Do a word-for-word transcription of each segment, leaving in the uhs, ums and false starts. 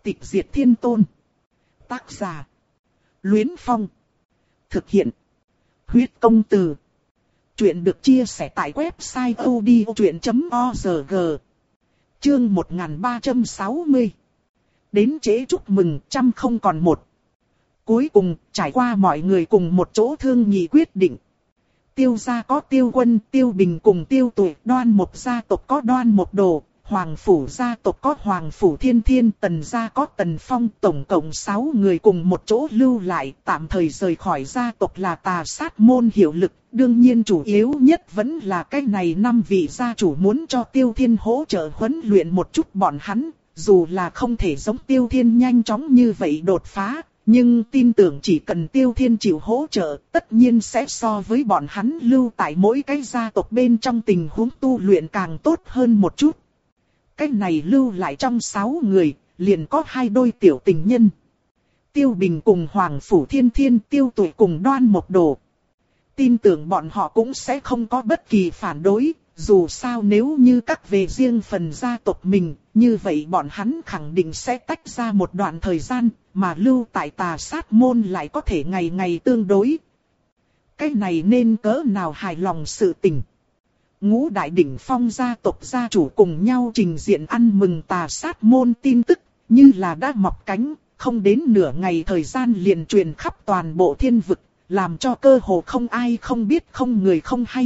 Tịch diệt thiên tôn. Tác giả. Luyến Phong. Thực hiện. Huyết công từ. Chuyện được chia sẻ tại website odchuyện chấm org. Chương một nghìn ba trăm sáu mươi. Đến trễ chúc mừng trăm không còn một. Cuối cùng, trải qua mọi người cùng một chỗ thương nghị quyết định. Tiêu gia có Tiêu Quân, Tiêu Bình cùng Tiêu Tuệ, Đoan Mộc gia tộc có Đoan Mộc Đồ, Hoàng Phủ gia tộc có Hoàng Phủ Thiên Thiên, Tần gia có Tần Phong, tổng cộng sáu người cùng một chỗ lưu lại, tạm thời rời khỏi gia tộc là Tà Sát môn hiệu lực. Đương nhiên chủ yếu nhất vẫn là cái này năm vị gia chủ muốn cho Tiêu Thiên hỗ trợ huấn luyện một chút bọn hắn, dù là không thể giống Tiêu Thiên nhanh chóng như vậy đột phá. Nhưng tin tưởng chỉ cần Tiêu Thiên chịu hỗ trợ, tất nhiên sẽ so với bọn hắn lưu tại mỗi cái gia tộc bên trong tình huống tu luyện càng tốt hơn một chút. Cái này lưu lại trong sáu người, liền có hai đôi tiểu tình nhân. Tiêu Bình cùng Hoàng Phủ Thiên Thiên, Tiêu Tuệ cùng Đoan Mộc Đồ. Tin tưởng bọn họ cũng sẽ không có bất kỳ phản đối, dù sao nếu như các về riêng phần gia tộc mình, như vậy bọn hắn khẳng định sẽ tách ra một đoạn thời gian, mà lưu tại Tà Sát môn lại có thể ngày ngày tương đối. Cái này nên cỡ nào hài lòng sự tình. Ngũ đại đỉnh phong gia tộc gia chủ cùng nhau trình diện ăn mừng Tà Sát môn tin tức, như là đã mọc cánh, không đến nửa ngày thời gian liền truyền khắp toàn bộ thiên vực, làm cho cơ hồ không ai không biết không người không hay.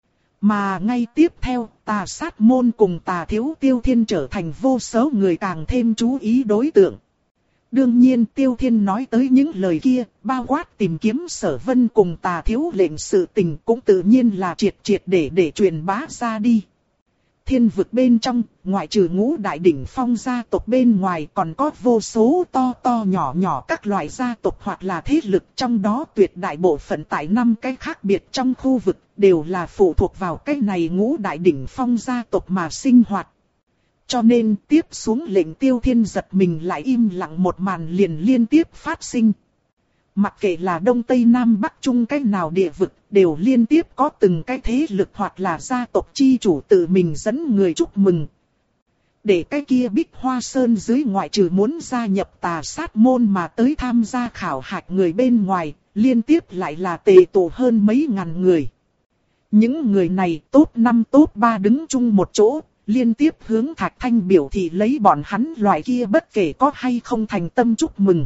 Mà ngay tiếp theo, Tà Sát môn cùng Tà Thiếu Tiêu Thiên trở thành vô số người càng thêm chú ý đối tượng. Đương nhiên Tiêu Thiên nói tới những lời kia, bao quát tìm kiếm Sở Vân cùng Tà Thiếu lệnh sự tình cũng tự nhiên là triệt triệt để để truyền bá ra đi. Thiên vực bên trong, ngoại trừ ngũ đại đỉnh phong gia tộc bên ngoài còn có vô số to to nhỏ nhỏ các loại gia tộc hoặc là thế lực, trong đó tuyệt đại bộ phận tại năm cái khác biệt trong khu vực đều là phụ thuộc vào cái này ngũ đại đỉnh phong gia tộc mà sinh hoạt. Cho nên tiếp xuống lệnh Tiêu Thiên giật mình lại im lặng một màn liền liên tiếp phát sinh. Mặc kệ là Đông Tây Nam Bắc Trung cách nào địa vực, đều liên tiếp có từng cái thế lực hoặc là gia tộc chi chủ tự mình dẫn người chúc mừng. Để cái kia Bích Hoa Sơn dưới ngoại trừ muốn gia nhập Tà Sát môn mà tới tham gia khảo hạch người bên ngoài, liên tiếp lại là tề tụ hơn mấy ngàn người. Những người này top năm top ba đứng chung một chỗ, liên tiếp hướng Thạch Thanh biểu thị lấy bọn hắn loại kia bất kể có hay không thành tâm chúc mừng.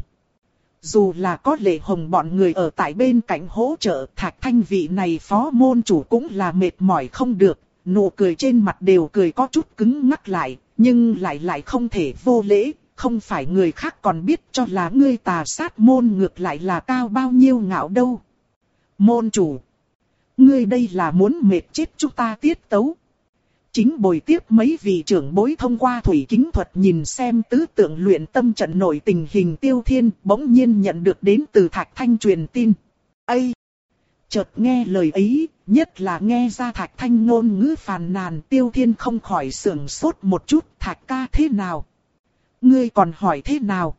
Dù là có Lệ Hồng bọn người ở tại bên cạnh hỗ trợ, Thạch Thanh vị này phó môn chủ cũng là mệt mỏi không được, nụ cười trên mặt đều cười có chút cứng ngắc lại, nhưng lại lại không thể vô lễ, không phải người khác còn biết cho là ngươi Tà Sát môn ngược lại là cao bao nhiêu ngạo đâu. Môn chủ, ngươi đây là muốn mệt chết chúng ta tiết tấu. Chính bồi tiếp mấy vị trưởng bối thông qua thủy kính thuật nhìn xem tứ tượng luyện tâm trận nội tình hình Tiêu Thiên, bỗng nhiên nhận được đến từ Thạch Thanh truyền tin. Ây! Chợt nghe lời ấy, nhất là nghe ra Thạch Thanh ngôn ngữ phàn nàn, Tiêu Thiên không khỏi sưởng sốt một chút. Thạch ca thế nào? Ngươi còn hỏi thế nào?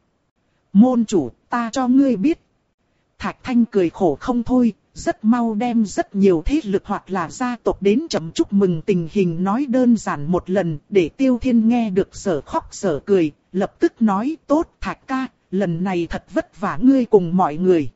Môn chủ, ta cho ngươi biết. Thạch Thanh cười khổ không thôi. Rất mau đem rất nhiều thế lực hoặc là gia tộc đến chấm chúc mừng tình hình nói đơn giản một lần, để Tiêu Thiên nghe được sở khóc sở cười, lập tức nói tốt Thạch ca, lần này thật vất vả ngươi cùng mọi người.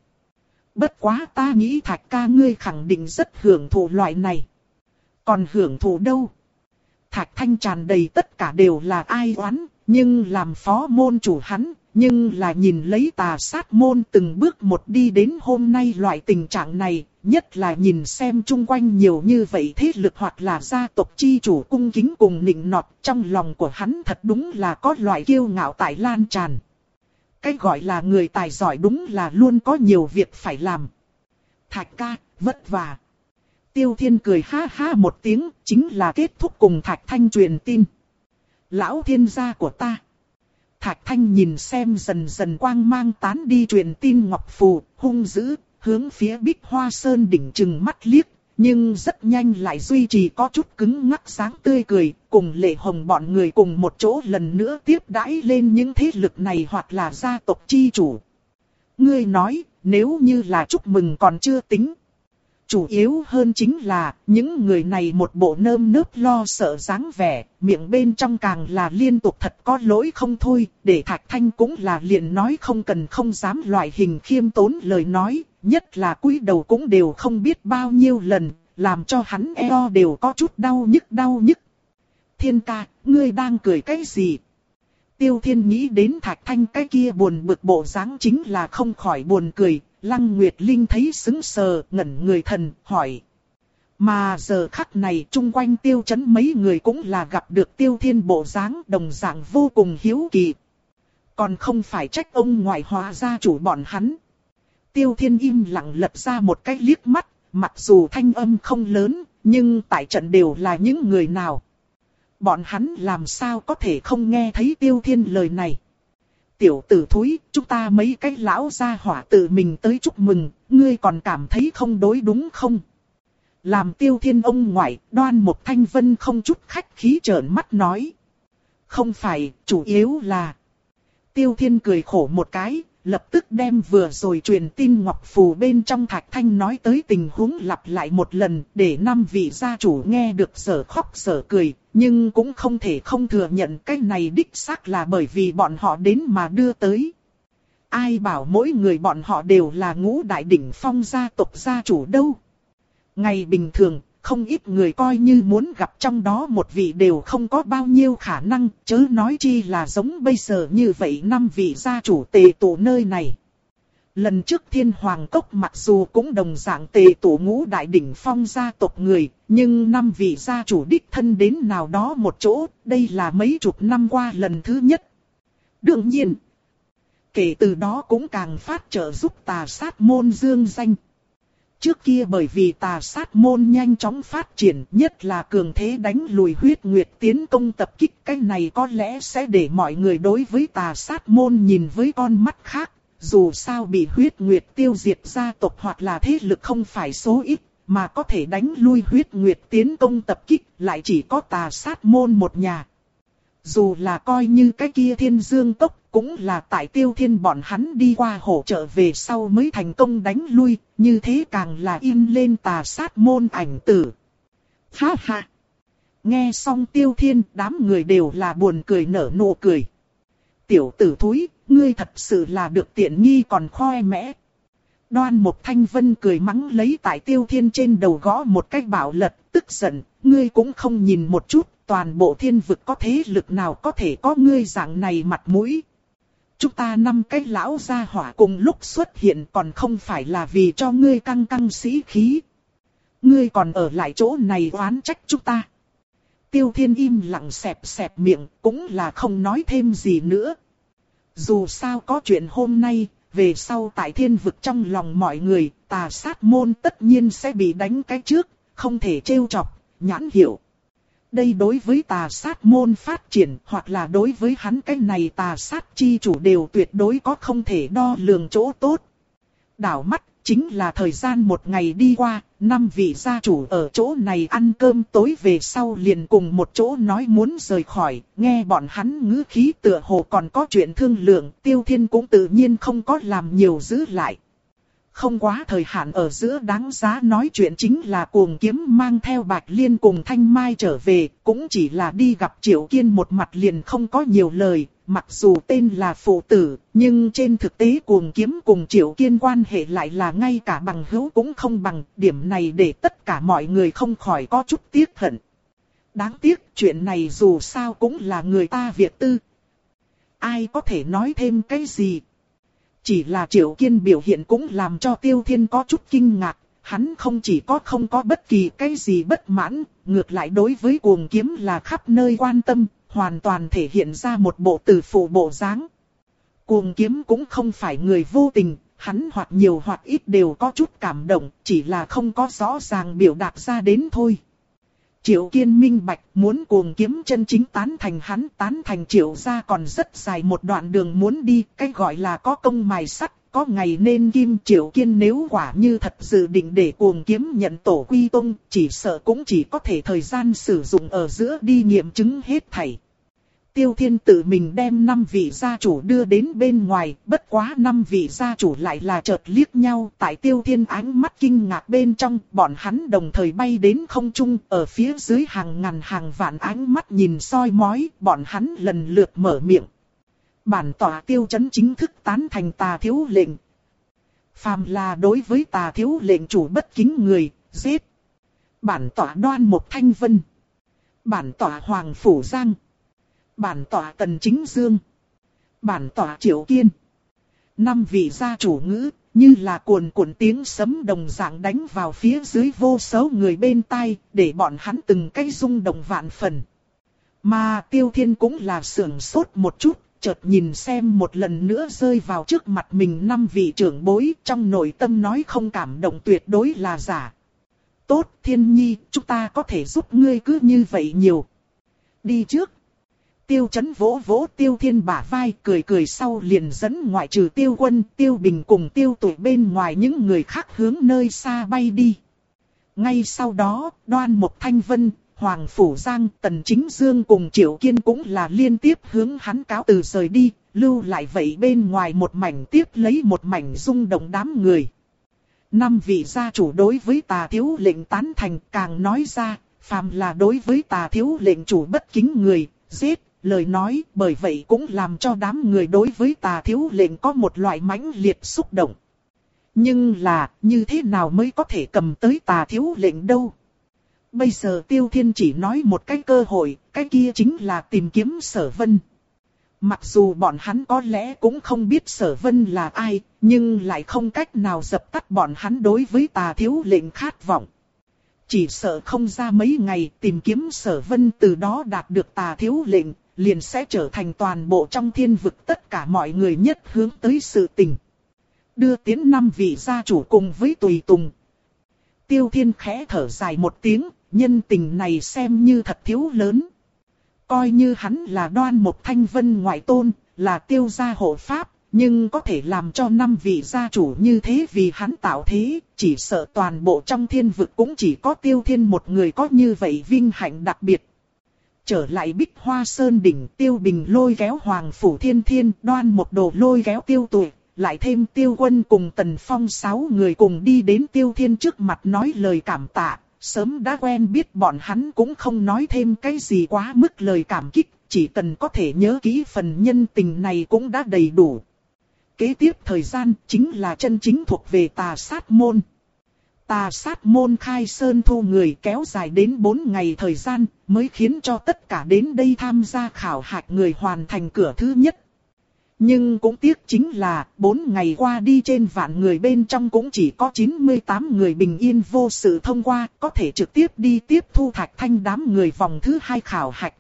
Bất quá ta nghĩ Thạch ca ngươi khẳng định rất hưởng thụ loại này. Còn hưởng thụ đâu? Thạch Thanh tràn đầy tất cả đều là ai oán, nhưng làm phó môn chủ hắn, nhưng là nhìn lấy Tà Sát môn từng bước một đi đến hôm nay loại tình trạng này, nhất là nhìn xem chung quanh nhiều như vậy thế lực hoặc là gia tộc chi chủ cung kính cùng nịnh nọt, trong lòng của hắn thật đúng là có loại kiêu ngạo tại lan tràn. Cái gọi là người tài giỏi đúng là luôn có nhiều việc phải làm. Thạch ca, vất vả. Tiêu Thiên cười ha ha một tiếng, chính là kết thúc cùng Thạch Thanh truyền tin. Lão thiên gia của ta. Thạch Thanh nhìn xem dần dần quang mang tán đi truyền tin ngọc phù, hung dữ, hướng phía Bích Hoa Sơn đỉnh trừng mắt liếc, nhưng rất nhanh lại duy trì có chút cứng ngắc sáng tươi cười, cùng Lệ Hồng bọn người cùng một chỗ lần nữa tiếp đãi lên những thế lực này hoặc là gia tộc chi chủ. Ngươi nói, nếu như là chúc mừng còn chưa tính. Chủ yếu hơn chính là, những người này một bộ nơm nớp lo sợ dáng vẻ, miệng bên trong càng là liên tục thật có lỗi không thôi, để Thạch Thanh cũng là liền nói không cần không dám loại hình khiêm tốn lời nói, nhất là cúi đầu cũng đều không biết bao nhiêu lần, làm cho hắn eo đều có chút đau nhức đau nhức. Thiên ca, ngươi đang cười cái gì? Tiêu Thiên nghĩ đến Thạch Thanh cái kia buồn bực bộ dáng chính là không khỏi buồn cười. Lăng Nguyệt Linh thấy sững sờ, ngẩn người thần, hỏi. Mà giờ khắc này chung quanh Tiêu Chấn mấy người cũng là gặp được Tiêu Thiên bộ dáng đồng dạng vô cùng hiếu kỳ. Còn không phải trách ông ngoại hóa gia chủ bọn hắn. Tiêu Thiên im lặng lật ra một cái liếc mắt, mặc dù thanh âm không lớn, nhưng tại trận đều là những người nào. Bọn hắn làm sao có thể không nghe thấy Tiêu Thiên lời này. Tiểu tử thúi, chúng ta mấy cái lão gia hỏa tự mình tới chúc mừng, ngươi còn cảm thấy không đối đúng không? Làm Tiêu Thiên ông ngoại, Đoan Mục Thanh Vân không chút khách khí trợn mắt nói. Không phải, chủ yếu là... Tiêu Thiên cười khổ một cái, lập tức đem vừa rồi truyền tin ngọc phù bên trong Thạch Thanh nói tới tình huống lặp lại một lần, để năm vị gia chủ nghe được sở khóc sở cười, nhưng cũng không thể không thừa nhận cái này đích xác là bởi vì bọn họ đến mà đưa tới. Ai bảo mỗi người bọn họ đều là ngũ đại đỉnh phong gia tộc gia chủ đâu. Ngày bình thường, không ít người coi như muốn gặp trong đó một vị đều không có bao nhiêu khả năng, chớ nói chi là giống bây giờ như vậy năm vị gia chủ tề tụ nơi này. Lần trước Thiên Hoàng Cốc mặc dù cũng đồng dạng tề tụ ngũ đại đỉnh phong gia tộc người, nhưng năm vị gia chủ đích thân đến nào đó một chỗ, đây là mấy chục năm qua lần thứ nhất. Đương nhiên, kể từ đó cũng càng phát trợ giúp Tà Sát môn dương danh. Trước kia bởi vì Tà Sát môn nhanh chóng phát triển, nhất là cường thế đánh lùi Huyết Nguyệt tiến công tập kích, cái này có lẽ sẽ để mọi người đối với Tà Sát môn nhìn với con mắt khác. Dù sao bị Huyết Nguyệt tiêu diệt gia tộc hoặc là thế lực không phải số ít, mà có thể đánh lui Huyết Nguyệt tiến công tập kích, lại chỉ có Tà Sát môn một nhà. Dù là coi như cái kia Thiên Dương Cốc, cũng là tại Tiêu Thiên bọn hắn đi qua hỗ trợ về sau mới thành công đánh lui, như thế càng là in lên Tà Sát môn ảnh tử. Ha ha! Nghe xong Tiêu Thiên, đám người đều là buồn cười nở nụ cười. Tiểu tử thúi, ngươi thật sự là được tiện nghi còn khoe mẽ. Đoan Mục Thanh Vân cười mắng lấy tại Tiêu Thiên trên đầu gõ một cái bảo lật, tức giận, ngươi cũng không nhìn một chút, toàn bộ thiên vực có thế lực nào có thể có ngươi dạng này mặt mũi. Chúng ta năm cái lão gia hỏa cùng lúc xuất hiện còn không phải là vì cho ngươi căng căng sĩ khí. Ngươi còn ở lại chỗ này oán trách chúng ta. Tiêu Thiên im lặng xẹp xẹp miệng, cũng là không nói thêm gì nữa. Dù sao có chuyện hôm nay, về sau tại thiên vực trong lòng mọi người, Tà Sát môn tất nhiên sẽ bị đánh cái trước, không thể trêu chọc, nhãn hiệu. Đây đối với Tà Sát môn phát triển, hoặc là đối với hắn cái này Tà Sát chi chủ đều tuyệt đối có không thể đo lường chỗ tốt. Đảo mắt, chính là thời gian một ngày đi qua, năm vị gia chủ ở chỗ này ăn cơm tối về sau liền cùng một chỗ nói muốn rời khỏi, nghe bọn hắn ngữ khí tựa hồ còn có chuyện thương lượng, Tiêu Thiên cũng tự nhiên không có làm nhiều giữ lại. Không quá thời hạn ở giữa đáng giá nói chuyện chính là Cuồng Kiếm mang theo Bạch Liên cùng Thanh Mai trở về, cũng chỉ là đi gặp Triệu Kiên một mặt liền không có nhiều lời, mặc dù tên là phụ tử, nhưng trên thực tế Cuồng Kiếm cùng Triệu Kiên quan hệ lại là ngay cả bằng hữu cũng không bằng, điểm này để tất cả mọi người không khỏi có chút tiếc hận. Đáng tiếc chuyện này dù sao cũng là người ta việc tư. Ai có thể nói thêm cái gì? Chỉ là Triệu Kiên biểu hiện cũng làm cho Tiêu Thiên có chút kinh ngạc, hắn không chỉ có không có bất kỳ cái gì bất mãn, ngược lại đối với Cuồng Kiếm là khắp nơi quan tâm, hoàn toàn thể hiện ra một bộ tử phụ bộ dáng. Cuồng Kiếm cũng không phải người vô tình, hắn hoặc nhiều hoặc ít đều có chút cảm động, chỉ là không có rõ ràng biểu đạt ra đến thôi. Triệu Kiên minh bạch muốn Cuồng Kiếm chân chính tán thành hắn, tán thành Triệu gia còn rất dài một đoạn đường muốn đi, cái gọi là có công mài sắt, có ngày nên kim. Triệu Kiên nếu quả như thật dự định để Cuồng Kiếm nhận tổ quy tông, chỉ sợ cũng chỉ có thể thời gian sử dụng ở giữa đi nghiệm chứng hết thảy. Tiêu Thiên tự mình đem năm vị gia chủ đưa đến bên ngoài, bất quá năm vị gia chủ lại là chợt liếc nhau, tại Tiêu Thiên ánh mắt kinh ngạc bên trong, bọn hắn đồng thời bay đến không trung, ở phía dưới hàng ngàn hàng vạn ánh mắt nhìn soi mói, bọn hắn lần lượt mở miệng. Bản tọa Tiêu Chấn chính thức tán thành Tà thiếu lệnh. Phàm là đối với Tà thiếu lệnh chủ bất kính người, giết. Bản tọa Đoan Mộc Thanh Vân. Bản tọa Hoàng Phủ Giang. Bản tọa Tần Chính Dương. Bản tọa Triệu Kiên. Năm vị gia chủ ngữ, như là cuồn cuộn tiếng sấm đồng dạng đánh vào phía dưới vô số người bên tai, để bọn hắn từng cái rung động vạn phần. Mà Tiêu Thiên cũng là sưởng sốt một chút, chợt nhìn xem một lần nữa rơi vào trước mặt mình năm vị trưởng bối, trong nội tâm nói không cảm động tuyệt đối là giả. Tốt, Thiên Nhi, chúng ta có thể giúp ngươi cứ như vậy nhiều. Đi trước. Tiêu Chấn vỗ vỗ Tiêu Thiên bả vai, cười cười sau liền dẫn ngoại trừ Tiêu Quân, Tiêu Bình cùng Tiêu Tụi bên ngoài những người khác hướng nơi xa bay đi. Ngay sau đó, Đoan Mộc Thanh Vân, Hoàng Phủ Giang, Tần Chính Dương cùng Triệu Kiên cũng là liên tiếp hướng hắn cáo từ rời đi, lưu lại vậy bên ngoài một mảnh tiếp lấy một mảnh rung động đám người. Năm vị gia chủ đối với Tà thiếu lệnh tán thành, càng nói ra, phàm là đối với Tà thiếu lệnh chủ bất kính người, giết, lời nói, bởi vậy cũng làm cho đám người đối với Tà thiếu lệnh có một loại mãnh liệt xúc động. Nhưng là, như thế nào mới có thể cầm tới Tà thiếu lệnh đâu? Bây giờ Tiêu Thiên chỉ nói một cái cơ hội, cái kia chính là tìm kiếm Sở Vân. Mặc dù bọn hắn có lẽ cũng không biết Sở Vân là ai, nhưng lại không cách nào dập tắt bọn hắn đối với Tà thiếu lệnh khát vọng. Chỉ sợ không ra mấy ngày tìm kiếm Sở Vân, từ đó đạt được Tà thiếu lệnh, liền sẽ trở thành toàn bộ trong thiên vực tất cả mọi người nhất hướng tới sự tình. Đưa tiến năm vị gia chủ cùng với tùy tùng. Tiêu Thiên khẽ thở dài một tiếng, nhân tình này xem như thật thiếu lớn. Coi như hắn là Đoan Mộc Thanh Vân ngoại tôn, là Tiêu gia hộ pháp, nhưng có thể làm cho năm vị gia chủ như thế vì hắn tạo thế, chỉ sợ toàn bộ trong thiên vực cũng chỉ có Tiêu Thiên một người có như vậy vinh hạnh đặc biệt. Trở lại Bích Hoa Sơn đỉnh, Tiêu Bình lôi kéo Hoàng Phủ Thiên Thiên, Đoan Mộc Đồ lôi kéo Tiêu Tụi, lại thêm Tiêu Quân cùng Tần Phong sáu người cùng đi đến Tiêu Thiên trước mặt nói lời cảm tạ. Sớm đã quen biết bọn hắn cũng không nói thêm cái gì quá mức lời cảm kích, chỉ cần có thể nhớ kỹ phần nhân tình này cũng đã đầy đủ. Kế tiếp thời gian chính là chân chính thuộc về Tà Sát Môn. Tà Sát Môn khai sơn thu người kéo dài đến bốn ngày thời gian mới khiến cho tất cả đến đây tham gia khảo hạch người hoàn thành cửa thứ nhất. Nhưng cũng tiếc chính là, bốn ngày qua đi trên vạn người bên trong cũng chỉ có chín mươi tám người bình yên vô sự thông qua, có thể trực tiếp đi tiếp thu Thạch Thanh đám người vòng thứ hai khảo hạch.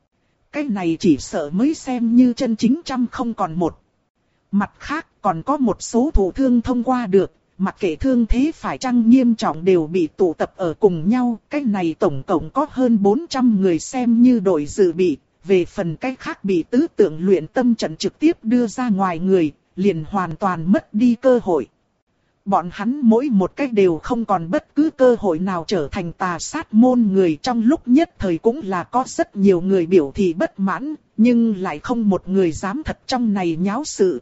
Cái này chỉ sợ mới xem như chân chính trăm không còn một. Mặt khác, còn có một số thụ thương thông qua được, mặc kệ thương thế phải chăng nghiêm trọng đều bị tụ tập ở cùng nhau, cái này tổng cộng có hơn bốn trăm người xem như đội dự bị. Về phần cách khác bị tứ tượng luyện tâm trận trực tiếp đưa ra ngoài người, liền hoàn toàn mất đi cơ hội. Bọn hắn mỗi một cách đều không còn bất cứ cơ hội nào trở thành Tà Sát Môn người, trong lúc nhất thời cũng là có rất nhiều người biểu thị bất mãn, nhưng lại không một người dám thật trong này nháo sự.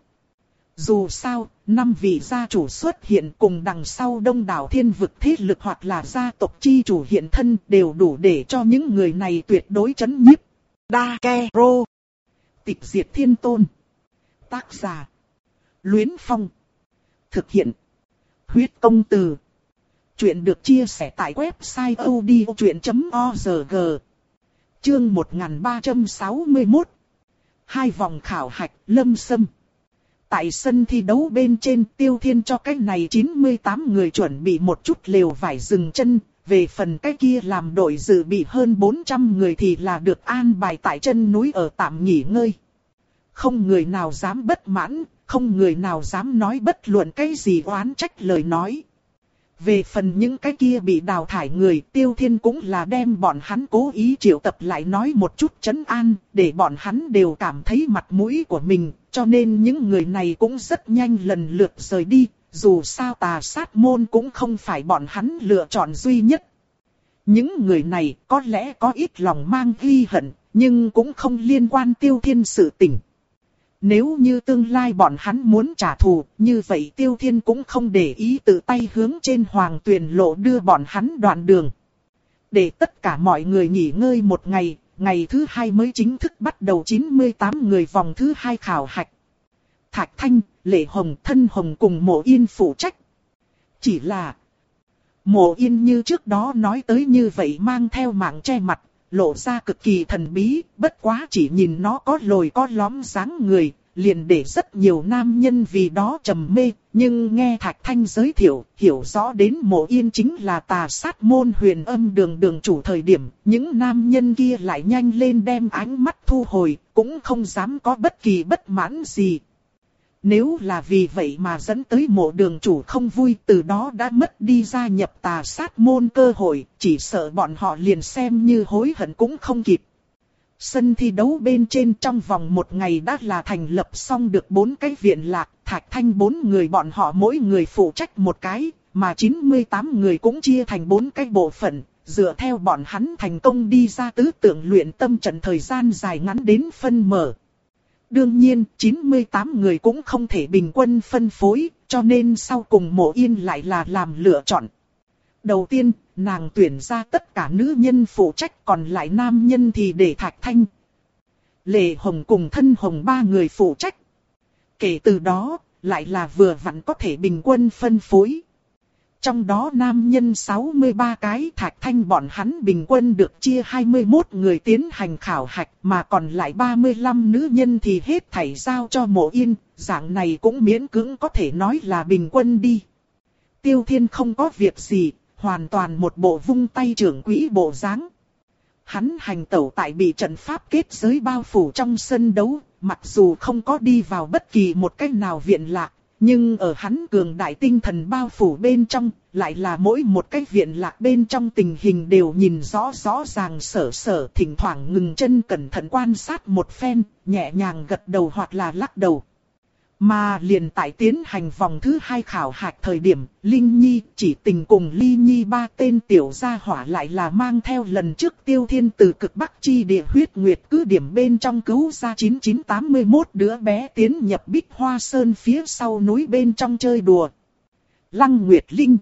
Dù sao, năm vị gia chủ xuất hiện cùng đằng sau đông đảo thiên vực thế lực hoặc là gia tộc chi chủ hiện thân đều đủ để cho những người này tuyệt đối chấn nhiếp. Đa Ke Rô. Tịch diệt thiên tôn. Tác giả. Luyến Phong. Thực hiện. Huyết công từ. Chuyện được chia sẻ tại website odchuyện chấm org. Chương một nghìn ba trăm sáu mươi mốt. Hai vòng khảo hạch lâm sâm. Tại sân thi đấu bên trên, Tiêu Thiên cho cái này chín mươi tám người chuẩn bị một chút lều vải dừng chân. Về phần cái kia làm đội dự bị hơn bốn trăm người thì là được an bài tại chân núi ở tạm nghỉ ngơi. Không người nào dám bất mãn, không người nào dám nói bất luận cái gì oán trách lời nói. Về phần những cái kia bị đào thải người, Tiêu Thiên cũng là đem bọn hắn cố ý triệu tập lại nói một chút trấn an, để bọn hắn đều cảm thấy mặt mũi của mình, cho nên những người này cũng rất nhanh lần lượt rời đi. Dù sao Tà Sát Môn cũng không phải bọn hắn lựa chọn duy nhất. Những người này có lẽ có ít lòng mang ghi hận, nhưng cũng không liên quan Tiêu Thiên sự tình. Nếu như tương lai bọn hắn muốn trả thù, như vậy Tiêu Thiên cũng không để ý tự tay hướng trên Hoàng Tuyền Lộ đưa bọn hắn đoạn đường. Để tất cả mọi người nghỉ ngơi một ngày, ngày thứ hai mới chính thức bắt đầu chín mươi tám người vòng thứ hai khảo hạch. Thạch Thanh, Lệ Hồng, Thân Hồng cùng Mộ Yên phụ trách. Chỉ là Mộ Yên như trước đó nói tới như vậy mang theo mạng che mặt, lộ ra cực kỳ thần bí, bất quá chỉ nhìn nó có lồi có lõm dáng người, liền để rất nhiều nam nhân vì đó trầm mê, nhưng nghe Thạch Thanh giới thiệu, hiểu rõ đến Mộ Yên chính là Tà Sát môn Huyền Âm đường đường chủ thời điểm, những nam nhân kia lại nhanh lên đem ánh mắt thu hồi, cũng không dám có bất kỳ bất mãn gì. Nếu là vì vậy mà dẫn tới Mộ đường chủ không vui, từ đó đã mất đi gia nhập Tà Sát môn cơ hội, chỉ sợ bọn họ liền xem như hối hận cũng không kịp. Sân thi đấu bên trên trong vòng một ngày đã là thành lập xong được bốn cái viện lạc, Thạch Thanh bốn người bọn họ mỗi người phụ trách một cái, mà chín mươi tám người cũng chia thành bốn cái bộ phận, dựa theo bọn hắn thành công đi ra tứ tượng luyện tâm trận thời gian dài ngắn đến phân mở. Đương nhiên, chín mươi tám người cũng không thể bình quân phân phối, cho nên sau cùng Mộ Yên lại là làm lựa chọn. Đầu tiên, nàng tuyển ra tất cả nữ nhân phụ trách, còn lại nam nhân thì để Thạch Thanh, Lệ Hồng cùng Thân Hồng ba người phụ trách. Kể từ đó, lại là vừa vặn có thể bình quân phân phối. Trong đó nam nhân sáu mươi ba cái, Thạch Thanh bọn hắn bình quân được chia hai mươi mốt người tiến hành khảo hạch, mà còn lại ba mươi lăm nữ nhân thì hết thảy giao cho Mộ Yên, dạng này cũng miễn cưỡng có thể nói là bình quân đi. Tiêu Thiên không có việc gì, hoàn toàn một bộ vung tay trưởng quỹ bộ dáng. Hắn hành tẩu tại bị trận pháp kết giới bao phủ trong sân đấu, mặc dù không có đi vào bất kỳ một cách nào viện lạc, nhưng ở hắn cường đại tinh thần bao phủ bên trong, lại là mỗi một cái viện lạc bên trong tình hình đều nhìn rõ rõ ràng sở sở, thỉnh thoảng ngừng chân cẩn thận quan sát một phen, nhẹ nhàng gật đầu hoặc là lắc đầu. Mà liền tại tiến hành vòng thứ hai khảo hạch thời điểm, Linh Nhi, Chỉ Tình cùng Ly Nhi ba tên tiểu gia hỏa lại là mang theo lần trước Tiêu Thiên từ cực bắc chi địa huyết nguyệt cứ điểm bên trong cứu ra chín chín tám mốt đứa bé tiến nhập Bích Hoa Sơn phía sau núi bên trong chơi đùa. Lăng Nguyệt Linh,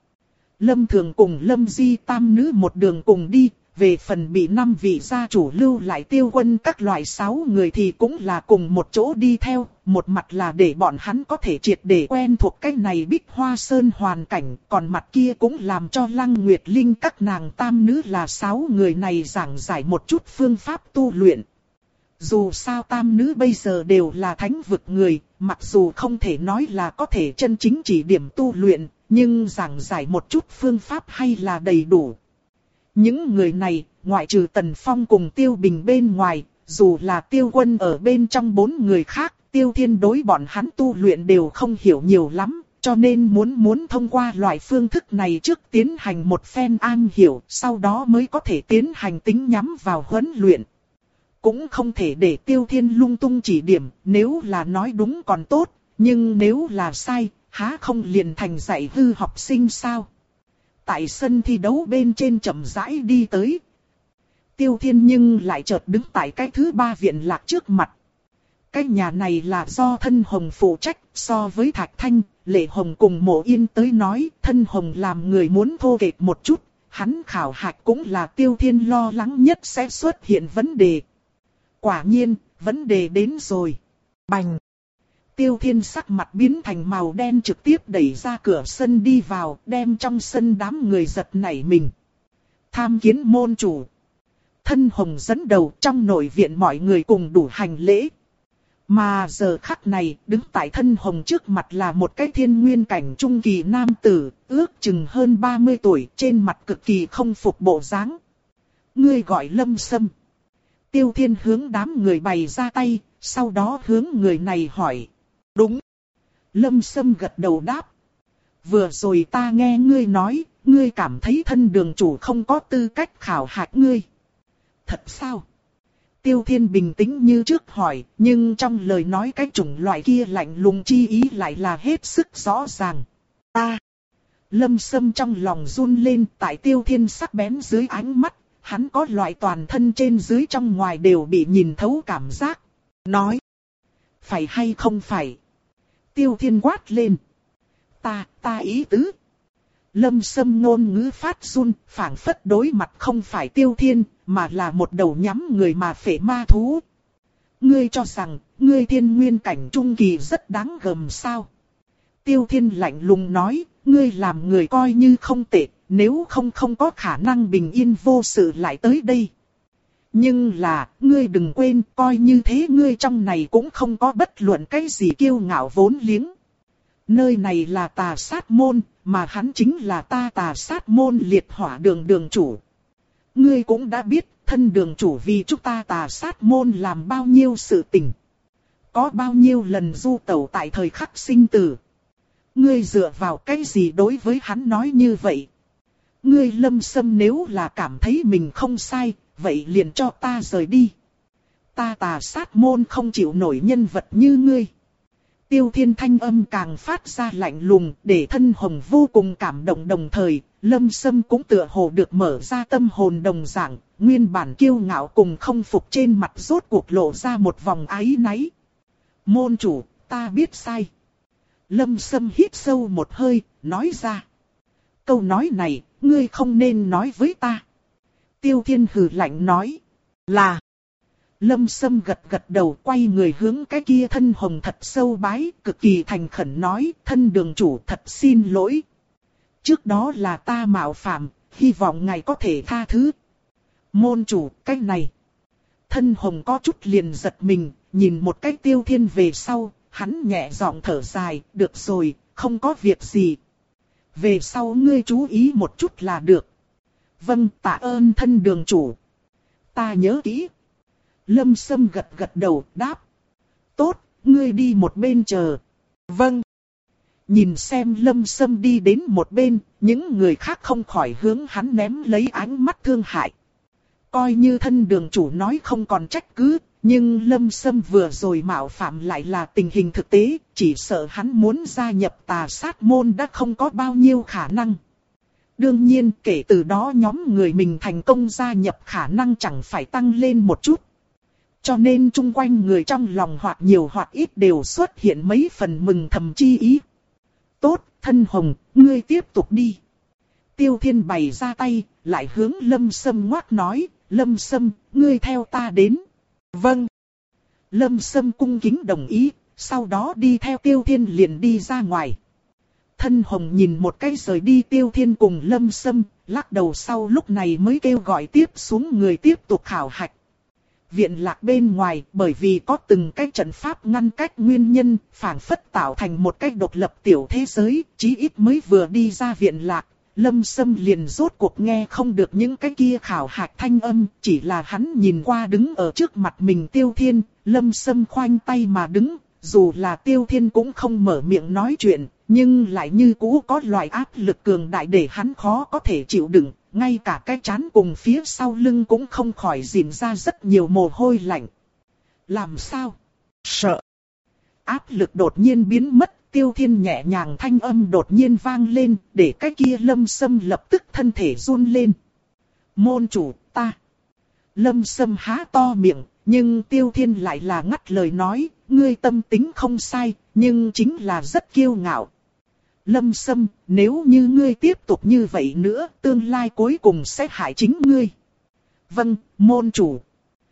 Lâm Thường cùng Lâm Di tam nữ một đường cùng đi. Về phần bị năm vị gia chủ lưu lại Tiêu Quân các loại sáu người thì cũng là cùng một chỗ đi theo, một mặt là để bọn hắn có thể triệt để quen thuộc cái này Bích Hoa Sơn hoàn cảnh, còn mặt kia cũng làm cho Lăng Nguyệt Linh các nàng tam nữ là sáu người này giảng giải một chút phương pháp tu luyện. Dù sao tam nữ bây giờ đều là thánh vực người, mặc dù không thể nói là có thể chân chính chỉ điểm tu luyện, nhưng giảng giải một chút phương pháp hay là đầy đủ. Những người này, ngoại trừ Tần Phong cùng Tiêu Bình bên ngoài, dù là Tiêu Quân ở bên trong bốn người khác, Tiêu Thiên đối bọn hắn tu luyện đều không hiểu nhiều lắm, cho nên muốn muốn thông qua loại phương thức này trước tiến hành một phen an hiểu, sau đó mới có thể tiến hành tính nhắm vào huấn luyện. Cũng không thể để Tiêu Thiên lung tung chỉ điểm, nếu là nói đúng còn tốt, nhưng nếu là sai, há không liền thành dạy hư học sinh sao? Tại sân thi đấu bên trên chậm rãi đi tới. Tiêu Thiên nhưng lại chợt đứng tại cái thứ ba viện lạc trước mặt. Cái nhà này là do Thân Hồng phụ trách, so với Thạch Thanh, Lệ Hồng cùng Mộ Yên tới nói, Thân Hồng làm người muốn thô kệch một chút, hắn khảo hạch cũng là Tiêu Thiên lo lắng nhất sẽ xuất hiện vấn đề. Quả nhiên, vấn đề đến rồi. Bành! Tiêu Thiên sắc mặt biến thành màu đen trực tiếp đẩy ra cửa sân đi vào, đem trong sân đám người giật nảy mình. Tham kiến môn chủ. Thân Hồng dẫn đầu, trong nội viện mọi người cùng đủ hành lễ. Mà giờ khắc này, đứng tại Thân Hồng trước mặt là một cái thiên nguyên cảnh trung kỳ nam tử, ước chừng hơn ba mươi tuổi, trên mặt cực kỳ không phục bộ dáng. Ngươi gọi Lâm Sâm. Tiêu Thiên hướng đám người bày ra tay, sau đó hướng người này hỏi. Đúng. Lâm Sâm gật đầu đáp. Vừa rồi ta nghe ngươi nói, ngươi cảm thấy thân đường chủ không có tư cách khảo hạch ngươi. Thật sao? Tiêu Thiên bình tĩnh như trước hỏi, nhưng trong lời nói cái chủng loại kia lạnh lùng chi ý lại là hết sức rõ ràng. Ta. Lâm Sâm trong lòng run lên, tại Tiêu Thiên sắc bén dưới ánh mắt, hắn có loại toàn thân trên dưới trong ngoài đều bị nhìn thấu cảm giác. Nói, phải hay không phải? Tiêu Thiên quát lên. Ta, ta ý tứ. Lâm Sâm ngôn ngữ phát run, phảng phất đối mặt không phải Tiêu Thiên, mà là một đầu nhắm người mà phệ ma thú. Ngươi cho rằng, ngươi thiên nguyên cảnh trung kỳ rất đáng gờm sao? Tiêu Thiên lạnh lùng nói, ngươi làm người coi như không tệ, nếu không không có khả năng bình yên vô sự lại tới đây. Nhưng là, ngươi đừng quên, coi như thế ngươi trong này cũng không có bất luận cái gì kiêu ngạo vốn liếng. Nơi này là Tà Sát môn, mà hắn chính là ta Tà Sát môn liệt hỏa đường đường chủ. Ngươi cũng đã biết, thân đường chủ vì chúng ta Tà Sát môn làm bao nhiêu sự tình. Có bao nhiêu lần du tẩu tại thời khắc sinh tử. Ngươi dựa vào cái gì đối với hắn nói như vậy? Ngươi Lâm Sâm nếu là cảm thấy mình không sai, vậy liền cho ta rời đi. Ta Tà Sát môn không chịu nổi nhân vật như ngươi. Tiêu Thiên thanh âm càng phát ra lạnh lùng, để thân hồng vô cùng cảm động, đồng thời, Lâm Sâm cũng tựa hồ được mở ra tâm hồn đồng dạng, nguyên bản kiêu ngạo cùng không phục trên mặt rốt cuộc lộ ra một vòng áy náy. Môn chủ, ta biết sai. Lâm Sâm hít sâu một hơi, nói ra. Câu nói này, ngươi không nên nói với ta. Tiêu Thiên hừ lạnh nói. Là. Lâm Sâm gật gật đầu, quay người hướng cái kia thân hồng thật sâu bái, cực kỳ thành khẩn nói, thân đường chủ thật xin lỗi. Trước đó là ta mạo phạm, hy vọng ngài có thể tha thứ. Môn chủ, cái này. Thân hồng có chút liền giật mình, nhìn một cái Tiêu Thiên về sau, hắn nhẹ giọng thở dài, được rồi, không có việc gì. Về sau ngươi chú ý một chút là được. Vâng, tạ ơn thân đường chủ. Ta nhớ kỹ. Lâm Sâm gật gật đầu, đáp. Tốt, ngươi đi một bên chờ. Vâng. Nhìn xem Lâm Sâm đi đến một bên, những người khác không khỏi hướng hắn ném lấy ánh mắt thương hại. Coi như thân đường chủ nói không còn trách cứ, nhưng Lâm Sâm vừa rồi mạo phạm lại là tình hình thực tế, chỉ sợ hắn muốn gia nhập Tà Sát môn đã không có bao nhiêu khả năng. Đương nhiên kể từ đó nhóm người mình thành công gia nhập khả năng chẳng phải tăng lên một chút. Cho nên chung quanh người trong lòng hoặc nhiều hoặc ít đều xuất hiện mấy phần mừng thầm chi ý. Tốt, thân hồng, ngươi tiếp tục đi. Tiêu Thiên bày ra tay, lại hướng Lâm Sâm ngoắc nói, Lâm Sâm, ngươi theo ta đến. Vâng. Lâm Sâm cung kính đồng ý, sau đó đi theo Tiêu Thiên liền đi ra ngoài. Thân hồng nhìn một cái rời đi Tiêu Thiên cùng Lâm Sâm, lắc đầu sau lúc này mới kêu gọi tiếp xuống người tiếp tục khảo hạch. Viện lạc bên ngoài bởi vì có từng cái trận pháp ngăn cách nguyên nhân, phảng phất tạo thành một cái độc lập tiểu thế giới, chí ít mới vừa đi ra viện lạc. Lâm Sâm liền rốt cuộc nghe không được những cái kia khảo hạch thanh âm, chỉ là hắn nhìn qua đứng ở trước mặt mình Tiêu Thiên, Lâm Sâm khoanh tay mà đứng, dù là Tiêu Thiên cũng không mở miệng nói chuyện, nhưng lại như cũ có loại áp lực cường đại để hắn khó có thể chịu đựng, ngay cả cái trán cùng phía sau lưng cũng không khỏi rỉn ra rất nhiều mồ hôi lạnh. Làm sao? Sợ. Áp lực đột nhiên biến mất. Tiêu Thiên nhẹ nhàng thanh âm đột nhiên vang lên, để cái kia Lâm Sâm lập tức thân thể run lên. Môn chủ, ta. Lâm Sâm há to miệng, nhưng Tiêu Thiên lại là ngắt lời nói, ngươi tâm tính không sai, nhưng chính là rất kiêu ngạo. Lâm Sâm, nếu như ngươi tiếp tục như vậy nữa, tương lai cuối cùng sẽ hại chính ngươi. Vâng, môn chủ.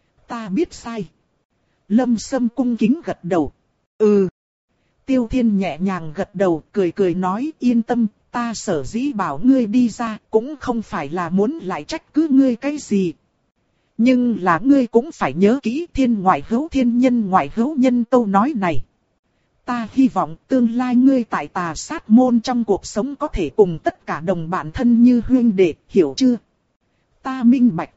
Ta biết sai. Lâm Sâm cung kính gật đầu. Ừ. Tiêu Thiên nhẹ nhàng gật đầu, cười cười nói, yên tâm, ta sở dĩ bảo ngươi đi ra, cũng không phải là muốn lại trách cứ ngươi cái gì. Nhưng là ngươi cũng phải nhớ kỹ thiên ngoại hữu thiên nhân ngoại hữu nhân câu nói này. Ta hy vọng tương lai ngươi tại Tà Sát môn trong cuộc sống có thể cùng tất cả đồng bạn thân như huynh đệ, hiểu chưa? Ta minh bạch.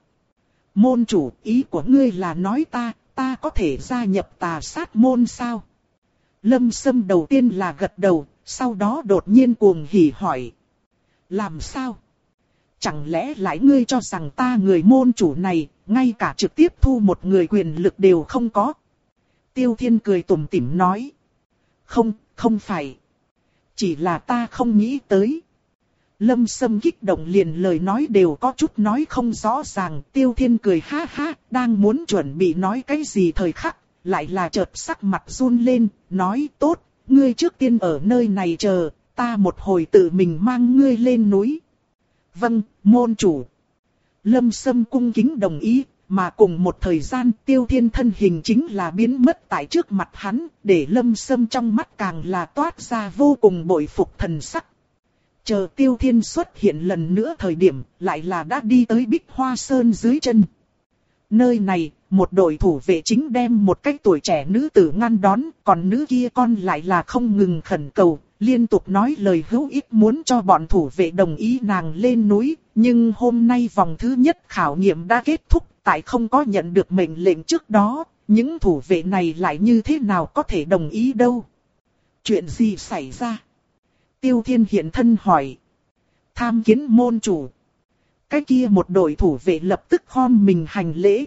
Môn chủ, ý của ngươi là nói ta, ta có thể gia nhập Tà Sát môn sao? Lâm Sâm đầu tiên là gật đầu, sau đó đột nhiên cuồng hỉ hỏi. Làm sao? Chẳng lẽ lại ngươi cho rằng ta người môn chủ này, ngay cả trực tiếp thu một người quyền lực đều không có? Tiêu Thiên cười tủm tỉm nói. Không, không phải. Chỉ là ta không nghĩ tới. Lâm Sâm kích động liền lời nói đều có chút nói không rõ ràng. Tiêu Thiên cười ha ha, đang muốn chuẩn bị nói cái gì thời khắc, lại là chợt sắc mặt run lên, nói tốt, ngươi trước tiên ở nơi này chờ, ta một hồi tự mình mang ngươi lên núi. Vâng, môn chủ. Lâm Sâm cung kính đồng ý, mà cùng một thời gian Tiêu Thiên thân hình chính là biến mất tại trước mặt hắn, để Lâm Sâm trong mắt càng là toát ra vô cùng bội phục thần sắc. Chờ Tiêu Thiên xuất hiện lần nữa thời điểm, lại là đã đi tới Bích Hoa Sơn dưới chân. Nơi này, một đội thủ vệ chính đem một cái tuổi trẻ nữ tử ngăn đón, còn nữ kia con lại là không ngừng khẩn cầu, liên tục nói lời hữu ích muốn cho bọn thủ vệ đồng ý nàng lên núi. Nhưng hôm nay vòng thứ nhất khảo nghiệm đã kết thúc, tại không có nhận được mệnh lệnh trước đó, những thủ vệ này lại như thế nào có thể đồng ý đâu. Chuyện gì xảy ra? Tiêu Thiên hiện thân hỏi. Tham kiến môn chủ. Cái kia một đội thủ vệ lập tức khom mình hành lễ.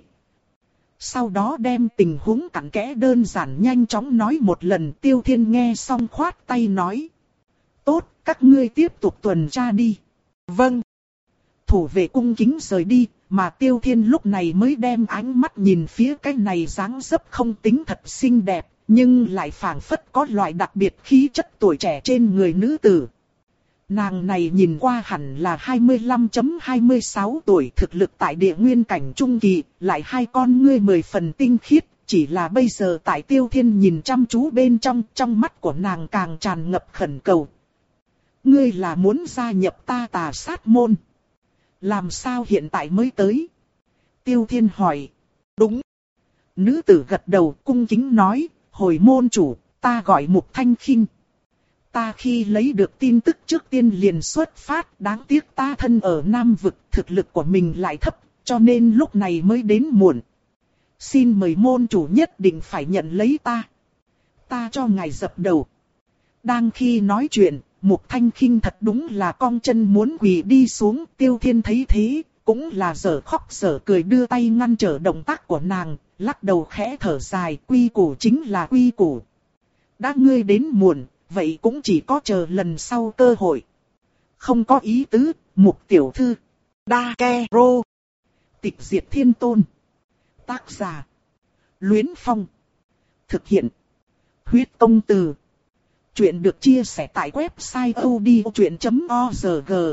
Sau đó đem tình huống cặn kẽ đơn giản nhanh chóng nói một lần. Tiêu Thiên nghe xong khoát tay nói. Tốt, các ngươi tiếp tục tuần tra đi. Vâng. Thủ vệ cung kính rời đi, mà Tiêu Thiên lúc này mới đem ánh mắt nhìn phía cái này dáng dấp không tính thật xinh đẹp, nhưng lại phảng phất có loại đặc biệt khí chất tuổi trẻ trên người nữ tử. Nàng này nhìn qua hẳn là hai mươi lăm hai mươi sáu tuổi, thực lực tại địa nguyên cảnh trung kỳ, lại hai con ngươi mười phần tinh khiết, chỉ là bây giờ tại Tiêu Thiên nhìn chăm chú bên trong, trong mắt của nàng càng tràn ngập khẩn cầu. Ngươi là muốn gia nhập ta Tà Sát môn? Làm sao hiện tại mới tới? Tiêu Thiên hỏi. Đúng. Nữ tử gật đầu cung kính nói, hồi môn chủ, ta gọi Mục Thanh Khinh. Ta khi lấy được tin tức trước tiên liền xuất phát, đáng tiếc ta thân ở Nam Vực, thực lực của mình lại thấp, cho nên lúc này mới đến muộn. Xin mời môn chủ nhất định phải nhận lấy ta. Ta cho ngài dập đầu. Đang khi nói chuyện, Mục Thanh Khinh thật đúng là cong chân muốn quỳ đi xuống. Tiêu Thiên thấy thế, cũng là dở khóc dở cười đưa tay ngăn trở động tác của nàng, lắc đầu khẽ thở dài, quy củ chính là quy củ. Đã ngươi đến muộn, vậy cũng chỉ có chờ lần sau cơ hội. Không có ý tứ, Mục tiểu thư. Đa Ke Rô. Tịch diệt thiên tôn. Tác giả. Luyến Phong. Thực hiện. Huyết công từ. Chuyện được chia sẻ tại website odchuyện chấm org.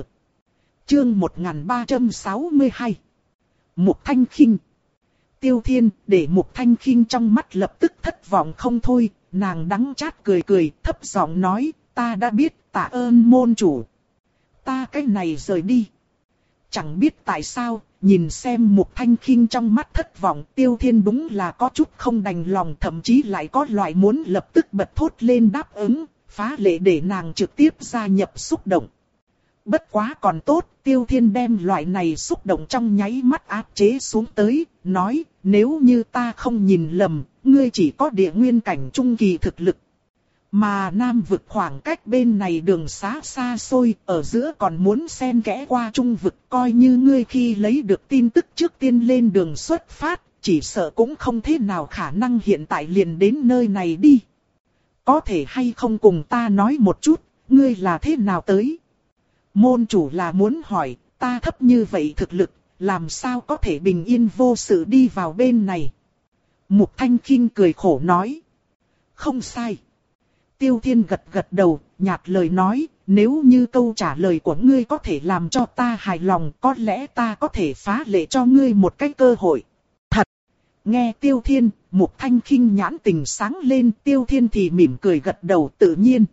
Chương một nghìn ba trăm sáu mươi hai. Mục Thanh Khinh. Tiêu Thiên, để Mục Thanh Khinh trong mắt lập tức thất vọng không thôi, nàng đắng chát cười cười, thấp giọng nói, ta đã biết, tạ ơn môn chủ. Ta cái này rời đi. Chẳng biết tại sao, nhìn xem Mục Thanh Khinh trong mắt thất vọng, Tiêu Thiên đúng là có chút không đành lòng, thậm chí lại có loại muốn lập tức bật thốt lên đáp ứng, phá lệ để nàng trực tiếp gia nhập xúc động. Bất quá còn tốt, Tiêu Thiên đem loại này xúc động trong nháy mắt áp chế xuống tới, nói, nếu như ta không nhìn lầm, ngươi chỉ có địa nguyên cảnh trung kỳ thực lực. Mà Nam Vực khoảng cách bên này đường xá xa xôi, ở giữa còn muốn xen kẽ qua Trung Vực, coi như ngươi khi lấy được tin tức trước tiên lên đường xuất phát, chỉ sợ cũng không thế nào khả năng hiện tại liền đến nơi này đi. Có thể hay không cùng ta nói một chút, ngươi là thế nào tới? Môn chủ là muốn hỏi, ta thấp như vậy thực lực, làm sao có thể bình yên vô sự đi vào bên này? Mục Thanh Khinh cười khổ nói. Không sai. Tiêu Thiên gật gật đầu, nhạt lời nói, nếu như câu trả lời của ngươi có thể làm cho ta hài lòng, có lẽ ta có thể phá lệ cho ngươi một cái cơ hội. Thật! Nghe Tiêu Thiên, Mục Thanh Khinh nhãn tình sáng lên, Tiêu Thiên thì mỉm cười gật đầu tự nhiên.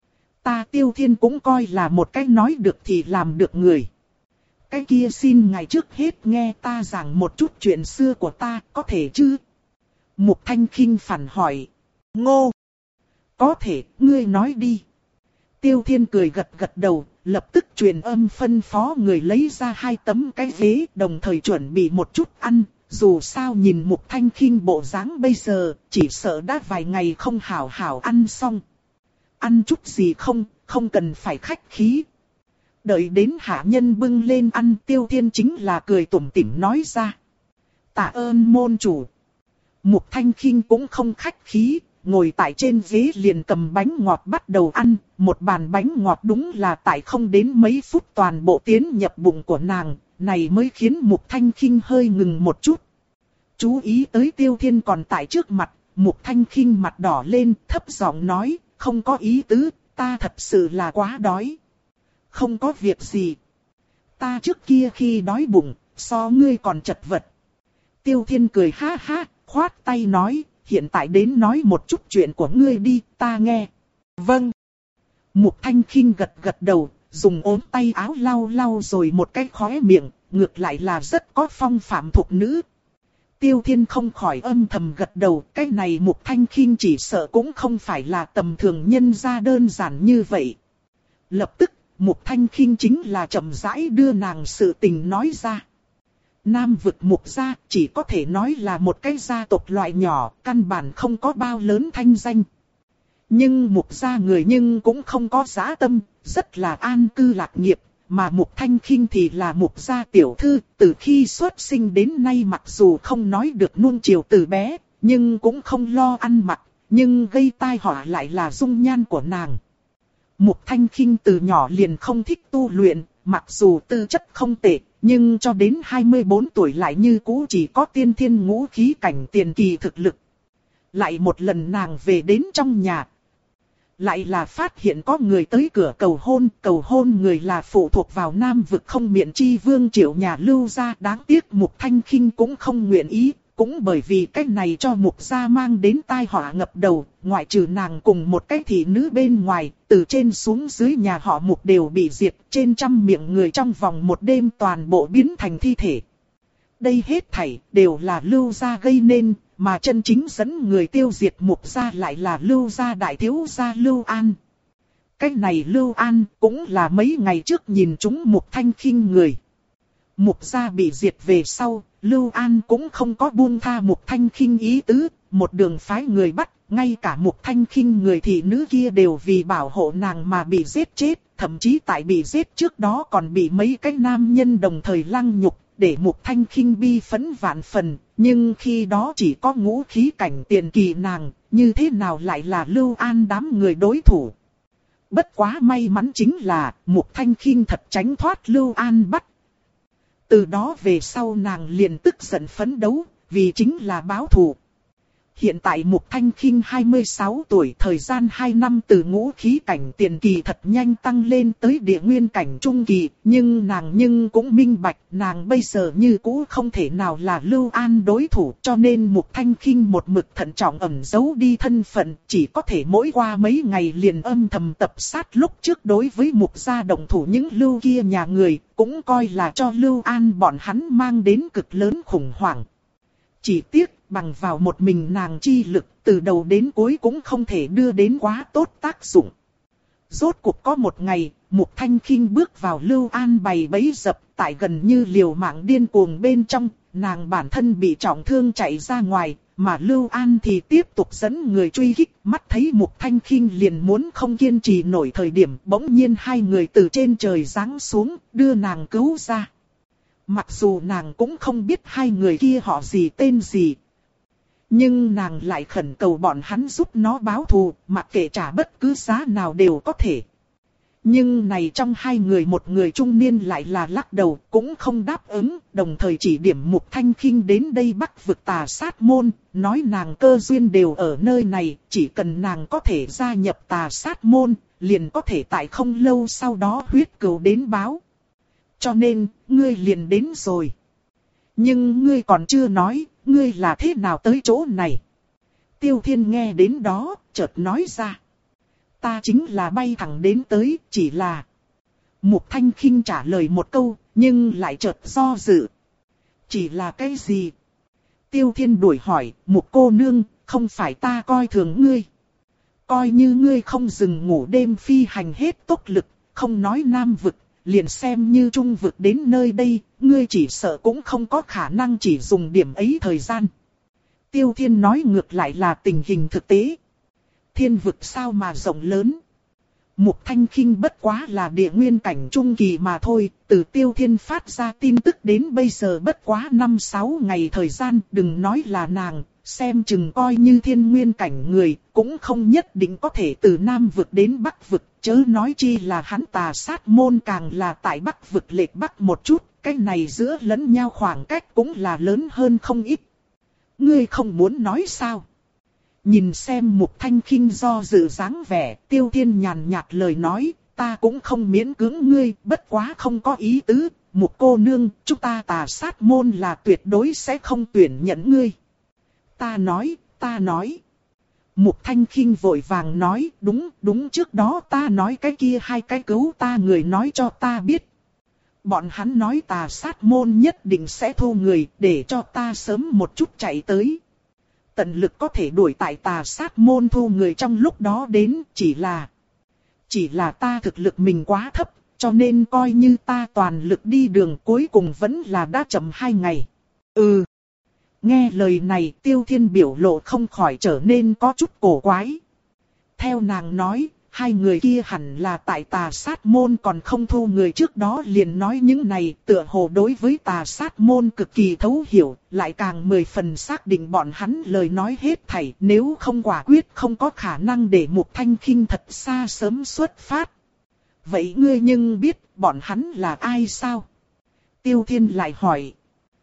Ta Tiêu Thiên cũng coi là một cái nói được thì làm được người. Cái kia xin ngài trước hết nghe ta giảng một chút chuyện xưa của ta, có thể chứ? Mục Thanh Khinh phản hỏi. Ngô! Có thể, ngươi nói đi. Tiêu Thiên cười gật gật đầu, lập tức truyền âm phân phó người lấy ra hai tấm cái ghế, đồng thời chuẩn bị một chút ăn. Dù sao nhìn Mục Thanh Khinh bộ dáng bây giờ, chỉ sợ đã vài ngày không hảo hảo ăn xong. Ăn chút gì không, không cần phải khách khí. Đợi đến hạ nhân bưng lên ăn, Tiêu Thiên chính là cười tủm tỉm nói ra. Tạ ơn môn chủ. Mục Thanh Khinh cũng không khách khí, ngồi tại trên ghế liền cầm bánh ngọt bắt đầu ăn, một bàn bánh ngọt đúng là tại không đến mấy phút toàn bộ tiến nhập bụng của nàng, này mới khiến Mục Thanh Khinh hơi ngừng một chút. Chú ý tới Tiêu Thiên còn tại trước mặt, Mục Thanh Khinh mặt đỏ lên, thấp giọng nói, không có ý tứ, ta thật sự là quá đói. Không có việc gì. Ta trước kia khi đói bụng, so ngươi còn chật vật. Tiêu Thiên cười ha ha, khoát tay nói, hiện tại đến nói một chút chuyện của ngươi đi, ta nghe. Vâng. Mục Thanh Khinh gật gật đầu, dùng ốm tay áo lau lau rồi một cái khóe miệng, ngược lại là rất có phong phạm thục nữ. Tiêu Thiên không khỏi âm thầm gật đầu, cái này Mục Thanh Khinh chỉ sợ cũng không phải là tầm thường nhân gia đơn giản như vậy. Lập tức, Mục Thanh Khinh chính là chậm rãi đưa nàng sự tình nói ra. Nam vực Mục gia chỉ có thể nói là một cái gia tộc loại nhỏ, căn bản không có bao lớn thanh danh. Nhưng Mục gia người nhưng cũng không có dã tâm, rất là an cư lạc nghiệp, mà Mục Thanh Khinh thì là Mục gia tiểu thư, từ khi xuất sinh đến nay mặc dù không nói được nuông chiều từ bé, nhưng cũng không lo ăn mặc, nhưng gây tai họa lại là dung nhan của nàng. Mục Thanh Khinh từ nhỏ liền không thích tu luyện, mặc dù tư chất không tệ, nhưng cho đến hai mươi bốn tuổi lại như cũ chỉ có tiên thiên ngũ khí cảnh tiền kỳ thực lực. Lại một lần nàng về đến trong nhà. Lại là phát hiện có người tới cửa cầu hôn, cầu hôn người là phụ thuộc vào Nam vực không miện chi vương Triệu nhà Lưu gia, đáng tiếc Mục Thanh Khinh cũng không nguyện ý, cũng bởi vì cách này cho Mục gia mang đến tai họa ngập đầu, ngoại trừ nàng cùng một cái thị nữ bên ngoài, từ trên xuống dưới nhà họ Mục đều bị diệt, trên trăm miệng người trong vòng một đêm toàn bộ biến thành thi thể. Đây hết thảy đều là Lưu gia gây nên, mà chân chính dẫn người tiêu diệt Mục gia lại là Lưu gia đại thiếu gia Lưu An. Cái này Lưu An cũng là mấy ngày trước nhìn chúng Mục Thanh Khinh người. Mục gia bị diệt về sau, Lưu An cũng không có buông tha Mục Thanh Khinh ý tứ, một đường phái người bắt, ngay cả Mục Thanh Khinh người thị nữ kia đều vì bảo hộ nàng mà bị giết chết, thậm chí tại bị giết trước đó còn bị mấy cái nam nhân đồng thời lăng nhục, để Mục Thanh Khinh bi phẫn vạn phần, nhưng khi đó chỉ có ngũ khí cảnh tiền kỳ nàng, như thế nào lại là Lưu An đám người đối thủ. Bất quá may mắn chính là, Mục Thanh Khinh thật tránh thoát Lưu An bắt. Từ đó về sau nàng liền tức giận phấn đấu, vì chính là báo thù. Hiện tại Mục Thanh Khinh hai mươi sáu tuổi, thời gian hai năm từ ngũ khí cảnh tiền kỳ thật nhanh tăng lên tới địa nguyên cảnh trung kỳ, nhưng nàng nhưng cũng minh bạch, nàng bây giờ như cũ không thể nào là Lưu An đối thủ, cho nên Mục Thanh Khinh một mực thận trọng ẩn giấu đi thân phận, chỉ có thể mỗi qua mấy ngày liền âm thầm tập sát lúc trước đối với Mục gia động thủ những Lưu kia nhà người, cũng coi là cho Lưu An bọn hắn mang đến cực lớn khủng hoảng. Chỉ tiếc, bằng vào một mình nàng chi lực, từ đầu đến cuối cũng không thể đưa đến quá tốt tác dụng. Rốt cuộc có một ngày, Mục Thanh Khinh bước vào Lưu An bày bẫy dập, tại gần như liều mạng điên cuồng bên trong, nàng bản thân bị trọng thương chạy ra ngoài, mà Lưu An thì tiếp tục dẫn người truy kích, mắt thấy Mục Thanh Khinh liền muốn không kiên trì nổi thời điểm, bỗng nhiên hai người từ trên trời giáng xuống, đưa nàng cứu ra. Mặc dù nàng cũng không biết hai người kia họ gì tên gì, nhưng nàng lại khẩn cầu bọn hắn giúp nó báo thù, mặc kệ trả bất cứ giá nào đều có thể. Nhưng này trong hai người một người trung niên lại là lắc đầu, cũng không đáp ứng, đồng thời chỉ điểm Mục Thanh Khinh đến đây Bắc vực Tà Sát môn, nói nàng cơ duyên đều ở nơi này, chỉ cần nàng có thể gia nhập Tà Sát môn, liền có thể tại không lâu sau đó huyết cừu đến báo. Cho nên, ngươi liền đến rồi. Nhưng ngươi còn chưa nói, ngươi là thế nào tới chỗ này? Tiêu Thiên nghe đến đó, chợt nói ra. Ta chính là bay thẳng đến tới, chỉ là... Mục Thanh Khinh trả lời một câu, nhưng lại chợt do dự. Chỉ là cái gì? Tiêu Thiên đuổi hỏi, Mục cô nương, không phải ta coi thường ngươi. Coi như ngươi không dừng ngủ đêm phi hành hết tốc lực, không nói Nam vực, liền xem như Trung vực đến nơi đây, ngươi chỉ sợ cũng không có khả năng chỉ dùng điểm ấy thời gian. Tiêu Thiên nói ngược lại là tình hình thực tế. Thiên vực sao mà rộng lớn. Mục Thanh Khinh bất quá là địa nguyên cảnh trung kỳ mà thôi, từ Tiêu Thiên phát ra tin tức đến bây giờ bất quá năm sáu ngày thời gian, đừng nói là nàng, xem chừng coi như thiên nguyên cảnh người, cũng không nhất định có thể từ Nam vực đến Bắc vực, chớ nói chi là hắn Tà Sát môn càng là tại Bắc vực lệch Bắc một chút, cái này giữa lẫn nhau khoảng cách cũng là lớn hơn không ít. Ngươi không muốn nói sao? Nhìn xem Mục Thanh Khinh do dự dáng vẻ, Tiêu Thiên nhàn nhạt lời nói, ta cũng không miễn cưỡng ngươi, bất quá không có ý tứ, Mục cô nương, chúng ta Tà Sát môn là tuyệt đối sẽ không tuyển nhận ngươi. Ta nói, ta nói. Mục Thanh Khinh vội vàng nói, đúng, đúng trước đó ta nói cái kia hai cái cứu ta người nói cho ta biết. Bọn hắn nói Tà Sát môn nhất định sẽ thu người, để cho ta sớm một chút chạy tới. Tận lực có thể đuổi tại Tà Sát môn thu người trong lúc đó đến, chỉ là... Chỉ là ta thực lực mình quá thấp, cho nên coi như ta toàn lực đi đường cuối cùng vẫn là đã chậm hai ngày. Ừ. Nghe lời này Tiêu Thiên biểu lộ không khỏi trở nên có chút cổ quái. Theo nàng nói, hai người kia hẳn là tại Tà Sát môn còn không thu người trước đó liền nói những này, tựa hồ đối với Tà Sát môn cực kỳ thấu hiểu, lại càng mười phần xác định bọn hắn lời nói hết thảy, nếu không quả quyết không có khả năng để Mục Thanh Khinh thật xa sớm xuất phát. Vậy ngươi nhưng biết bọn hắn là ai sao? Tiêu Thiên lại hỏi.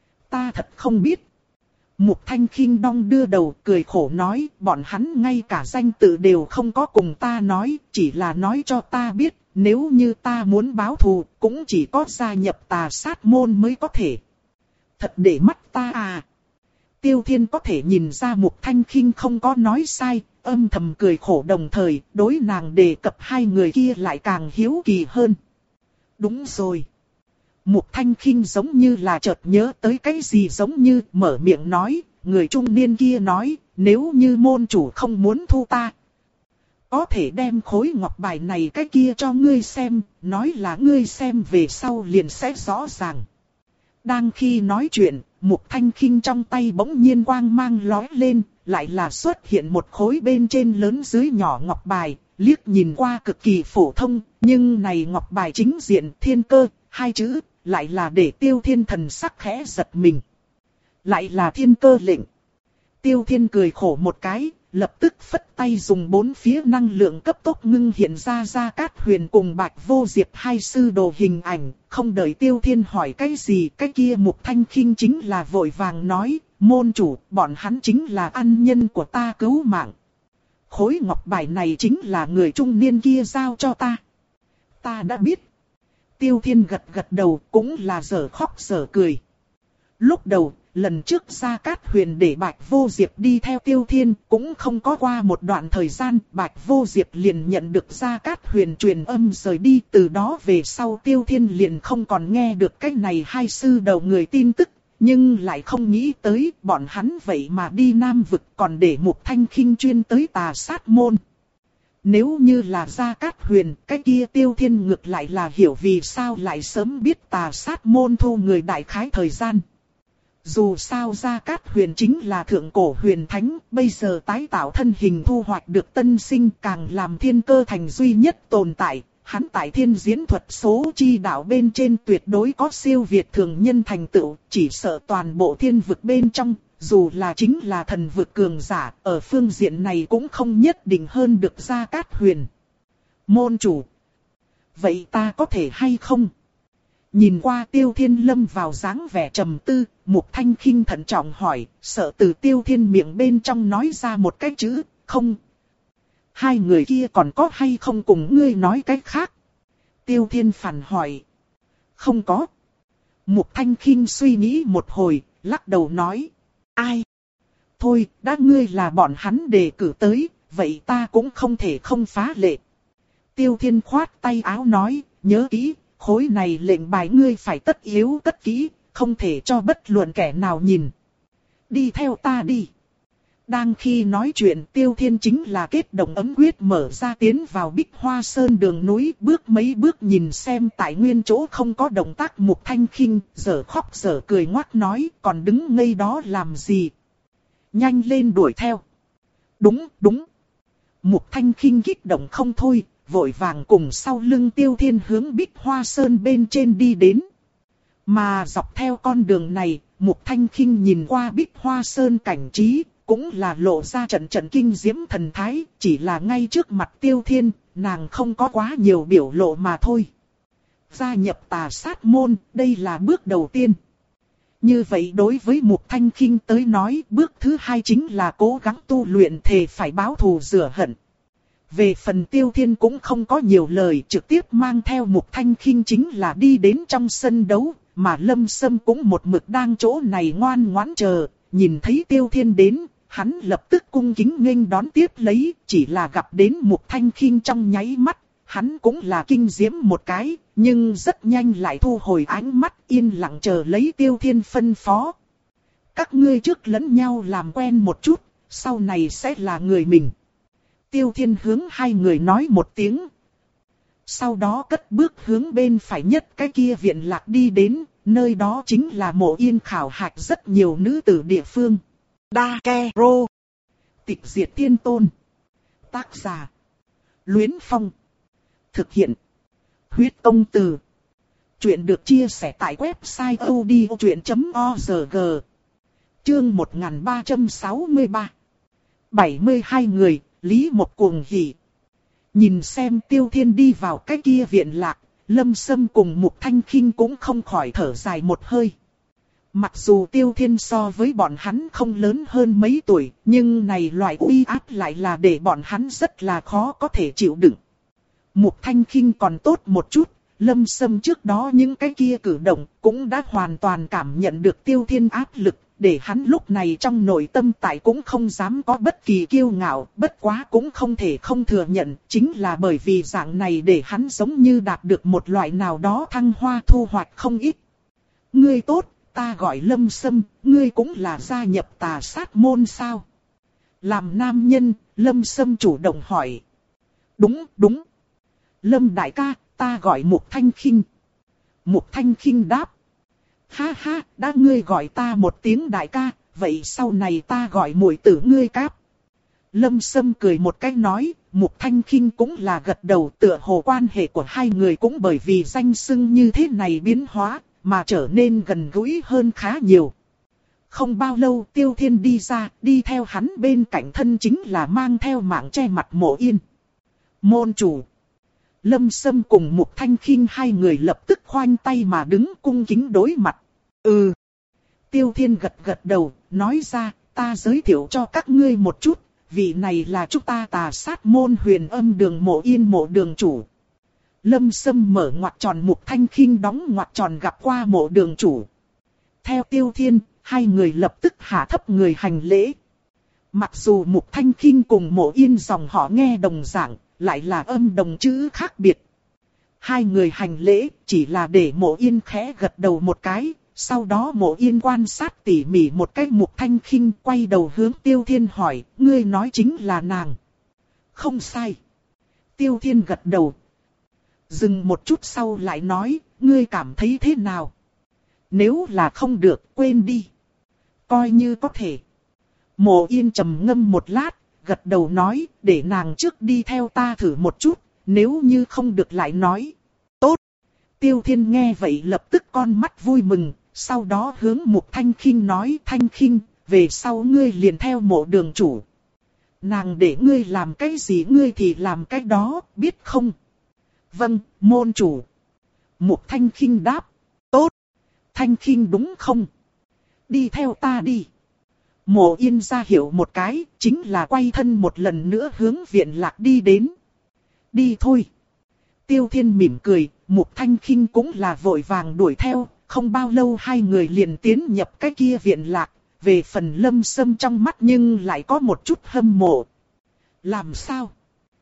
Ta thật không biết. Mục Thanh Khinh đong đưa đầu cười khổ nói, bọn hắn ngay cả danh tự đều không có cùng ta nói, chỉ là nói cho ta biết, nếu như ta muốn báo thù, cũng chỉ có gia nhập Tà Sát môn mới có thể. Thật để mắt ta à. Tiêu Thiên có thể nhìn ra Mục Thanh Khinh không có nói sai, âm thầm cười khổ đồng thời, đối nàng đề cập hai người kia lại càng hiếu kỳ hơn. Đúng rồi. Mục Thanh Khinh giống như là chợt nhớ tới cái gì giống như mở miệng nói, người trung niên kia nói, nếu như môn chủ không muốn thu ta, có thể đem khối ngọc bài này cái kia cho ngươi xem, nói là ngươi xem về sau liền sẽ rõ ràng. Đang khi nói chuyện, Mục Thanh Khinh trong tay bỗng nhiên quang mang lóe lên, lại là xuất hiện một khối bên trên lớn dưới nhỏ ngọc bài, liếc nhìn qua cực kỳ phổ thông, nhưng này ngọc bài chính diện thiên cơ, hai chữ, lại là để Tiêu Thiên thần sắc khẽ giật mình. Lại là thiên cơ lệnh. Tiêu Thiên cười khổ một cái, lập tức phất tay dùng bốn phía năng lượng cấp tốc ngưng hiện ra Gia Cát Huyền cùng Bạch Vô Diệp hai sư đồ hình ảnh, không đợi Tiêu Thiên hỏi cái gì, cái kia Mục Thanh Khinh chính là vội vàng nói, môn chủ, bọn hắn chính là ân nhân của ta cứu mạng. Khối ngọc bài này chính là người trung niên kia giao cho ta. Ta đã biết. Tiêu Thiên gật gật đầu, cũng là dở khóc dở cười. Lúc đầu, lần trước Gia Cát Huyền để Bạch Vô Diệp đi theo Tiêu Thiên, cũng không có qua một đoạn thời gian, Bạch Vô Diệp liền nhận được Gia Cát Huyền truyền âm rời đi, từ đó về sau Tiêu Thiên liền không còn nghe được cái này hai sư đầu người tin tức, nhưng lại không nghĩ tới bọn hắn vậy mà đi Nam vực còn để Mục Thanh Khinh chuyên tới Tà Sát môn. Nếu như là Gia Cát Huyền, cái kia Tiêu Thiên ngược lại là hiểu vì sao lại sớm biết Tà Sát môn thu người đại khái thời gian. Dù sao Gia Cát Huyền chính là thượng cổ huyền thánh, bây giờ tái tạo thân hình thu hoạch được tân sinh càng làm thiên cơ thành duy nhất tồn tại. Hắn tại thiên diễn thuật số chi đạo bên trên tuyệt đối có siêu việt thường nhân thành tựu, chỉ sợ toàn bộ thiên vực bên trong, dù là chính là thần vực cường giả, ở phương diện này cũng không nhất định hơn được Gia Cát Huyền. Môn chủ. Vậy ta có thể hay không? Nhìn qua Tiêu Thiên lâm vào dáng vẻ trầm tư, Mục Thanh Khinh thận trọng hỏi, sợ từ Tiêu Thiên miệng bên trong nói ra một cái chữ, không. Hai người kia còn có hay không cùng ngươi nói cái khác? Tiêu Thiên phản hỏi. Không có. Mục Thanh Khinh suy nghĩ một hồi, lắc đầu nói. Ai? Thôi, đã ngươi là bọn hắn đề cử tới, vậy ta cũng không thể không phá lệ. Tiêu Thiên khoát tay áo nói, nhớ kỹ, khối này lệnh bài ngươi phải tất yếu cất kỹ, không thể cho bất luận kẻ nào nhìn. Đi theo ta đi. Đang khi nói chuyện Tiêu Thiên chính là kết động ấm quyết mở ra tiến vào Bích Hoa Sơn đường núi, bước mấy bước nhìn xem tại nguyên chỗ không có động tác. Mục Thanh Khinh dở khóc dở cười ngoác nói, còn đứng ngây đó làm gì? Nhanh lên đuổi theo. Đúng, đúng. Mục Thanh Khinh kích động không thôi, vội vàng cùng sau lưng Tiêu Thiên hướng Bích Hoa Sơn bên trên đi đến. Mà dọc theo con đường này, Mục Thanh Khinh nhìn qua Bích Hoa Sơn cảnh trí, cũng là lộ ra trận trận kinh diễm thần thái, chỉ là ngay trước mặt Tiêu Thiên, nàng không có quá nhiều biểu lộ mà thôi. Gia nhập Tà Sát môn, đây là bước đầu tiên. Như vậy đối với Mục Thanh Khinh tới nói, bước thứ hai chính là cố gắng tu luyện thề phải báo thù rửa hận. Về phần Tiêu Thiên cũng không có nhiều lời, trực tiếp mang theo Mục Thanh Khinh chính là đi đến trong sân đấu, mà Lâm Sâm cũng một mực đang chỗ này ngoan ngoãn chờ, nhìn thấy Tiêu Thiên đến, hắn lập tức cung kính nghênh đón tiếp lấy, chỉ là gặp đến Mục Thanh Khinh trong nháy mắt, hắn cũng là kinh diễm một cái, nhưng rất nhanh lại thu hồi ánh mắt, yên lặng chờ lấy Tiêu Thiên phân phó. Các ngươi trước lẫn nhau làm quen một chút, sau này sẽ là người mình. Tiêu Thiên hướng hai người nói một tiếng. Sau đó cất bước hướng bên phải nhất cái kia viện lạc đi đến, nơi đó chính là Mộ Yên khảo hạch rất nhiều nữ tử địa phương. Đa Ke Rô. Tịch Diệt Tiên Tôn. Tác giả. Luyến Phong. Thực hiện. Huyết Công Từ. Chuyện được chia sẻ tại website odchuyện chấm org. Chương một nghìn ba trăm sáu mươi ba. bảy mươi hai người, Lý Một cuồng hỉ. Nhìn xem Tiêu Thiên đi vào cái kia viện lạc, Lâm Sâm cùng Mục Thanh Khinh cũng không khỏi thở dài một hơi. Mặc dù Tiêu Thiên so với bọn hắn không lớn hơn mấy tuổi, nhưng này loại uy áp lại là để bọn hắn rất là khó có thể chịu đựng. Mục Thanh Khinh còn tốt một chút, Lâm Sâm trước đó những cái kia cử động cũng đã hoàn toàn cảm nhận được Tiêu Thiên áp lực, để hắn lúc này trong nội tâm tại cũng không dám có bất kỳ kiêu ngạo, bất quá cũng không thể không thừa nhận, chính là bởi vì dạng này để hắn giống như đạt được một loại nào đó thăng hoa thu hoạch không ít. Ngươi tốt, ta gọi Lâm Sâm, ngươi cũng là gia nhập Tà Sát môn sao? Làm nam nhân, Lâm Sâm chủ động hỏi. Đúng, đúng. Lâm đại ca, ta gọi Mục Thanh Khinh. Mục Thanh Khinh đáp. Ha ha, đã ngươi gọi ta một tiếng đại ca, vậy sau này ta gọi muội tử ngươi cáp. Lâm Sâm cười một cái nói, Mục Thanh Khinh cũng là gật đầu, tựa hồ quan hệ của hai người cũng bởi vì danh xưng như thế này biến hóa, mà trở nên gần gũi hơn khá nhiều. Không bao lâu Tiêu Thiên đi ra, đi theo hắn bên cạnh thân chính là mang theo mạng che mặt Mộ Yên. Môn chủ. Lâm Sâm cùng Mục Thanh Khinh hai người lập tức khoanh tay mà đứng cung kính đối mặt. Ừ. Tiêu Thiên gật gật đầu, nói ra, ta giới thiệu cho các ngươi một chút, vị này là chúng ta Tà Sát môn Huyền Âm Đường Mộ Yên mộ đường chủ. Lâm Sâm mở ngoặc tròn, Mục Thanh Khinh đóng ngoặc tròn gặp qua mộ đường chủ. Theo Tiêu Thiên, hai người lập tức hạ thấp người hành lễ. Mặc dù Mục Thanh Khinh cùng Mộ Yên dòng họ nghe đồng dạng, lại là âm đồng chữ khác biệt. Hai người hành lễ chỉ là để Mộ Yên khẽ gật đầu một cái, sau đó Mộ Yên quan sát tỉ mỉ một cái Mục Thanh Khinh, quay đầu hướng Tiêu Thiên hỏi, ngươi nói chính là nàng. Không sai. Tiêu Thiên gật đầu. Dừng một chút sau lại nói, ngươi cảm thấy thế nào? Nếu là không được, quên đi. Coi như có thể. Mộ Yên trầm ngâm một lát, gật đầu nói, để nàng trước đi theo ta thử một chút, nếu như không được lại nói. Tốt. Tiêu Thiên nghe vậy lập tức con mắt vui mừng, sau đó hướng Mục Thanh Khinh nói, Thanh Khinh, về sau ngươi liền theo mộ đường chủ. Nàng để ngươi làm cái gì ngươi thì làm cái đó, biết không? Vâng, môn chủ. Mục Thanh Khinh đáp. Tốt. Thanh Khinh đúng không? Đi theo ta đi. Mộ Yên ra hiệu một cái, chính là quay thân một lần nữa hướng viện lạc đi đến. Đi thôi. Tiêu Thiên mỉm cười, Mục Thanh Khinh cũng là vội vàng đuổi theo, không bao lâu hai người liền tiến nhập cái kia viện lạc, về phần Lâm Sâm trong mắt nhưng lại có một chút hâm mộ. Làm sao?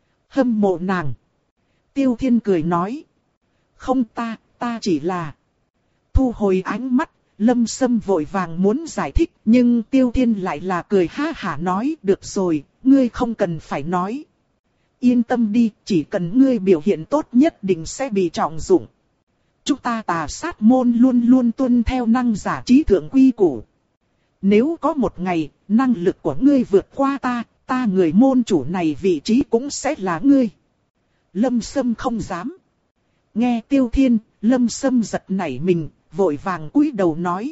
Hâm mộ nàng. Tiêu Thiên cười nói. Không ta, ta chỉ là... Thu hồi ánh mắt, Lâm Sâm vội vàng muốn giải thích, nhưng Tiêu Thiên lại là cười ha hả nói, được rồi, ngươi không cần phải nói. Yên tâm đi, chỉ cần ngươi biểu hiện tốt nhất định sẽ bị trọng dụng. Chúng ta Tà Sát môn luôn luôn tuân theo năng giả trí thượng quy củ. Nếu có một ngày, năng lực của ngươi vượt qua ta, ta người môn chủ này vị trí cũng sẽ là ngươi. Lâm Sâm không dám. Nghe Tiêu Thiên, Lâm Sâm giật nảy mình, vội vàng cúi đầu nói.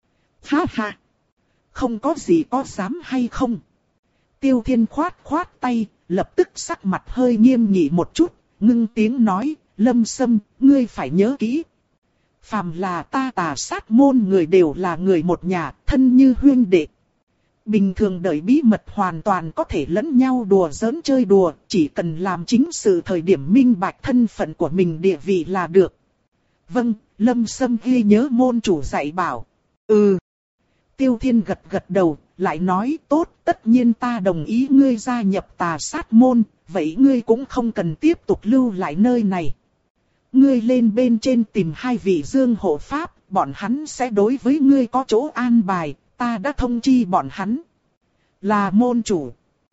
Ha ha! Không có gì có dám hay không? Tiêu Thiên khoát khoát tay, lập tức sắc mặt hơi nghiêm nghị một chút, ngưng tiếng nói, Lâm Sâm, ngươi phải nhớ kỹ. Phàm là ta Tà Sát môn người đều là người một nhà, thân như huynh đệ. Bình thường đợi bí mật hoàn toàn có thể lẫn nhau đùa giỡn chơi đùa, chỉ cần làm chính sự thời điểm minh bạch thân phận của mình địa vị là được. Vâng, Lâm Sâm ghi nhớ môn chủ dạy bảo. Ừ. Tiêu Thiên gật gật đầu, lại nói tốt, tất nhiên ta đồng ý ngươi gia nhập Tà Sát môn, vậy ngươi cũng không cần tiếp tục lưu lại nơi này. Ngươi lên bên trên tìm hai vị dương hộ pháp, bọn hắn sẽ đối với ngươi có chỗ an bài, ta đã thông chi bọn hắn. Là môn chủ.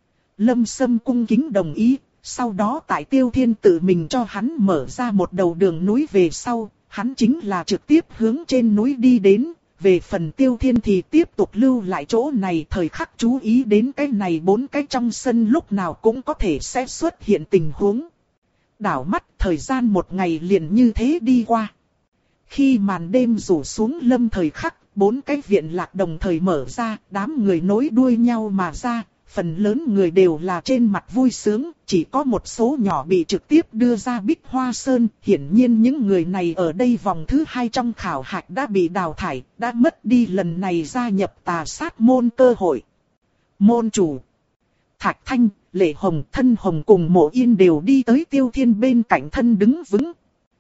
Lâm Sâm cung kính đồng ý, sau đó tại Tiêu Thiên tự mình cho hắn mở ra một đầu đường núi về sau, hắn chính là trực tiếp hướng trên núi đi đến. Về phần Tiêu Thiên thì tiếp tục lưu lại chỗ này, thời khắc chú ý đến cái này bốn cái trong sân lúc nào cũng có thể sẽ xuất hiện tình huống. Đảo mắt thời gian một ngày liền như thế đi qua. Khi màn đêm rủ xuống lâm thời khắc, bốn cái viện lạc đồng thời mở ra, đám người nối đuôi nhau mà ra, phần lớn người đều là trên mặt vui sướng, chỉ có một số nhỏ bị trực tiếp đưa ra Bích Hoa Sơn. Hiển nhiên những người này ở đây vòng thứ hai trong khảo hạch đã bị đào thải, đã mất đi lần này gia nhập Tà Sát môn cơ hội. Môn chủ Thạch Thanh, Lệ Hồng, Thân Hồng cùng Mộ Yên đều đi tới Tiêu Thiên bên cạnh thân đứng vững.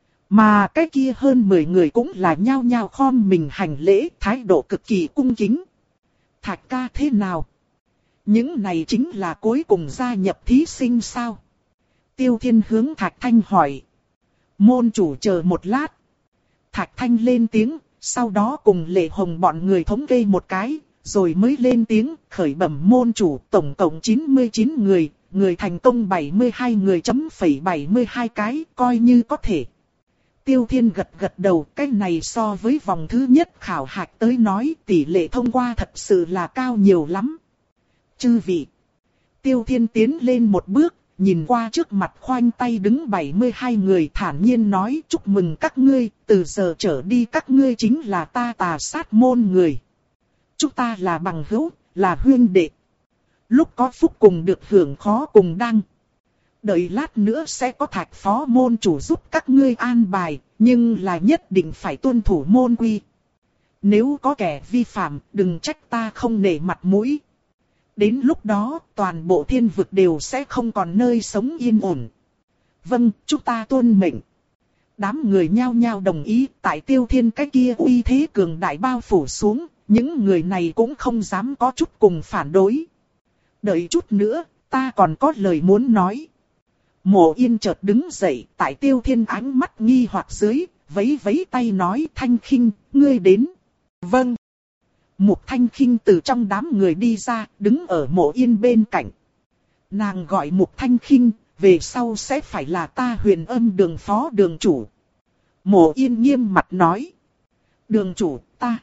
Mà cái kia hơn mười người cũng là nhao nhao khom mình hành lễ, thái độ cực kỳ cung kính. Thạch ca thế nào? Những này chính là cuối cùng gia nhập thí sinh sao? Tiêu Thiên hướng Thạch Thanh hỏi. Môn chủ chờ một lát. Thạch Thanh lên tiếng, sau đó cùng Lệ Hồng bọn người thống kê một cái, rồi mới lên tiếng khởi bẩm môn chủ, tổng cộng chín mươi chín người, người thành công bảy mươi hai người chấm phẩy bảy mươi hai cái, coi như có thể. Tiêu Thiên gật gật đầu, cái này so với vòng thứ nhất khảo hạch tới nói tỷ lệ thông qua thật sự là cao nhiều lắm. Chư vị. Tiêu Thiên tiến lên một bước, nhìn qua trước mặt khoanh tay đứng bảy mươi hai người thản nhiên nói chúc mừng các ngươi, từ giờ trở đi các ngươi chính là ta Tà Sát môn người. Chúng ta là bằng hữu, là huynh đệ. Lúc có phúc cùng được hưởng khó cùng đăng. Đợi lát nữa sẽ có Thạch phó môn chủ giúp các ngươi an bài, nhưng là nhất định phải tuân thủ môn quy. Nếu có kẻ vi phạm, đừng trách ta không nể mặt mũi. Đến lúc đó, toàn bộ thiên vực đều sẽ không còn nơi sống yên ổn. Vâng, chúng ta tuân mệnh. Đám người nhao nhao đồng ý, tại Tiêu Thiên cái kia uy thế cường đại bao phủ xuống, những người này cũng không dám có chút cùng phản đối. Đợi chút nữa, ta còn có lời muốn nói. Mộ Yên chợt đứng dậy, tại Tiêu Thiên ánh mắt nghi hoặc dưới, vẫy vẫy tay nói Thanh Khinh, ngươi đến. Vâng. Mục Thanh Khinh từ trong đám người đi ra, đứng ở Mộ Yên bên cạnh. Nàng gọi Mục Thanh Khinh, về sau sẽ phải là ta Huyền Âm đường phó đường chủ. Mộ Yên nghiêm mặt nói. Đường chủ, ta.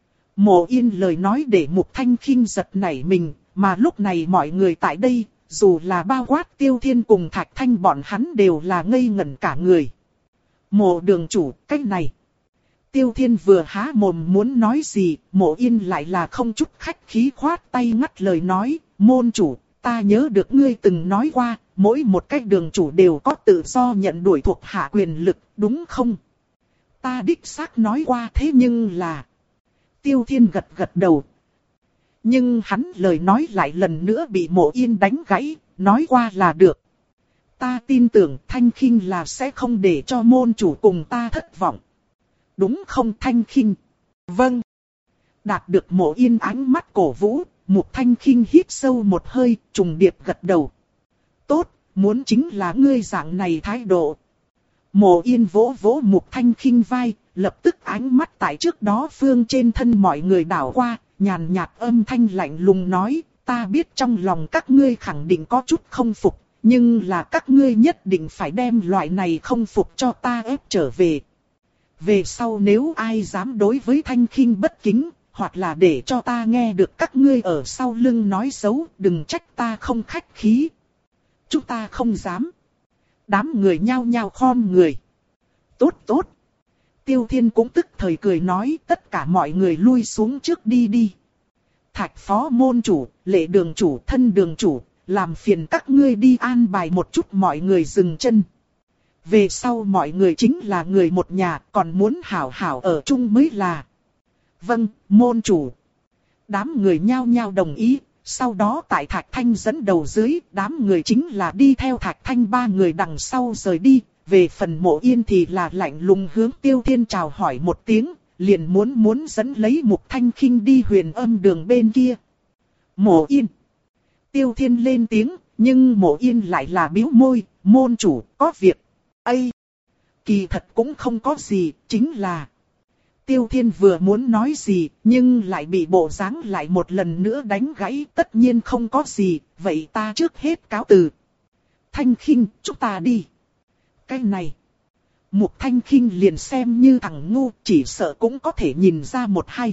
Mộ Yên lời nói để Mục Thanh Khinh giật nảy mình, mà lúc này mọi người tại đây, dù là bao quát Tiêu Thiên cùng Thạch Thanh bọn hắn đều là ngây ngẩn cả người. Mộ đường chủ, cách này. Tiêu Thiên vừa há mồm muốn nói gì, Mộ Yên lại là không chút khách khí khoát tay ngắt lời nói, môn chủ, ta nhớ được ngươi từng nói qua, mỗi một cách đường chủ đều có tự do nhận đuổi thuộc hạ quyền lực, đúng không? Ta đích xác nói qua thế nhưng là... Tiêu Thiên gật gật đầu. Nhưng hắn lời nói lại lần nữa bị Mộ Yên đánh gãy, nói qua là được. Ta tin tưởng Thanh Khinh là sẽ không để cho môn chủ cùng ta thất vọng. Đúng không Thanh Khinh? Vâng. Đạt được Mộ Yên ánh mắt cổ vũ, Mục Thanh Khinh hít sâu một hơi, trùng điệp gật đầu. Tốt, muốn chính là ngươi dạng này thái độ. Mộ Yên vỗ vỗ Mục Thanh Khinh vai, lập tức ánh mắt tại trước đó phương trên thân mọi người đảo qua, nhàn nhạt âm thanh lạnh lùng nói, ta biết trong lòng các ngươi khẳng định có chút không phục, nhưng là các ngươi nhất định phải đem loại này không phục cho ta ép trở về. Về sau nếu ai dám đối với Thanh Khinh bất kính, hoặc là để cho ta nghe được các ngươi ở sau lưng nói xấu, đừng trách ta không khách khí. Chúng ta không dám. Đám người nhao nhao khom người. Tốt tốt. Tiêu Thiên cũng tức thời cười nói tất cả mọi người lui xuống trước đi đi. Thạch phó môn chủ, lệ đường chủ, thân đường chủ, làm phiền các ngươi đi an bài một chút mọi người dừng chân. Về sau mọi người chính là người một nhà, còn muốn hảo hảo ở chung mới là. Vâng, môn chủ. Đám người nhao nhao đồng ý, sau đó tại Thạch Thanh dẫn đầu dưới, đám người chính là đi theo Thạch Thanh ba người đằng sau rời đi. Về phần Mộ Yên thì là lạnh lùng hướng Tiêu Thiên chào hỏi một tiếng, liền muốn muốn dẫn lấy Mục Thanh Khinh đi Huyền Âm đường bên kia. Mộ Yên. Tiêu Thiên lên tiếng, nhưng Mộ Yên lại là bĩu môi, môn chủ, có việc. Ây! Kỳ thật cũng không có gì, chính là... Tiêu Thiên vừa muốn nói gì, nhưng lại bị bộ dáng lại một lần nữa đánh gãy, tất nhiên không có gì, vậy ta trước hết cáo từ. Thanh Khinh, chúng ta đi. Cái này... Mục Thanh Khinh liền xem như thằng ngu, chỉ sợ cũng có thể nhìn ra một hai.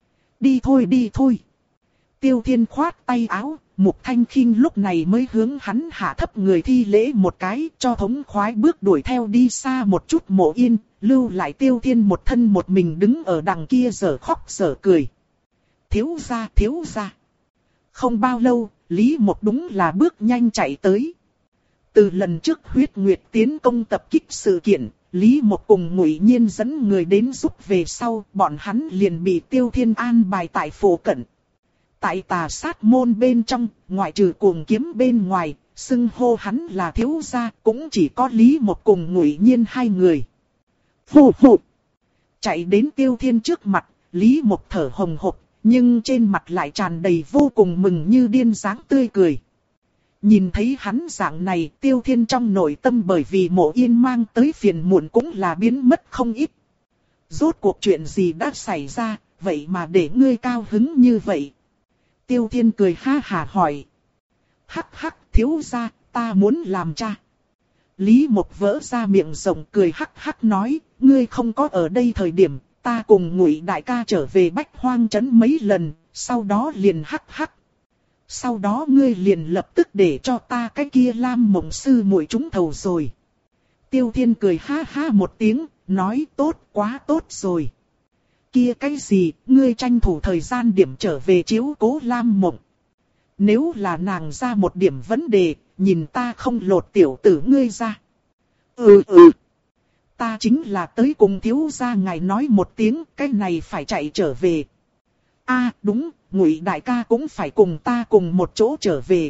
Đi thôi đi thôi. Tiêu Thiên khoát tay áo, Mục Thanh Khinh lúc này mới hướng hắn hạ thấp người thi lễ một cái, cho thống khoái bước đuổi theo đi xa một chút Mộ Yên, lưu lại Tiêu Thiên một thân một mình đứng ở đằng kia giở khóc giở cười. Thiếu gia, thiếu gia. Không bao lâu, Lý Mộc đúng là bước nhanh chạy tới. Từ lần trước huyết nguyệt tiến công tập kích sự kiện, Lý Mộc cùng Ngụy Nhiên dẫn người đến giúp về sau, bọn hắn liền bị Tiêu Thiên an bài tại phủ cận. Tại Tà Sát môn bên trong, ngoại trừ Cuồng Kiếm bên ngoài, xưng hô hắn là thiếu gia, cũng chỉ có Lý Mộc cùng Ngụy Nhiên hai người. Phù phù. Chạy đến Tiêu Thiên trước mặt, Lý Mộc thở hồng hộc, nhưng trên mặt lại tràn đầy vô cùng mừng như điên dáng tươi cười. Nhìn thấy hắn dạng này, Tiêu Thiên trong nội tâm bởi vì Mộ Yên mang tới phiền muộn cũng là biến mất không ít. Rốt cuộc chuyện gì đã xảy ra, vậy mà để ngươi cao hứng như vậy? Tiêu Thiên cười ha hả hỏi. Hắc hắc, thiếu gia, ta muốn làm cha. Lý Mộc vỡ ra miệng rộng cười hắc hắc nói, ngươi không có ở đây thời điểm, ta cùng Ngụy đại ca trở về Bách Hoang trấn mấy lần, sau đó liền hắc hắc. Sau đó ngươi liền lập tức để cho ta cái kia Lam Mộng sư muội trúng thầu rồi. Tiêu Thiên cười ha ha một tiếng, nói tốt quá tốt rồi. Kia cái gì, ngươi tranh thủ thời gian điểm trở về chiếu cố Lam Mộng. Nếu là nàng ra một điểm vấn đề, nhìn ta không lột tiểu tử ngươi ra. Ừ ừ. Ta chính là tới cùng thiếu gia ngài nói một tiếng, cái này phải chạy trở về. A đúng, Ngụy đại ca cũng phải cùng ta cùng một chỗ trở về.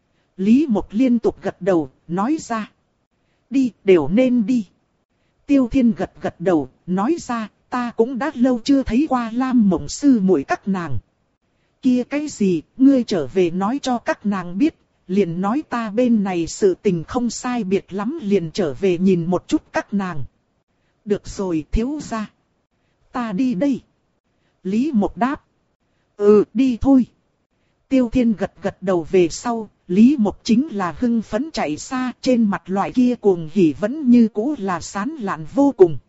Lý Mộc liên tục gật đầu, nói ra. Đi, đều nên đi. Tiêu Thiên gật gật đầu, nói ra, ta cũng đã lâu chưa thấy qua Lam Mộng sư muội các nàng. Kia cái gì, ngươi trở về nói cho các nàng biết, liền nói ta bên này sự tình không sai biệt lắm liền trở về nhìn một chút các nàng. Được rồi thiếu gia. Ta đi đây. Lý Mộc đáp. Ừ, đi thôi. Tiêu Thiên gật gật đầu về sau, Lý Mộc chính là hưng phấn chạy xa, trên mặt loại kia cuồng hỉ vẫn như cũ là sán lạn vô cùng.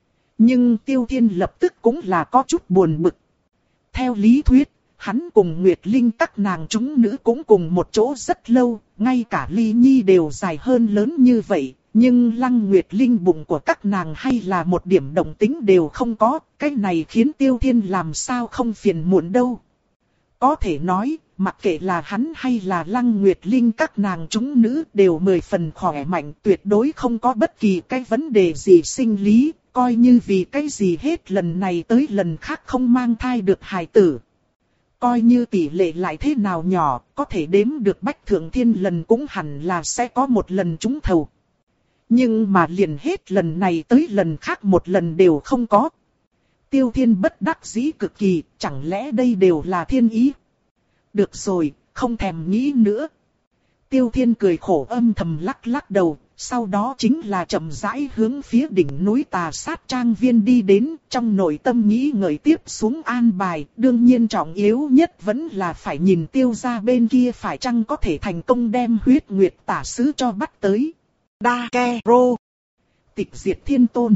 Nhưng Tiêu Thiên lập tức cũng là có chút buồn bực. Theo lý thuyết, hắn cùng Nguyệt Linh các nàng chúng nữ cũng cùng một chỗ rất lâu, ngay cả Ly Nhi đều dài hơn lớn như vậy. Nhưng Lăng Nguyệt Linh bụng của các nàng hay là một điểm động tính đều không có, cái này khiến Tiêu Thiên làm sao không phiền muộn đâu. Có thể nói, mặc kệ là hắn hay là Lăng Nguyệt Linh các nàng chúng nữ đều mười phần khỏe mạnh, tuyệt đối không có bất kỳ cái vấn đề gì sinh lý, coi như vì cái gì hết lần này tới lần khác không mang thai được hài tử. Coi như tỷ lệ lại thế nào nhỏ, có thể đếm được Bách Thượng Thiên lần cũng hẳn là sẽ có một lần trúng thầu. Nhưng mà liền hết lần này tới lần khác một lần đều không có. Tiêu Thiên bất đắc dĩ cực kỳ, chẳng lẽ đây đều là thiên ý? Được rồi, không thèm nghĩ nữa. Tiêu Thiên cười khổ âm thầm lắc lắc đầu, sau đó chính là chậm rãi hướng phía đỉnh núi Tà Sát Trang Viên đi đến, trong nội tâm nghĩ ngợi tiếp xuống an bài, đương nhiên trọng yếu nhất vẫn là phải nhìn Tiêu gia bên kia phải chăng có thể thành công đem huyết nguyệt tả sứ cho bắt tới. Đa Ke Rô. Tịch diệt thiên tôn.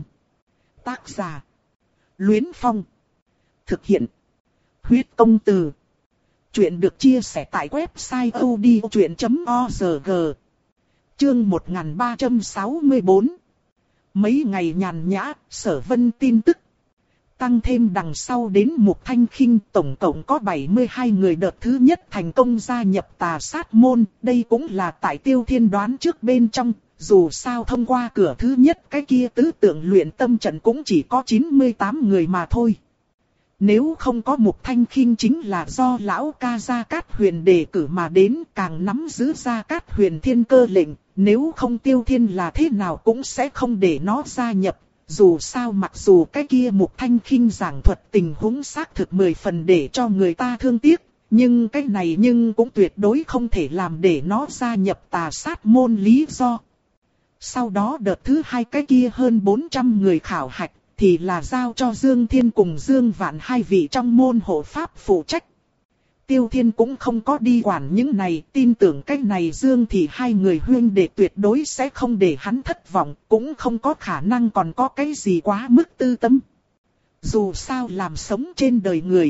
Tác giả. Luyến Phong. Thực hiện. Huyết công từ. Chuyện được chia sẻ tại website odchuyện chấm org. Chương một nghìn ba trăm sáu mươi bốn. Mấy ngày nhàn nhã, Sở Vân tin tức. Tăng thêm đằng sau đến Mục Thanh Khinh, tổng cộng có bảy mươi hai người đợt thứ nhất thành công gia nhập Tà Sát môn, đây cũng là tại Tiêu Thiên đoán trước bên trong, dù sao thông qua cửa thứ nhất cái kia tứ tượng luyện tâm trận cũng chỉ có chín mươi tám người mà thôi. Nếu không có Mục Thanh Khinh chính là do lão ca Gia Cát Huyền đề cử mà đến, càng nắm giữ Gia Cát Huyền thiên cơ lệnh, nếu không Tiêu Thiên là thế nào cũng sẽ không để nó gia nhập. Dù sao mặc dù cái kia Mục Thanh Khinh giảng thuật tình huống xác thực mười phần để cho người ta thương tiếc, nhưng cái này nhưng cũng tuyệt đối không thể làm để nó gia nhập Tà Sát môn lý do. Sau đó đợt thứ hai cái kia hơn bốn trăm người khảo hạch thì là giao cho Dương Thiên cùng Dương Vạn hai vị trong môn hộ pháp phụ trách. Tiêu Thiên cũng không có đi quản những này, tin tưởng cái này Dương thì hai người huyên đệ tuyệt đối sẽ không để hắn thất vọng, cũng không có khả năng còn có cái gì quá mức tư tâm. Dù sao làm sống trên đời người,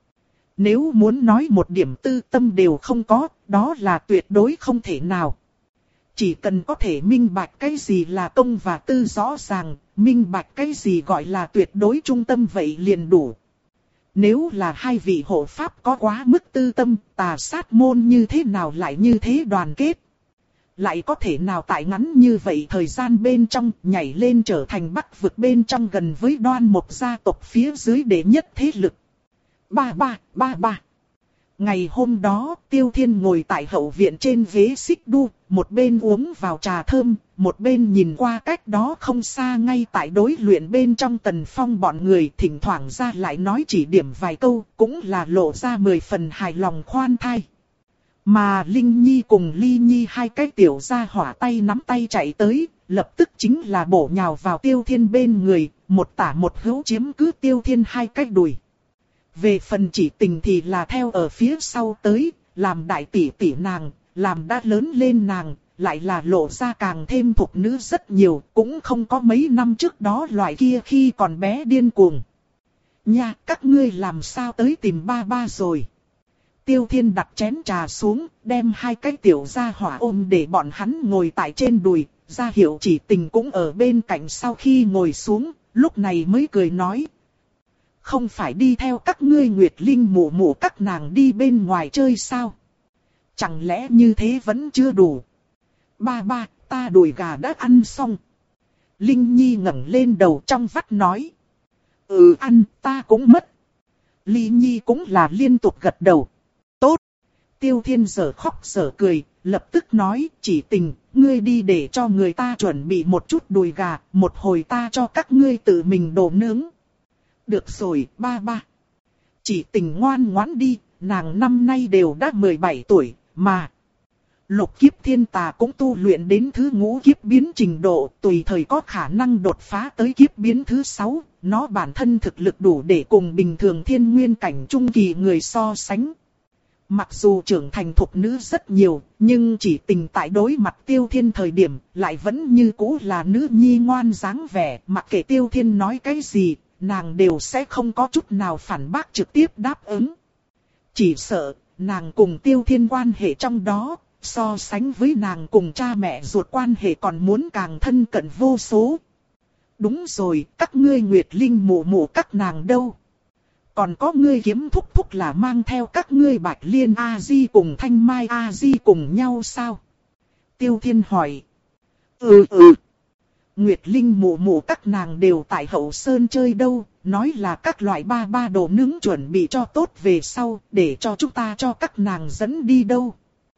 nếu muốn nói một điểm tư tâm đều không có, đó là tuyệt đối không thể nào. Chỉ cần có thể minh bạch cái gì là công và tư rõ ràng, minh bạch cái gì gọi là tuyệt đối trung tâm vậy liền đủ. Nếu là hai vị hộ pháp có quá mức tư tâm, Tà Sát môn như thế nào lại như thế đoàn kết? Lại có thể nào tại ngắn như vậy thời gian bên trong nhảy lên trở thành Bắc vực bên trong gần với Đoan Mộc gia tộc phía dưới đệ nhất thế lực? Ba ba, ba ba. Ngày hôm đó, Tiêu Thiên ngồi tại hậu viện trên ghế xích đu, một bên uống vào trà thơm, một bên nhìn qua cách đó không xa ngay tại đối luyện bên trong Tần Phong bọn người, thỉnh thoảng ra lại nói chỉ điểm vài câu, cũng là lộ ra mười phần hài lòng khoan thai. Mà Linh Nhi cùng Ly Nhi hai cái tiểu gia hỏa tay nắm tay chạy tới, lập tức chính là bổ nhào vào Tiêu Thiên bên người, một tả một hữu chiếm cứ Tiêu Thiên hai cái đùi. Về phần Chỉ Tình thì là theo ở phía sau tới, làm đại tỷ tỷ nàng, làm đã lớn lên nàng, lại là lộ ra càng thêm thục nữ rất nhiều, cũng không có mấy năm trước đó loại kia khi còn bé điên cuồng. Nha, các ngươi làm sao tới tìm ba ba rồi? Tiêu Thiên đặt chén trà xuống, đem hai cái tiểu gia hỏa ôm để bọn hắn ngồi tại trên đùi, ra hiệu Chỉ Tình cũng ở bên cạnh sau khi ngồi xuống, lúc này mới cười nói. Không phải đi theo các ngươi Nguyệt Linh mụ mụ các nàng đi bên ngoài chơi sao? Chẳng lẽ như thế vẫn chưa đủ? Ba ba, ta đùi gà đã ăn xong. Linh Nhi ngẩng lên đầu trong vắt nói. Ừ ăn, ta cũng mất. Ly Nhi cũng là liên tục gật đầu. Tốt. Tiêu Thiên giờ khóc giờ cười, lập tức nói, Chỉ Tình, ngươi đi để cho người ta chuẩn bị một chút đùi gà, một hồi ta cho các ngươi tự mình đồ nướng. Được rồi, ba ba. Chỉ Tình ngoan ngoãn đi, nàng năm nay đều đã mười bảy tuổi, mà lục kiếp thiên tà cũng tu luyện đến thứ ngũ kiếp biến trình độ, tùy thời có khả năng đột phá tới kiếp biến thứ sáu, nó bản thân thực lực đủ để cùng bình thường thiên nguyên cảnh trung kỳ người so sánh. Mặc dù trưởng thành thục nữ rất nhiều, nhưng Chỉ Tình tại đối mặt Tiêu Thiên thời điểm, lại vẫn như cũ là nữ nhi ngoan dáng vẻ, mặc kệ Tiêu Thiên nói cái gì, nàng đều sẽ không có chút nào phản bác trực tiếp đáp ứng. Chỉ sợ, nàng cùng Tiêu Thiên quan hệ trong đó, so sánh với nàng cùng cha mẹ ruột quan hệ còn muốn càng thân cận vô số. Đúng rồi, các ngươi Nguyệt Linh mụ mụ các nàng đâu? Còn có ngươi Kiếm thúc thúc là mang theo các ngươi Bạch Liên A-di cùng Thanh Mai A-di cùng nhau sao? Tiêu Thiên hỏi. Ừ ừ. Nguyệt Linh mụ mụ các nàng đều tại hậu sơn chơi đâu, nói là các loại ba ba đồ nướng chuẩn bị cho tốt về sau, để cho chúng ta cho các nàng dẫn đi đâu.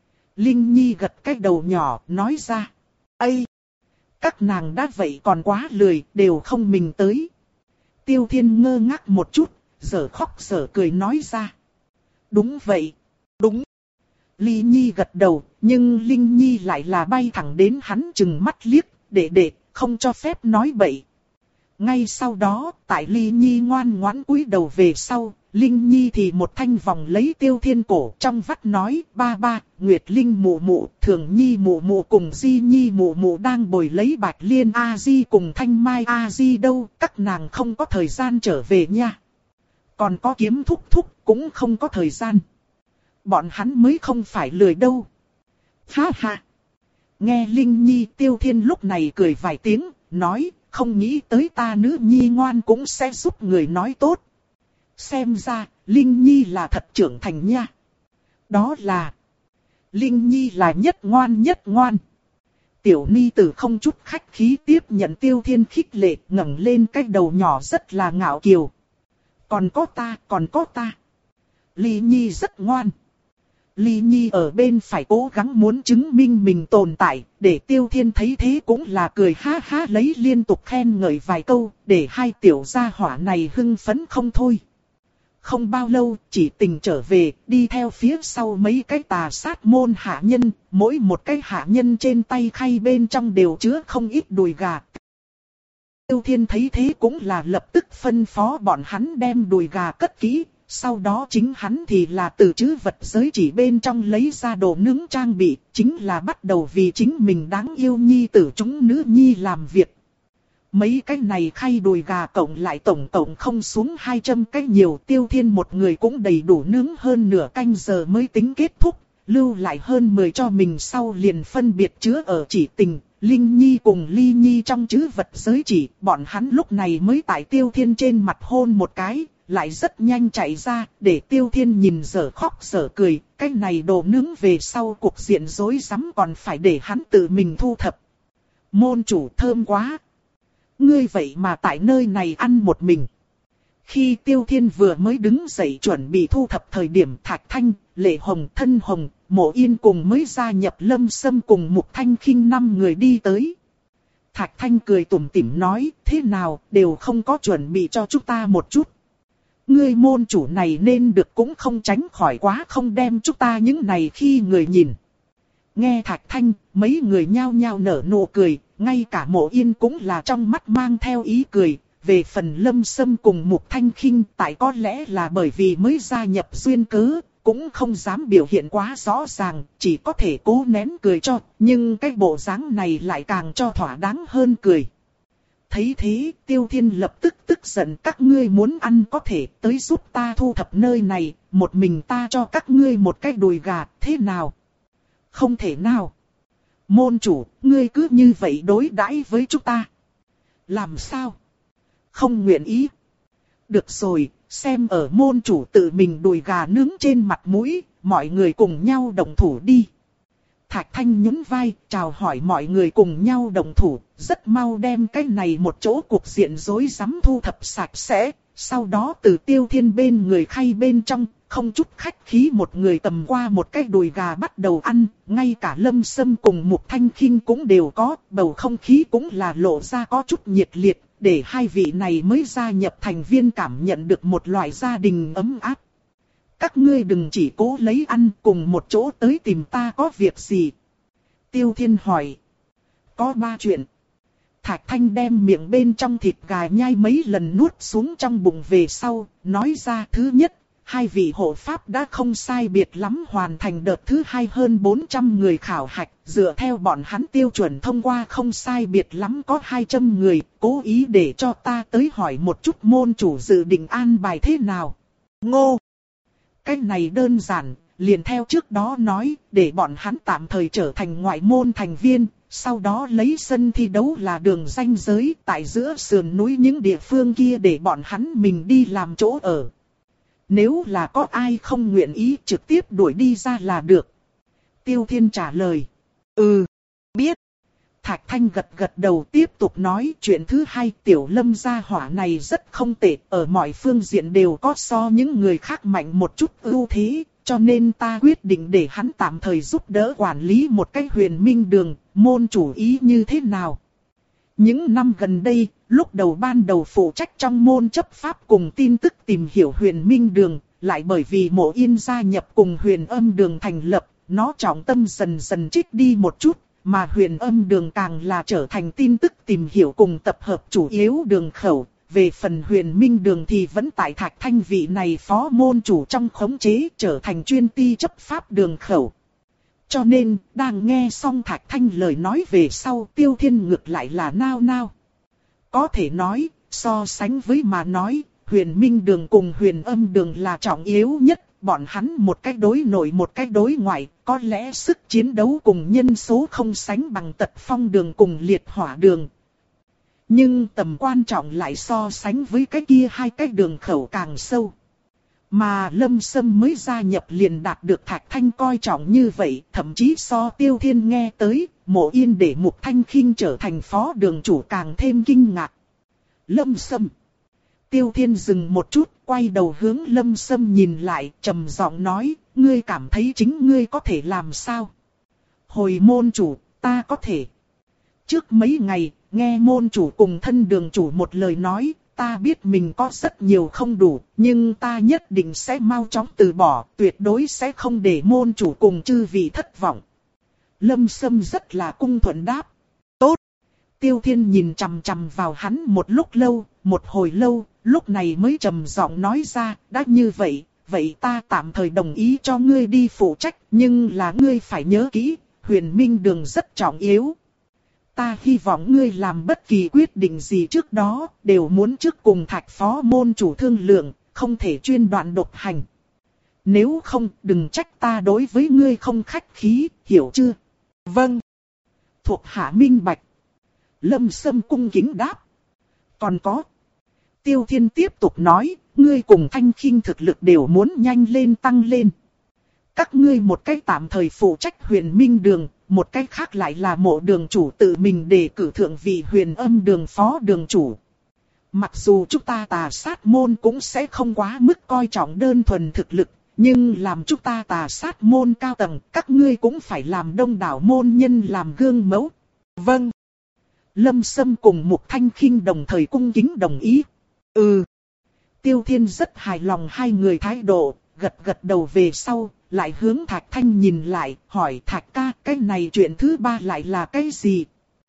Linh Nhi gật cái đầu nhỏ, nói ra. Ây! Các nàng đã vậy còn quá lười, đều không mình tới. Tiêu Thiên ngơ ngác một chút, giờ khóc giờ cười nói ra. Đúng vậy, đúng. Ly Nhi gật đầu, nhưng Linh Nhi lại là bay thẳng đến hắn chừng mắt liếc, để để, không cho phép nói bậy. Ngay sau đó, tại Ly Nhi ngoan ngoãn cúi đầu về sau, Linh Nhi thì một thanh vòng lấy Tiêu Thiên cổ trong vắt nói, ba ba, Nguyệt Linh mụ mụ, Thường Nhi mụ mụ cùng Di Nhi mụ mụ đang bồi lấy Bạch Liên A-di cùng Thanh Mai A-di đâu, các nàng không có thời gian trở về nha. Còn có Kiếm thúc thúc cũng không có thời gian. Bọn hắn mới không phải lười đâu. Ha ha. Nghe Linh Nhi, Tiêu Thiên lúc này cười vài tiếng, nói, không nghĩ tới ta nữ nhi ngoan cũng sẽ giúp người nói tốt. Xem ra, Linh Nhi là thật trưởng thành nha. Đó là, Linh Nhi là nhất ngoan nhất ngoan. Tiểu ni tử không chút khách khí tiếp nhận Tiêu Thiên khích lệ, ngẩng lên cái đầu nhỏ rất là ngạo kiều. Còn có ta, còn có ta. Ly Nhi rất ngoan. Ly Nhi ở bên phải cố gắng muốn chứng minh mình tồn tại, để Tiêu Thiên thấy thế cũng là cười ha ha lấy liên tục khen ngợi vài câu, để hai tiểu gia hỏa này hưng phấn không thôi. Không bao lâu, chỉ tình trở về, đi theo phía sau mấy cái tà sát môn hạ nhân, mỗi một cái hạ nhân trên tay khay bên trong đều chứa không ít đùi gà. Tiêu Thiên thấy thế cũng là lập tức phân phó bọn hắn đem đùi gà cất kỹ, sau đó chính hắn thì là từ trữ vật giới chỉ bên trong lấy ra đồ nướng trang bị, chính là bắt đầu vì chính mình đáng yêu nhi tử chúng nữ nhi làm việc. Mấy cái này khay đùi gà cộng lại tổng tổng không xuống hai trăm cái nhiều, Tiêu Thiên một người cũng đầy đủ nướng hơn nửa canh giờ mới tính kết thúc, lưu lại hơn mười cho mình sau liền phân biệt chứa ở chỉ tình, Linh Nhi cùng Ly Nhi trong trữ vật giới chỉ, bọn hắn lúc này mới tại Tiêu Thiên trên mặt hôn một cái, lại rất nhanh chạy ra, để Tiêu Thiên nhìn dở khóc dở cười, cái này đồ nướng về sau cục diện rối rắm còn phải để hắn tự mình thu thập. Môn chủ thơm quá! Ngươi vậy mà tại nơi này ăn một mình. Khi Tiêu Thiên vừa mới đứng dậy chuẩn bị thu thập thời điểm Thạch Thanh, Lệ Hồng, Thân Hồng, Mộ Yên cùng mới gia nhập Lâm Sâm cùng Mục Thanh Khinh năm người đi tới. Thạch Thanh cười tủm tỉm nói, thế nào, đều không có chuẩn bị cho chúng ta một chút. Ngươi môn chủ này nên được cũng không tránh khỏi quá không đem chúng ta những này khi người nhìn. Nghe Thạch Thanh, mấy người nhao nhao nở nụ cười, ngay cả Mộ Yên cũng là trong mắt mang theo ý cười. Về phần Lâm Sâm cùng Mục Thanh Khinh, tại có lẽ là bởi vì mới gia nhập duyên cớ, cũng không dám biểu hiện quá rõ ràng, chỉ có thể cố nén cười cho, nhưng cái bộ dáng này lại càng cho thỏa đáng hơn cười. Thấy thế, Tiêu Thiên lập tức tức giận, các ngươi muốn ăn có thể tới giúp ta thu thập nơi này, một mình ta cho các ngươi một cái đùi gà, thế nào? Không thể nào. Môn chủ, ngươi cứ như vậy đối đãi với chúng ta. Làm sao? Không nguyện ý. Được rồi, xem ở môn chủ tự mình đùi gà nướng trên mặt mũi, mọi người cùng nhau đồng thủ đi. Thạch Thanh nhún vai, chào hỏi mọi người cùng nhau đồng thủ, rất mau đem cái này một chỗ cục diện rối rắm thu thập sạch sẽ, sau đó từ Tiêu Thiên bên người khay bên trong, không chút khách khí một người tầm qua một cái đùi gà bắt đầu ăn, ngay cả Lâm Sâm cùng Mục Thanh Khinh cũng đều có, bầu không khí cũng là lộ ra có chút nhiệt liệt, để hai vị này mới gia nhập thành viên cảm nhận được một loại gia đình ấm áp. Các ngươi đừng chỉ cố lấy ăn, cùng một chỗ tới tìm ta có việc gì? Tiêu Thiên hỏi. Có ba chuyện. Thạch Thanh đem miệng bên trong thịt gà nhai mấy lần nuốt xuống trong bụng về sau, nói ra thứ nhất, hai vị hộ pháp đã không sai biệt lắm hoàn thành đợt thứ hai hơn bốn trăm người khảo hạch, dựa theo bọn hắn tiêu chuẩn thông qua không sai biệt lắm có hai trăm người, cố ý để cho ta tới hỏi một chút môn chủ dự định an bài thế nào. Ngô! Cái này đơn giản, liền theo trước đó nói, để bọn hắn tạm thời trở thành ngoại môn thành viên, sau đó lấy sân thi đấu là đường ranh giới tại giữa sườn núi những địa phương kia để bọn hắn mình đi làm chỗ ở. Nếu là có ai không nguyện ý trực tiếp đuổi đi ra là được. Tiêu Thiên trả lời. Ừ, biết. Thạch Thanh gật gật đầu tiếp tục nói chuyện thứ hai, Tiểu Lâm gia hỏa này rất không tệ, ở mọi phương diện đều có so những người khác mạnh một chút ưu thế, cho nên ta quyết định để hắn tạm thời giúp đỡ quản lý một cái huyền minh đường, môn chủ ý như thế nào. Những năm gần đây, lúc đầu ban đầu phụ trách trong môn chấp pháp cùng tin tức tìm hiểu huyền minh đường, lại bởi vì Mộ Yên gia nhập cùng huyền âm đường thành lập, nó trọng tâm dần dần trích đi một chút, mà huyền âm đường càng là trở thành tin tức tìm hiểu cùng tập hợp chủ yếu đường khẩu. Về phần huyền minh đường thì vẫn tại Thạch Thanh vị này phó môn chủ trong khống chế trở thành chuyên ty chấp pháp đường khẩu. Cho nên, đang nghe xong Thạch Thanh lời nói về sau, Tiêu Thiên ngược lại là nao nao. Có thể nói, so sánh với mà nói, huyền minh đường cùng huyền âm đường là trọng yếu nhất, bọn hắn một cách đối nội một cách đối ngoại, có lẽ sức chiến đấu cùng nhân số không sánh bằng Tật Phong đường cùng Liệt Hỏa đường. Nhưng tầm quan trọng lại so sánh với cái kia hai cái đường khẩu càng sâu. Mà Lâm Sâm mới gia nhập liền đạt được Thạch Thanh coi trọng như vậy, thậm chí so Tiêu Thiên nghe tới, Mộ Yên để Mục Thanh Khinh trở thành phó đường chủ càng thêm kinh ngạc. Lâm Sâm. Tiêu Thiên dừng một chút, quay đầu hướng Lâm Sâm nhìn lại, trầm giọng nói, ngươi cảm thấy chính ngươi có thể làm sao? Hồi môn chủ, ta có thể. Trước mấy ngày, nghe môn chủ cùng thân đường chủ một lời nói, ta biết mình có rất nhiều không đủ, nhưng ta nhất định sẽ mau chóng từ bỏ, tuyệt đối sẽ không để môn chủ cùng chư vị thất vọng. Lâm Sâm rất là cung thuận đáp. Tốt. Tiêu Thiên nhìn chằm chằm vào hắn một lúc lâu, một hồi lâu, lúc này mới trầm giọng nói ra, đã như vậy, vậy ta tạm thời đồng ý cho ngươi đi phụ trách, nhưng là ngươi phải nhớ kỹ, Huyền Minh đường rất trọng yếu. Ta hy vọng ngươi làm bất kỳ quyết định gì trước đó, đều muốn trước cùng Thạch phó môn chủ thương lượng, không thể chuyên đoạn độc hành. Nếu không, đừng trách ta đối với ngươi không khách khí, hiểu chưa? Vâng. Thuộc hạ minh bạch. Lâm Sâm cung kính đáp. Còn có. Tiêu Thiên tiếp tục nói, ngươi cùng Thanh Khinh thực lực đều muốn nhanh lên tăng lên. Các ngươi một cách tạm thời phụ trách Huyền Minh đường, một cách khác lại là Mộ đường chủ tự mình đề cử thượng vị Huyền Âm đường phó đường chủ. Mặc dù chúng ta Tà Sát môn cũng sẽ không quá mức coi trọng đơn thuần thực lực, nhưng làm chúng ta Tà Sát môn cao tầng, các ngươi cũng phải làm đông đảo môn nhân làm gương mẫu. Vâng. Lâm Sâm cùng Mục Thanh Khinh đồng thời cung kính đồng ý. Ừ. Tiêu Thiên rất hài lòng hai người thái độ, gật gật đầu về sau, lại hướng Thạch Thanh nhìn lại, hỏi Thạch ca, cái này chuyện thứ ba lại là cái gì?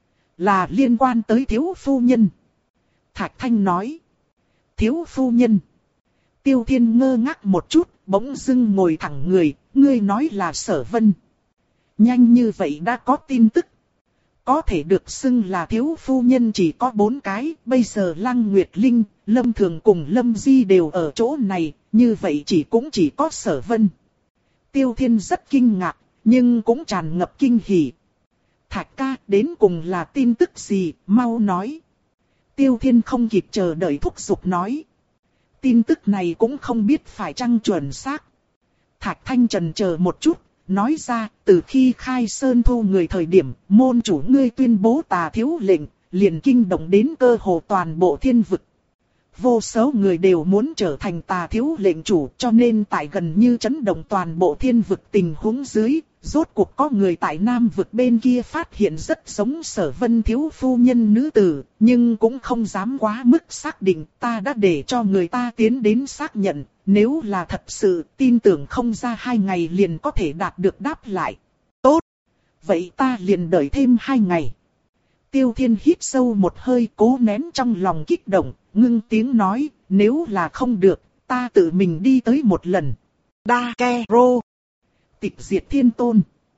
Là liên quan tới thiếu phu nhân. Thạch Thanh nói. Thiếu phu nhân. Tiêu Thiên ngơ ngác một chút, bỗng dưng ngồi thẳng người, ngươi nói là Sở Vân. Nhanh như vậy đã có tin tức. Có thể được xưng là thiếu phu nhân chỉ có bốn cái, bây giờ Lăng Nguyệt Linh, Lâm Thường cùng Lâm Di đều ở chỗ này, như vậy chỉ cũng chỉ có Sở Vân. Tiêu Thiên rất kinh ngạc, nhưng cũng tràn ngập kinh hỉ. Thạch ca, đến cùng là tin tức gì, mau nói. Tiêu Thiên không kịp chờ đợi thúc giục nói. Tin tức này cũng không biết phải chăng chuẩn xác. Thạch Thanh chần chờ một chút, nói ra, từ khi khai sơn thu người thời điểm, môn chủ ngươi tuyên bố Tà thiếu lệnh, liền kinh động đến cơ hồ toàn bộ thiên vực. Vô số người đều muốn trở thành Tà thiếu lệnh chủ, cho nên tại gần như chấn động toàn bộ thiên vực tình huống dưới, rốt cuộc có người tại Nam vực bên kia phát hiện rất giống Sở Vân thiếu phu nhân nữ tử, nhưng cũng không dám quá mức xác định, ta đã để cho người ta tiến đến xác nhận, nếu là thật sự, tin tưởng không ra hai ngày liền có thể đạt được đáp lại. Tốt, vậy ta liền đợi thêm hai ngày. Tiêu Thiên hít sâu một hơi, cố nén trong lòng kích động, ngưng tiếng nói, nếu là không được, ta tự mình đi tới một lần. Đa Ke Rô. Tịch diệt thiên tôn.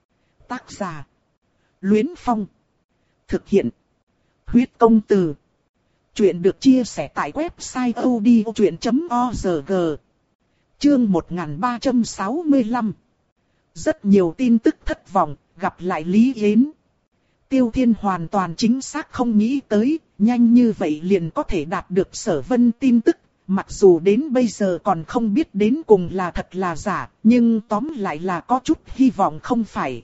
Tác giả. Luyến Phong. Thực hiện. Huyết công từ. Chuyện được chia sẻ tại website odchuyện chấm org. Chương một nghìn ba trăm sáu mươi lăm. Rất nhiều tin tức thất vọng, gặp lại Lý Yến. Tiêu Thiên hoàn toàn chính xác không nghĩ tới, nhanh như vậy liền có thể đạt được Sở Vân tin tức. Mặc dù đến bây giờ còn không biết đến cùng là thật là giả, nhưng tóm lại là có chút hy vọng không phải.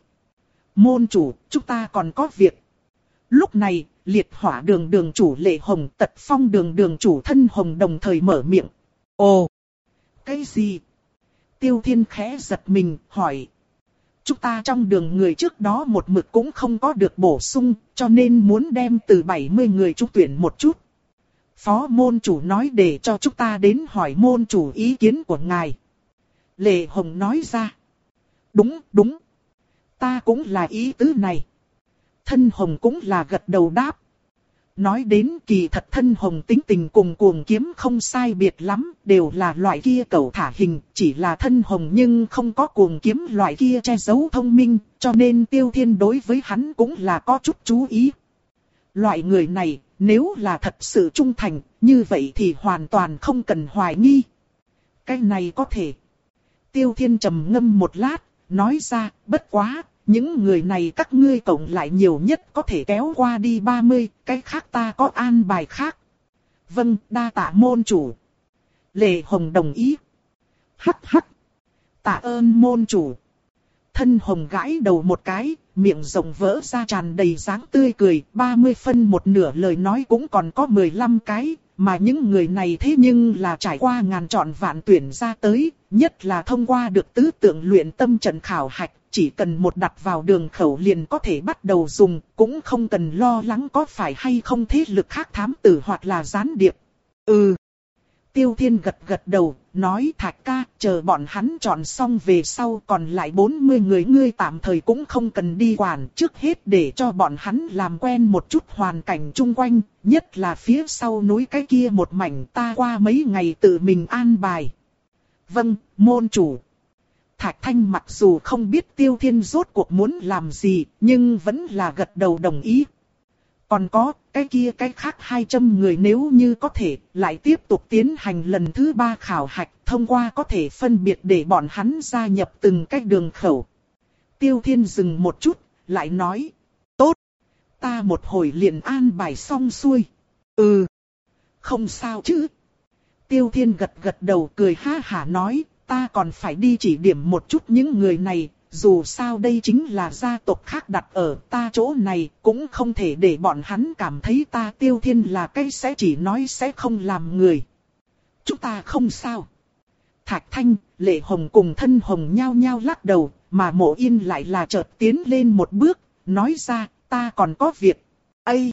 Môn chủ, chúng ta còn có việc. Lúc này, Liệt Hỏa đường đường chủ Lệ Hồng, Tật Phong đường đường chủ Thân Hồng đồng thời mở miệng. Ồ, cái gì? Tiêu Thiên khẽ giật mình, hỏi. Chúng ta trong đường người trước đó một mực cũng không có được bổ sung, cho nên muốn đem từ bảy mươi người trúng tuyển một chút. Phó môn chủ nói để cho chúng ta đến hỏi môn chủ ý kiến của ngài. Lệ Hồng nói ra. Đúng, đúng. Ta cũng là ý tứ này. Thân Hồng cũng là gật đầu đáp. Nói đến kỳ thật Thân Hồng tính tình cùng Cuồng Kiếm không sai biệt lắm, đều là loại kia cẩu thả hình, chỉ là Thân Hồng nhưng không có Cuồng Kiếm loại kia che giấu thông minh, cho nên Tiêu Thiên đối với hắn cũng là có chút chú ý. Loại người này, nếu là thật sự trung thành, như vậy thì hoàn toàn không cần hoài nghi. Cái này có thể. Tiêu Thiên trầm ngâm một lát, nói ra, bất quá, những người này các ngươi cộng lại nhiều nhất có thể kéo qua đi ba mươi, cái khác ta có an bài khác. Vâng, đa tạ môn chủ. Lệ Hồng đồng ý. Hắc hắc. Tạ ơn môn chủ. Thân Hồng gãi đầu một cái, miệng rộng vỡ ra tràn đầy dáng tươi cười, ba mươi phân một nửa lời nói cũng còn có mười lăm cái, mà những người này thế nhưng là trải qua ngàn chọn vạn tuyển ra tới, nhất là thông qua được tứ tượng luyện tâm trận khảo hạch, chỉ cần một đặt vào đường khẩu liền có thể bắt đầu dùng, cũng không cần lo lắng có phải hay không thế lực khác thám tử hoặc là gián điệp. Ừ. Tiêu Thiên gật gật đầu, nói Thạch ca, chờ bọn hắn chọn xong về sau còn lại bốn mươi người ngươi tạm thời cũng không cần đi quản, trước hết để cho bọn hắn làm quen một chút hoàn cảnh chung quanh, nhất là phía sau núi cái kia một mảnh ta qua mấy ngày tự mình an bài. Vâng, môn chủ. Thạch Thanh mặc dù không biết Tiêu Thiên rốt cuộc muốn làm gì, nhưng vẫn là gật đầu đồng ý. Còn có, cái kia cái khác hai trăm người nếu như có thể, lại tiếp tục tiến hành lần thứ ba khảo hạch, thông qua có thể phân biệt để bọn hắn gia nhập từng cái đường khẩu. Tiêu Thiên dừng một chút, lại nói, tốt, ta một hồi liền an bài xong xuôi. Ừ, không sao chứ. Tiêu Thiên gật gật đầu cười ha hả nói, ta còn phải đi chỉ điểm một chút những người này. Dù sao đây chính là gia tộc khác đặt ở ta chỗ này, cũng không thể để bọn hắn cảm thấy ta Tiêu Thiên là cái sẽ chỉ nói sẽ không làm người. Chúng ta không sao. Thạch Thanh, Lệ Hồng cùng Thân Hồng nhao nhao lắc đầu, mà Mộ Yên lại là chợt tiến lên một bước, nói ra, ta còn có việc. Ây!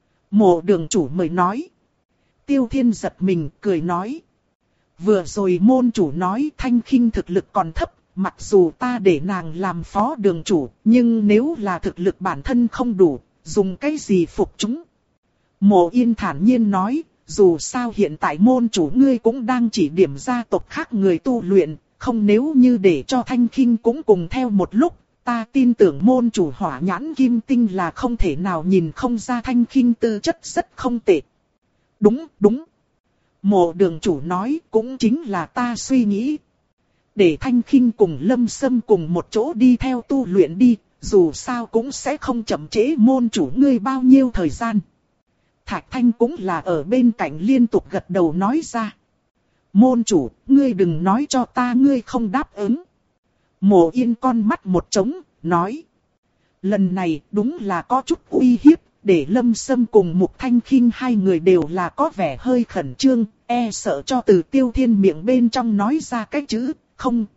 Mộ đường chủ mời nói. Tiêu Thiên giật mình, cười nói. Vừa rồi môn chủ nói Thanh Khinh thực lực còn thấp. Mặc dù ta để nàng làm phó đường chủ, nhưng nếu là thực lực bản thân không đủ, dùng cái gì phục chúng? Mộ Yên thản nhiên nói, dù sao hiện tại môn chủ ngươi cũng đang chỉ điểm gia tộc khác người tu luyện, không nếu như để cho Thanh Khinh cũng cùng theo một lúc, ta tin tưởng môn chủ hỏa nhãn kim tinh là không thể nào nhìn không ra Thanh Khinh tư chất rất không tệ. Đúng, đúng. Mộ đường chủ nói cũng chính là ta suy nghĩ. Để Thanh Khinh cùng Lâm Sâm cùng một chỗ đi theo tu luyện đi, dù sao cũng sẽ không chậm trễ môn chủ ngươi bao nhiêu thời gian. Thạch Thanh cũng là ở bên cạnh liên tục gật đầu nói ra. Môn chủ, ngươi đừng nói cho ta ngươi không đáp ứng. Mộ Yên con mắt một trống, nói. Lần này đúng là có chút uy hiếp, để Lâm Sâm cùng Mục Thanh Khinh hai người đều là có vẻ hơi khẩn trương, e sợ cho từ Tiêu Thiên miệng bên trong nói ra cái chữ. Không.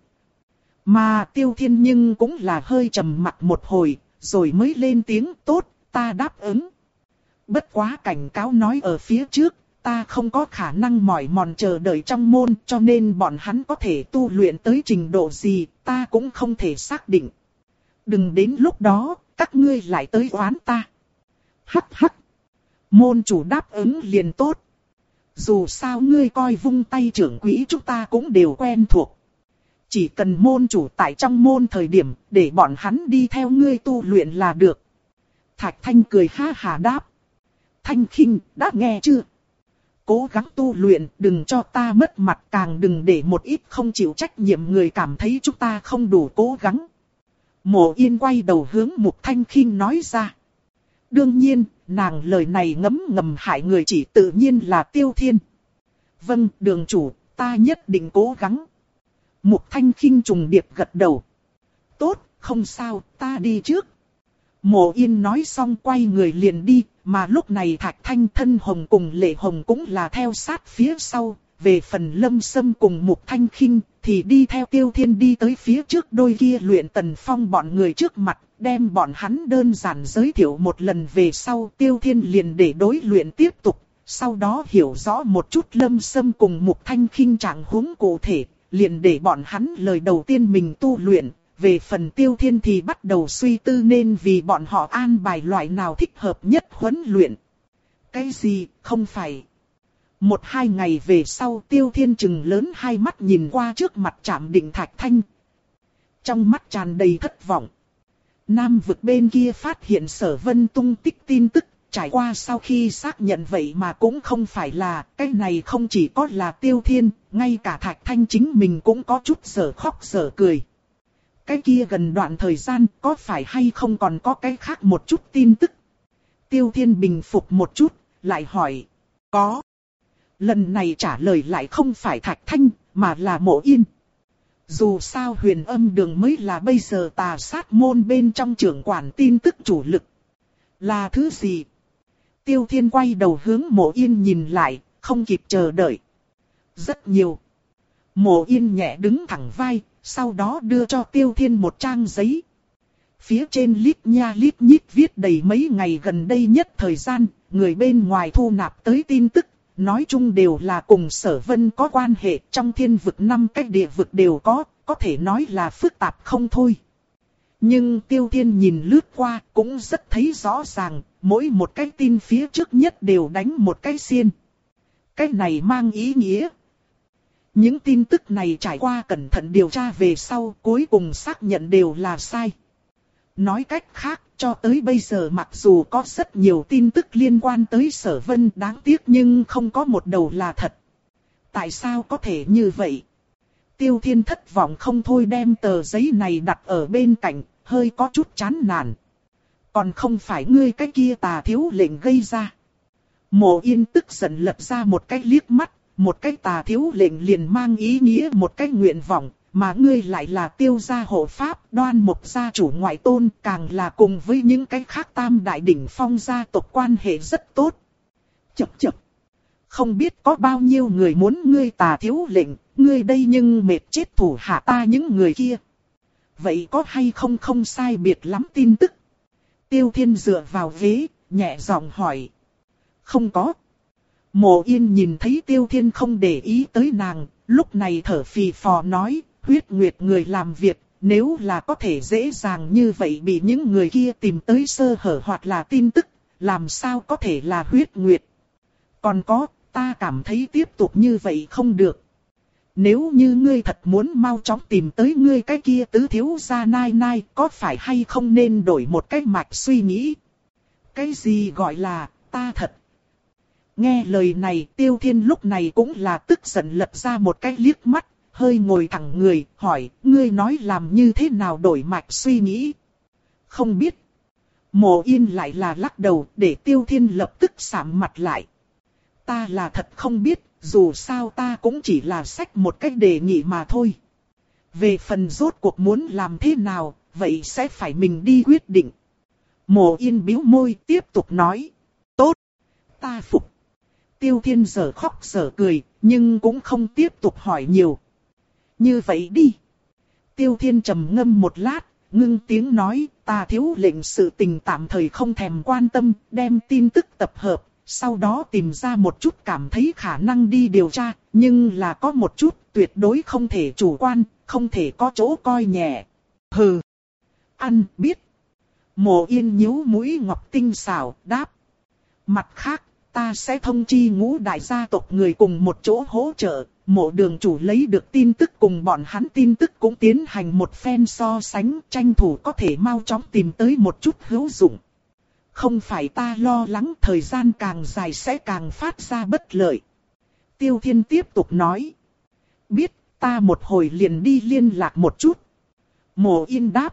Mà Tiêu Thiên nhưng cũng là hơi trầm mặt một hồi, rồi mới lên tiếng tốt, ta đáp ứng. Bất quá cảnh cáo nói ở phía trước, ta không có khả năng mỏi mòn chờ đợi trong môn, cho nên bọn hắn có thể tu luyện tới trình độ gì, ta cũng không thể xác định. Đừng đến lúc đó, các ngươi lại tới oán ta. Hắc hắc. Môn chủ đáp ứng liền tốt. Dù sao ngươi coi vung tay trưởng quỹ chúng ta cũng đều quen thuộc. Chỉ cần môn chủ tại trong môn thời điểm, để bọn hắn đi theo ngươi tu luyện là được. Thạch Thanh cười ha hà đáp. Thanh Khinh, đã nghe chưa? Cố gắng tu luyện, đừng cho ta mất mặt, càng đừng để một ít không chịu trách nhiệm người cảm thấy chúng ta không đủ cố gắng. Mộ Yên quay đầu hướng Mục Thanh Khinh nói ra. Đương nhiên, nàng lời này ngấm ngầm hại người chỉ tự nhiên là Tiêu Thiên. Vâng, đường chủ, ta nhất định cố gắng. Mục Thanh Khinh trùng điệp gật đầu. Tốt, không sao, ta đi trước. Mộ Yên nói xong quay người liền đi, mà lúc này Thạch Thanh, Thân Hồng cùng Lệ Hồng cũng là theo sát phía sau. Về phần Lâm Sâm cùng Mục Thanh Khinh thì đi theo Tiêu Thiên đi tới phía trước đôi kia luyện tần phong bọn người trước mặt, đem bọn hắn đơn giản giới thiệu một lần về sau Tiêu Thiên liền để đối luyện tiếp tục. Sau đó hiểu rõ một chút Lâm Sâm cùng Mục Thanh Khinh trạng huống cụ thể. Liền để bọn hắn lời đầu tiên mình tu luyện, về phần Tiêu Thiên thì bắt đầu suy tư nên vì bọn họ an bài loại nào thích hợp nhất huấn luyện. Cái gì, không phải. Một hai ngày về sau Tiêu Thiên chừng lớn hai mắt nhìn qua trước mặt Trảm Định Thạch Thanh. Trong mắt tràn đầy thất vọng. Nam vực bên kia phát hiện Sở Vân tung tích tin tức, trải qua sau khi xác nhận vậy mà cũng không phải là, cái này không chỉ có là Tiêu Thiên, ngay cả Thạch Thanh chính mình cũng có chút dở khóc dở cười. Cái kia gần đoạn thời gian có phải hay không còn có cái khác một chút tin tức? Tiêu Thiên bình phục một chút, lại hỏi. Có. Lần này trả lời lại không phải Thạch Thanh, mà là Mộ Yên. Dù sao Huyền Âm Đường mới là bây giờ Tà Sát môn bên trong trưởng quản tin tức chủ lực. Là thứ gì? Tiêu Thiên quay đầu hướng Mộ Yên nhìn lại, không kịp chờ đợi. Rất nhiều. Mộ Yên nhẹ đứng thẳng vai, sau đó đưa cho Tiêu Thiên một trang giấy. Phía trên lít nha lít nhít viết đầy mấy ngày gần đây nhất thời gian, người bên ngoài thu nạp tới tin tức, nói chung đều là cùng Sở Vân có quan hệ, trong thiên vực năm cái địa vực đều có, có thể nói là phức tạp không thôi. Nhưng Tiêu Thiên nhìn lướt qua cũng rất thấy rõ ràng, mỗi một cái tin phía trước nhất đều đánh một cái xiên. Cái này mang ý nghĩa. Những tin tức này trải qua cẩn thận điều tra về sau cuối cùng xác nhận đều là sai. Nói cách khác, cho tới bây giờ mặc dù có rất nhiều tin tức liên quan tới Sở Vân đáng tiếc nhưng không có một đầu là thật. Tại sao có thể như vậy? Tiêu Thiên thất vọng không thôi đem tờ giấy này đặt ở bên cạnh, hơi có chút chán nản. Còn không phải ngươi cái kia Tà Thiếu lệnh gây ra. Mộ Yên tức giận lật ra một cái liếc mắt, một cái Tà Thiếu lệnh liền mang ý nghĩa một cái nguyện vọng, mà ngươi lại là Tiêu gia hộ pháp, Đoan Mục gia chủ ngoại tôn, càng là cùng với những cái khác tam đại đỉnh phong gia tộc quan hệ rất tốt. Chậc chậc. Không biết có bao nhiêu người muốn ngươi Tà Thiếu lệnh, ngươi đây nhưng mệt chết thủ hạ ta những người kia. Vậy có hay không không sai biệt lắm tin tức? Tiêu Thiên dựa vào ghế, nhẹ giọng hỏi. Không có. Mộ Yên nhìn thấy Tiêu Thiên không để ý tới nàng, lúc này thở phì phò nói, Huyết Nguyệt người làm việc, nếu là có thể dễ dàng như vậy bị những người kia tìm tới sơ hở hoặc là tin tức, làm sao có thể là Huyết Nguyệt. Còn có, ta cảm thấy tiếp tục như vậy không được. Nếu như ngươi thật muốn mau chóng tìm tới ngươi cái kia tứ thiếu gia nai nai, có phải hay không nên đổi một cách mạch suy nghĩ? Cái gì gọi là, ta thật? Nghe lời này, Tiêu Thiên lúc này cũng là tức giận lật ra một cái liếc mắt, hơi ngồi thẳng người, hỏi, ngươi nói làm như thế nào đổi mạch suy nghĩ? Không biết. Mộ Yên lại là lắc đầu, để Tiêu Thiên lập tức sạm mặt lại. Ta là thật không biết, dù sao ta cũng chỉ là xách một cách đề nghị mà thôi. Về phần rốt cuộc muốn làm thế nào, vậy sẽ phải mình đi quyết định. Mộ Yên bĩu môi tiếp tục nói. Tốt, ta phục. Tiêu Thiên giờ khóc giờ cười, nhưng cũng không tiếp tục hỏi nhiều. Như vậy đi. Tiêu Thiên trầm ngâm một lát, ngưng tiếng nói, ta thiếu lệnh sự tình tạm thời không thèm quan tâm, đem tin tức tập hợp, sau đó tìm ra một chút cảm thấy khả năng đi điều tra, nhưng là có một chút tuyệt đối không thể chủ quan, không thể có chỗ coi nhẹ. Hừ. Ăn biết. Mộ Yên nhíu mũi ngọc tinh xảo, đáp. Mặt khác, ta sẽ thông chi ngũ đại gia tộc người cùng một chỗ hỗ trợ, Mộ đường chủ lấy được tin tức cùng bọn hắn tin tức cũng tiến hành một phen so sánh, tranh thủ có thể mau chóng tìm tới một chút hữu dụng. Không phải ta lo lắng thời gian càng dài sẽ càng phát ra bất lợi. Tiêu Thiên tiếp tục nói. Biết, ta một hồi liền đi liên lạc một chút. Mộ Yên đáp.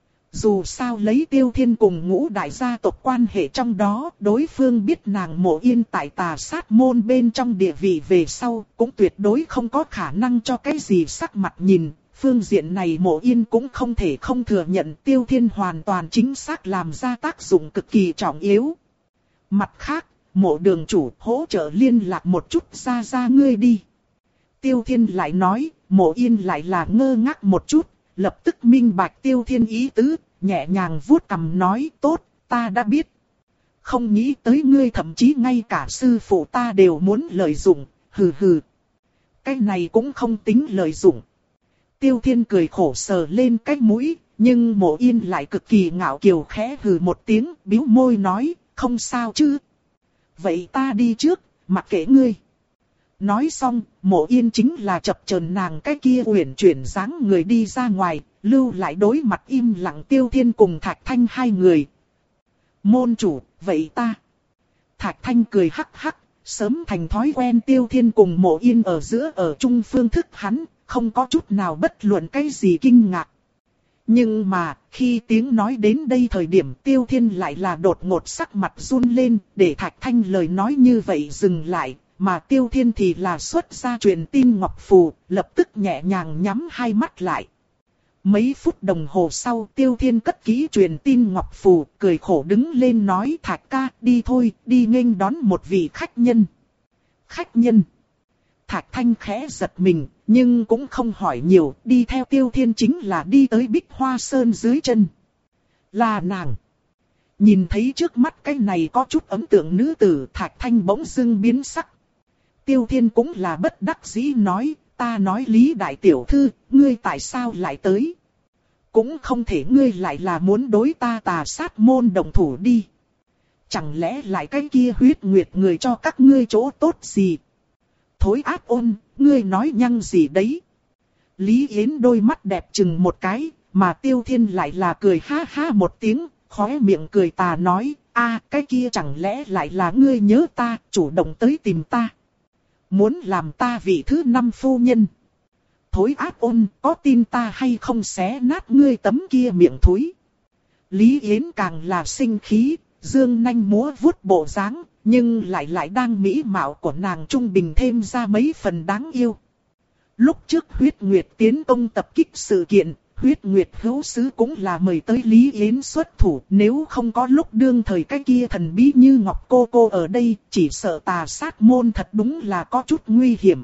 Dù sao lấy Tiêu Thiên cùng ngũ đại gia tộc quan hệ trong đó, đối phương biết nàng Mộ Yên tại Tà Sát môn bên trong địa vị về sau, cũng tuyệt đối không có khả năng cho cái gì sắc mặt nhìn. Phương diện này Mộ Yên cũng không thể không thừa nhận Tiêu Thiên hoàn toàn chính xác làm ra tác dụng cực kỳ trọng yếu. Mặt khác, Mộ đường chủ hỗ trợ liên lạc một chút ra ra ngươi đi. Tiêu Thiên lại nói, Mộ Yên lại là ngơ ngác một chút. Lập tức minh bạch Tiêu Thiên ý tứ, nhẹ nhàng vuốt cằm nói tốt, ta đã biết. Không nghĩ tới ngươi thậm chí ngay cả sư phụ ta đều muốn lợi dụng, hừ hừ. Cái này cũng không tính lợi dụng. Tiêu Thiên cười khổ sờ lên cái mũi, nhưng Mộ Yên lại cực kỳ ngạo kiều khẽ hừ một tiếng, bĩu môi nói, không sao chứ. Vậy ta đi trước, mặc kệ ngươi. Nói xong, Mộ Yên chính là chập chờn nàng cái kia uyển chuyển dáng người đi ra ngoài, lưu lại đối mặt im lặng Tiêu Thiên cùng Thạch Thanh hai người. Môn chủ, vậy ta. Thạch Thanh cười hắc hắc, sớm thành thói quen Tiêu Thiên cùng Mộ Yên ở giữa ở chung phương thức hắn, không có chút nào bất luận cái gì kinh ngạc. Nhưng mà, khi tiếng nói đến đây thời điểm Tiêu Thiên lại là đột ngột sắc mặt run lên, để Thạch Thanh lời nói như vậy dừng lại, mà Tiêu Thiên thì là xuất ra truyền tin ngọc phù, lập tức nhẹ nhàng nhắm hai mắt lại. Mấy phút đồng hồ sau Tiêu Thiên cất kỹ truyền tin ngọc phù, cười khổ đứng lên nói Thạch ca, đi thôi, đi nghênh đón một vị khách nhân. Khách nhân. Thạch Thanh khẽ giật mình, nhưng cũng không hỏi nhiều, đi theo Tiêu Thiên chính là đi tới Bích Hoa Sơn dưới chân. Là nàng. Nhìn thấy trước mắt cái này có chút ấn tượng nữ tử, Thạch Thanh bỗng dưng biến sắc. Tiêu Thiên cũng là bất đắc dĩ nói, ta nói Lý đại tiểu thư, ngươi tại sao lại tới? Cũng không thể ngươi lại là muốn đối ta Tà Sát môn động thủ đi. Chẳng lẽ lại cái kia huyết nguyệt người cho các ngươi chỗ tốt gì? Thối ác ôn, ngươi nói nhăng gì đấy? Lý Yến đôi mắt đẹp chừng một cái, mà Tiêu Thiên lại là cười ha ha một tiếng, khóe miệng cười tà nói, a cái kia chẳng lẽ lại là ngươi nhớ ta, chủ động tới tìm ta. Muốn làm ta vị thứ năm phu nhân. Thối ác ôn, có tin ta hay không xé nát ngươi tấm kia miệng thối. Lý Yến càng là sinh khí, dương nanh múa vuốt bộ dáng, nhưng lại lại đang mỹ mạo của nàng trung bình thêm ra mấy phần đáng yêu. Lúc trước huyết nguyệt tiến công tập kích sự kiện, huyết nguyệt hữu sứ cũng là mời tới Lý Yến xuất thủ. Nếu không có lúc đương thời cái kia thần bí như Ngọc cô cô ở đây, chỉ sợ Tà Sát môn thật đúng là có chút nguy hiểm.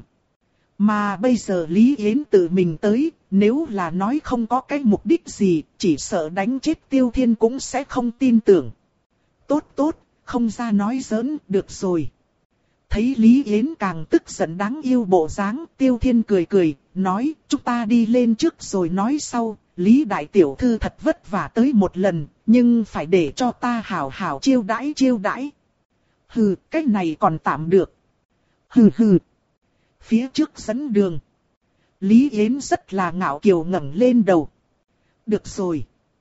Mà bây giờ Lý Yến tự mình tới, nếu là nói không có cái mục đích gì, chỉ sợ đánh chết Tiêu Thiên cũng sẽ không tin tưởng. Tốt tốt, không ra nói giỡn, được rồi. Thấy Lý Yến càng tức giận đáng yêu bộ dáng, Tiêu Thiên cười cười, nói, chúng ta đi lên trước rồi nói sau, Lý đại tiểu thư thật vất vả tới một lần, nhưng phải để cho ta hảo hảo chiêu đãi chiêu đãi. Hừ, cái này còn tạm được. Hừ hừ. Phía trước dẫn đường. Lý Yến rất là ngạo kiều ngẩng lên đầu. Được rồi.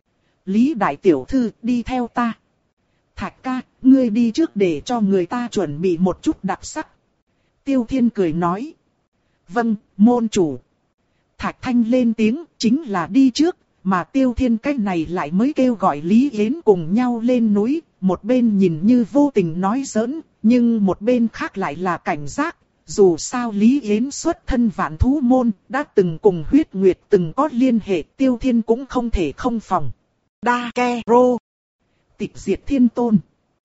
Lý đại tiểu thư đi theo ta. Thạch ca, ngươi đi trước để cho người ta chuẩn bị một chút đặc sắc. Tiêu Thiên cười nói. Vâng, môn chủ. Thạch Thanh lên tiếng, chính là đi trước, mà Tiêu Thiên cách này lại mới kêu gọi Lý Yến cùng nhau lên núi, một bên nhìn như vô tình nói giỡn, nhưng một bên khác lại là cảnh giác. Dù sao Lý Yến xuất thân Vạn Thú môn, đã từng cùng huyết nguyệt từng có liên hệ, Tiêu Thiên cũng không thể không phòng. Đa Ke Rô. Tịch diệt thiên tôn.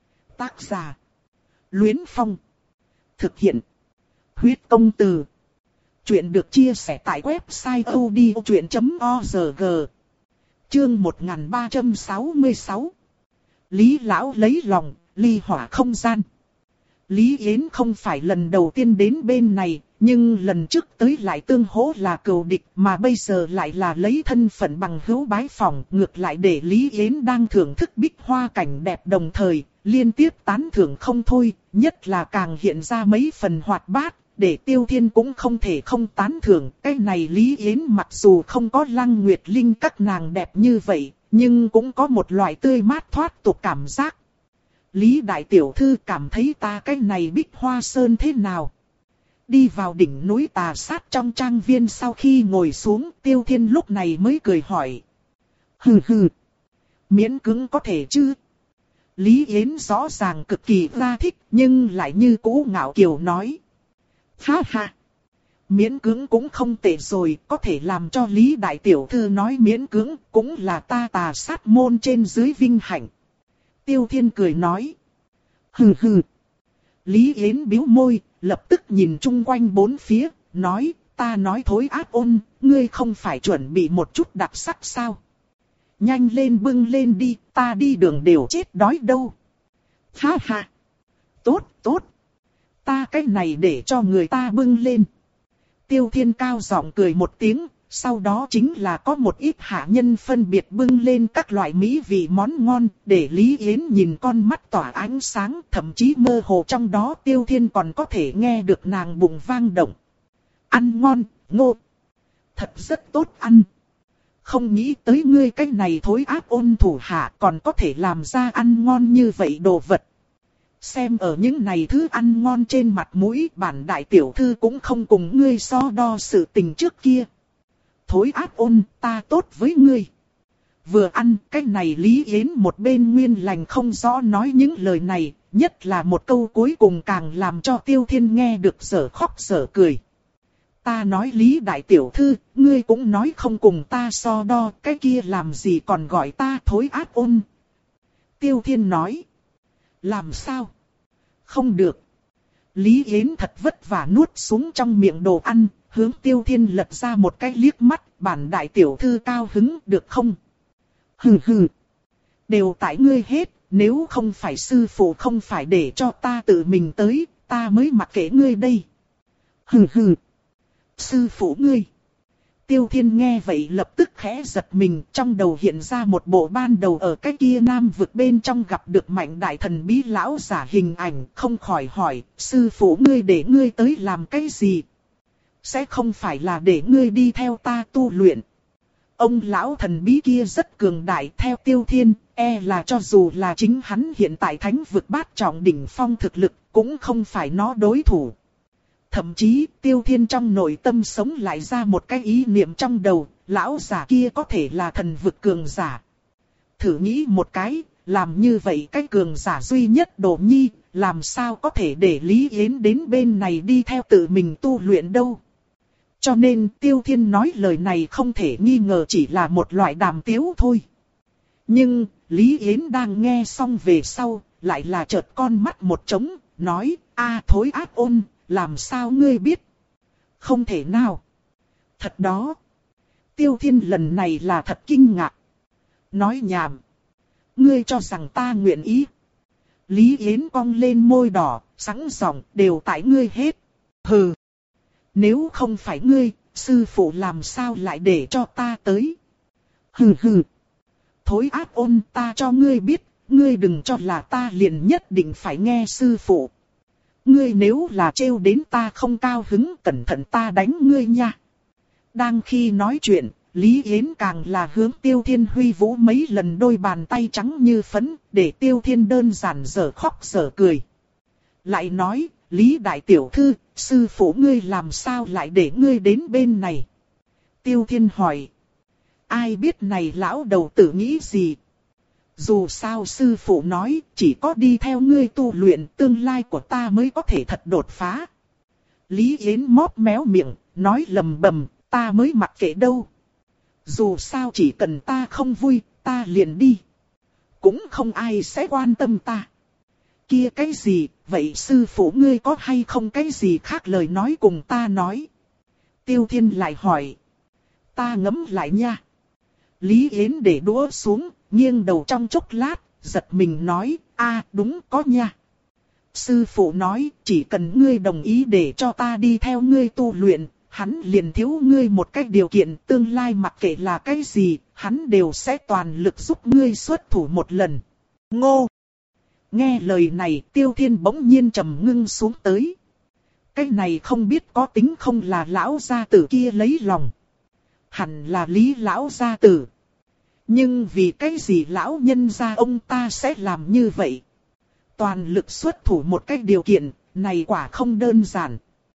Tác giả. Luyến Phong. Thực hiện. Huyết công từ. Chuyện được chia sẻ tại website odchuyện chấm org. Chương một nghìn ba trăm sáu mươi sáu. Lý Lão lấy lòng, ly hỏa không gian. Lý Yến không phải lần đầu tiên đến bên này, nhưng lần trước tới lại tương hỗ là cừu địch, mà bây giờ lại là lấy thân phận bằng hữu bái phỏng, ngược lại để Lý Yến đang thưởng thức bích hoa cảnh đẹp đồng thời, liên tiếp tán thưởng không thôi, nhất là càng hiện ra mấy phần hoạt bát, để Tiêu Thiên cũng không thể không tán thưởng. Cái này Lý Yến mặc dù không có Lăng Nguyệt Linh các nàng đẹp như vậy, nhưng cũng có một loại tươi mát thoát tục cảm giác. Lý đại tiểu thư cảm thấy ta cái này bích hoa sơn thế nào? Đi vào đỉnh núi Tà Sát trong trang viên sau khi ngồi xuống, Tiêu Thiên lúc này mới cười hỏi. Hừ hừ. Miễn cưỡng có thể chứ? Lý Yến rõ ràng cực kỳ ra thích, nhưng lại như cũ ngạo kiều nói. Ha ha. Miễn cưỡng cũng không tệ rồi, có thể làm cho Lý đại tiểu thư nói miễn cưỡng, cũng là ta Tà Sát môn trên dưới vinh hạnh. Tiêu Thiên cười nói. Hừ hừ. Lý Yến bĩu môi, lập tức nhìn chung quanh bốn phía, nói, ta nói thối ác ôn, ngươi không phải chuẩn bị một chút đặc sắc sao? Nhanh lên bưng lên đi, ta đi đường đều chết đói đâu. Ha ha. Tốt, tốt. Ta cái này để cho người ta bưng lên. Tiêu Thiên cao giọng cười một tiếng. Sau đó chính là có một ít hạ nhân phân biệt bưng lên các loại mỹ vị món ngon, để Lý Yến nhìn con mắt tỏa ánh sáng, thậm chí mơ hồ trong đó Tiêu Thiên còn có thể nghe được nàng bụng vang động. Ăn ngon, ngô. Thật rất tốt ăn. Không nghĩ tới ngươi cái này thối ác ôn thủ hạ còn có thể làm ra ăn ngon như vậy đồ vật. Xem ở những này thứ ăn ngon trên mặt mũi, bản đại tiểu thư cũng không cùng ngươi so đo sự tình trước kia. Thối ác ôn, ta tốt với ngươi. Vừa ăn, cái này Lý Yến một bên nguyên lành không rõ nói những lời này, nhất là một câu cuối cùng càng làm cho Tiêu Thiên nghe được dở khóc dở cười. Ta nói Lý đại tiểu thư, ngươi cũng nói không cùng ta so đo, cái kia làm gì còn gọi ta thối ác ôn. Tiêu Thiên nói. Làm sao? Không được. Lý Yến thật vất vả nuốt xuống trong miệng đồ ăn, hướng Tiêu Thiên lật ra một cái liếc mắt, bản đại tiểu thư cao hứng được không? Hừ hừ. Đều tại ngươi hết, nếu không phải sư phụ không phải để cho ta tự mình tới, ta mới mặc kệ ngươi đây. Hừ hừ. Sư phụ ngươi. Tiêu Thiên nghe vậy lập tức khẽ giật mình, trong đầu hiện ra một bộ ban đầu ở cái kia nam vực bên trong gặp được mạnh đại thần bí lão giả hình ảnh, không khỏi hỏi, sư phụ ngươi để ngươi tới làm cái gì? Sẽ không phải là để ngươi đi theo ta tu luyện. Ông lão thần bí kia rất cường đại, theo Tiêu Thiên, e là cho dù là chính hắn hiện tại thánh vực bát trọng đỉnh phong thực lực, cũng không phải nó đối thủ. Thậm chí, Tiêu Thiên trong nội tâm sống lại ra một cái ý niệm trong đầu, lão giả kia có thể là thần vực cường giả. Thử nghĩ một cái, làm như vậy cái cường giả duy nhất Đồ Nhi, làm sao có thể để Lý Yến đến bên này đi theo tự mình tu luyện đâu. Cho nên Tiêu Thiên nói lời này không thể nghi ngờ chỉ là một loại đàm tiếu thôi. Nhưng, Lý Yến đang nghe xong về sau, lại là chợt con mắt một trống, nói, a thối ác ôn. Làm sao ngươi biết? Không thể nào. Thật đó. Tiêu Thiên lần này là thật kinh ngạc. Nói nhảm. Ngươi cho rằng ta nguyện ý. Lý Yến cong lên môi đỏ, sẵn giọng đều tại ngươi hết. Hừ. Nếu không phải ngươi, sư phụ làm sao lại để cho ta tới? Hừ hừ. Thối ác ôn, ta cho ngươi biết, ngươi đừng cho là ta liền nhất định phải nghe sư phụ. Ngươi nếu là trêu đến ta không cao hứng, cẩn thận ta đánh ngươi nha. Đang khi nói chuyện, Lý Yến càng là hướng Tiêu Thiên huy vũ mấy lần đôi bàn tay trắng như phấn, để Tiêu Thiên đơn giản dở khóc dở cười. Lại nói, Lý đại tiểu thư, sư phụ ngươi làm sao lại để ngươi đến bên này? Tiêu Thiên hỏi. Ai biết này lão đầu tử nghĩ gì? Dù sao sư phụ nói, chỉ có đi theo ngươi tu luyện, tương lai của ta mới có thể thật đột phá. Lý Yến móp méo miệng, nói lầm bầm, ta mới mặc kệ đâu. Dù sao chỉ cần ta không vui, ta liền đi. Cũng không ai sẽ quan tâm ta. Kia cái gì, vậy sư phụ ngươi có hay không cái gì khác lời nói cùng ta nói? Tiêu Thiên lại hỏi. Ta ngẫm lại nha. Lý Yến để đũa xuống, nghiêng đầu trong chốc lát, giật mình nói, a đúng có nha. Sư phụ nói, chỉ cần ngươi đồng ý để cho ta đi theo ngươi tu luyện, hắn liền thiếu ngươi một cái điều kiện, tương lai mặc kệ là cái gì, hắn đều sẽ toàn lực giúp ngươi xuất thủ một lần. Ngô! Nghe lời này, Tiêu Thiên bỗng nhiên trầm ngưng xuống tới. Cái này không biết có tính không là lão gia tử kia lấy lòng. Hẳn là Lý lão gia tử. Nhưng vì cái gì lão nhân gia ông ta sẽ làm như vậy? Toàn lực xuất thủ một cái điều kiện, này quả không đơn giản.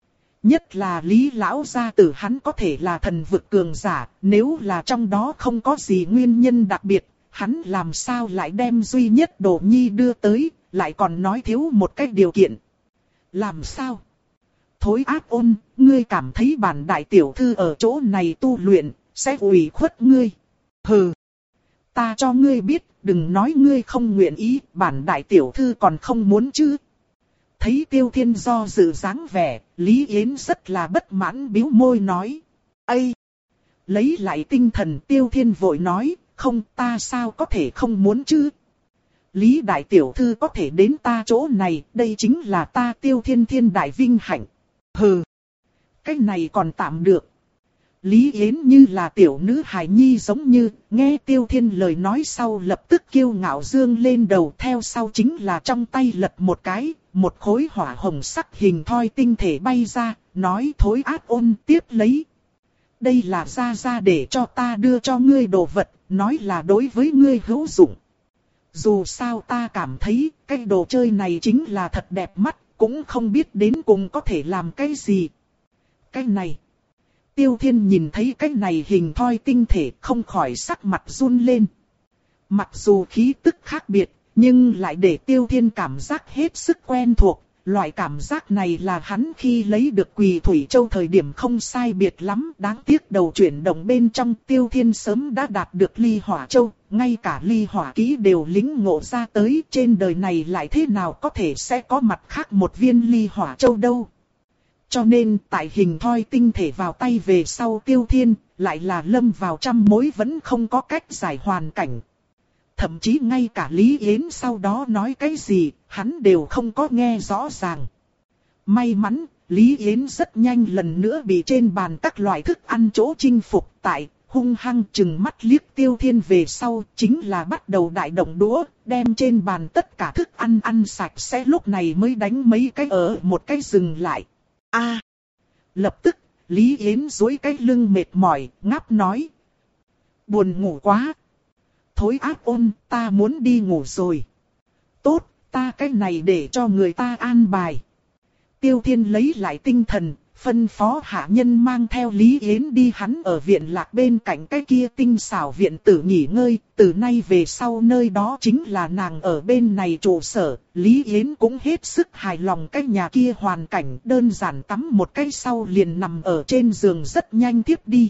Nhất là Lý lão gia tử hắn có thể là thần vực cường giả, nếu là trong đó không có gì nguyên nhân đặc biệt, hắn làm sao lại đem duy nhất Đồ Nhi đưa tới, lại còn nói thiếu một cái điều kiện. Làm sao? Thối ác ôn, ngươi cảm thấy bản đại tiểu thư ở chỗ này tu luyện, sẽ ủy khuất ngươi. Hừ! Ta cho ngươi biết, đừng nói ngươi không nguyện ý, bản đại tiểu thư còn không muốn chứ. Thấy Tiêu Thiên do dự dáng vẻ, Lý Yến rất là bất mãn bĩu môi nói. Ây! Lấy lại tinh thần Tiêu Thiên vội nói, không ta sao có thể không muốn chứ. Lý đại tiểu thư có thể đến ta chỗ này, đây chính là ta Tiêu Thiên thiên đại vinh hạnh. Hừ! Cái này còn tạm được. Lý Yến như là tiểu nữ hài nhi giống như, nghe Tiêu Thiên lời nói sau lập tức kiêu ngạo dương lên đầu, theo sau chính là trong tay lật một cái, một khối hỏa hồng sắc hình thoi tinh thể bay ra, nói thối ác ôn tiếp lấy. Đây là gia gia để cho ta đưa cho ngươi đồ vật, nói là đối với ngươi hữu dụng. Dù sao ta cảm thấy cái đồ chơi này chính là thật đẹp mắt, cũng không biết đến cùng có thể làm cái gì. Cái này. Tiêu Thiên nhìn thấy cái này hình thoi tinh thể không khỏi sắc mặt run lên. Mặc dù khí tức khác biệt, nhưng lại để Tiêu Thiên cảm giác hết sức quen thuộc. Loại cảm giác này là hắn khi lấy được Quỳ Thủy Châu thời điểm không sai biệt lắm. Đáng tiếc đầu chuyển động bên trong Tiêu Thiên sớm đã đạt được Ly Hỏa Châu. Ngay cả Ly Hỏa Ký đều lĩnh ngộ ra tới. Trên đời này lại thế nào có thể sẽ có mặt khác một viên Ly Hỏa Châu đâu. Cho nên tại hình thoi tinh thể vào tay về sau Tiêu Thiên lại là lâm vào trăm mối vẫn không có cách giải hoàn cảnh. Thậm chí ngay cả Lý Yến sau đó nói cái gì, hắn đều không có nghe rõ ràng. May mắn, Lý Yến rất nhanh lần nữa bị trên bàn các loại thức ăn chỗ chinh phục tại, hung hăng chừng mắt liếc Tiêu Thiên về sau, chính là bắt đầu đại động đũa, đem trên bàn tất cả thức ăn ăn sạch sẽ lúc này mới đánh mấy cái ở một cái dừng lại. A, à, lập tức, Lý Yến duỗi cái lưng mệt mỏi, ngáp nói. Buồn ngủ quá. Thối ác ôn, ta muốn đi ngủ rồi. Tốt, ta cái này để cho người ta an bài. Tiêu Thiên lấy lại tinh thần, phân phó hạ nhân mang theo Lý Yến đi hắn ở viện lạc bên cạnh cái kia tinh xảo viện tử nghỉ ngơi. Từ nay về sau nơi đó chính là nàng ở bên này trụ sở. Lý Yến cũng hết sức hài lòng cái nhà kia hoàn cảnh, đơn giản tắm một cái sau liền nằm ở trên giường rất nhanh tiếp đi.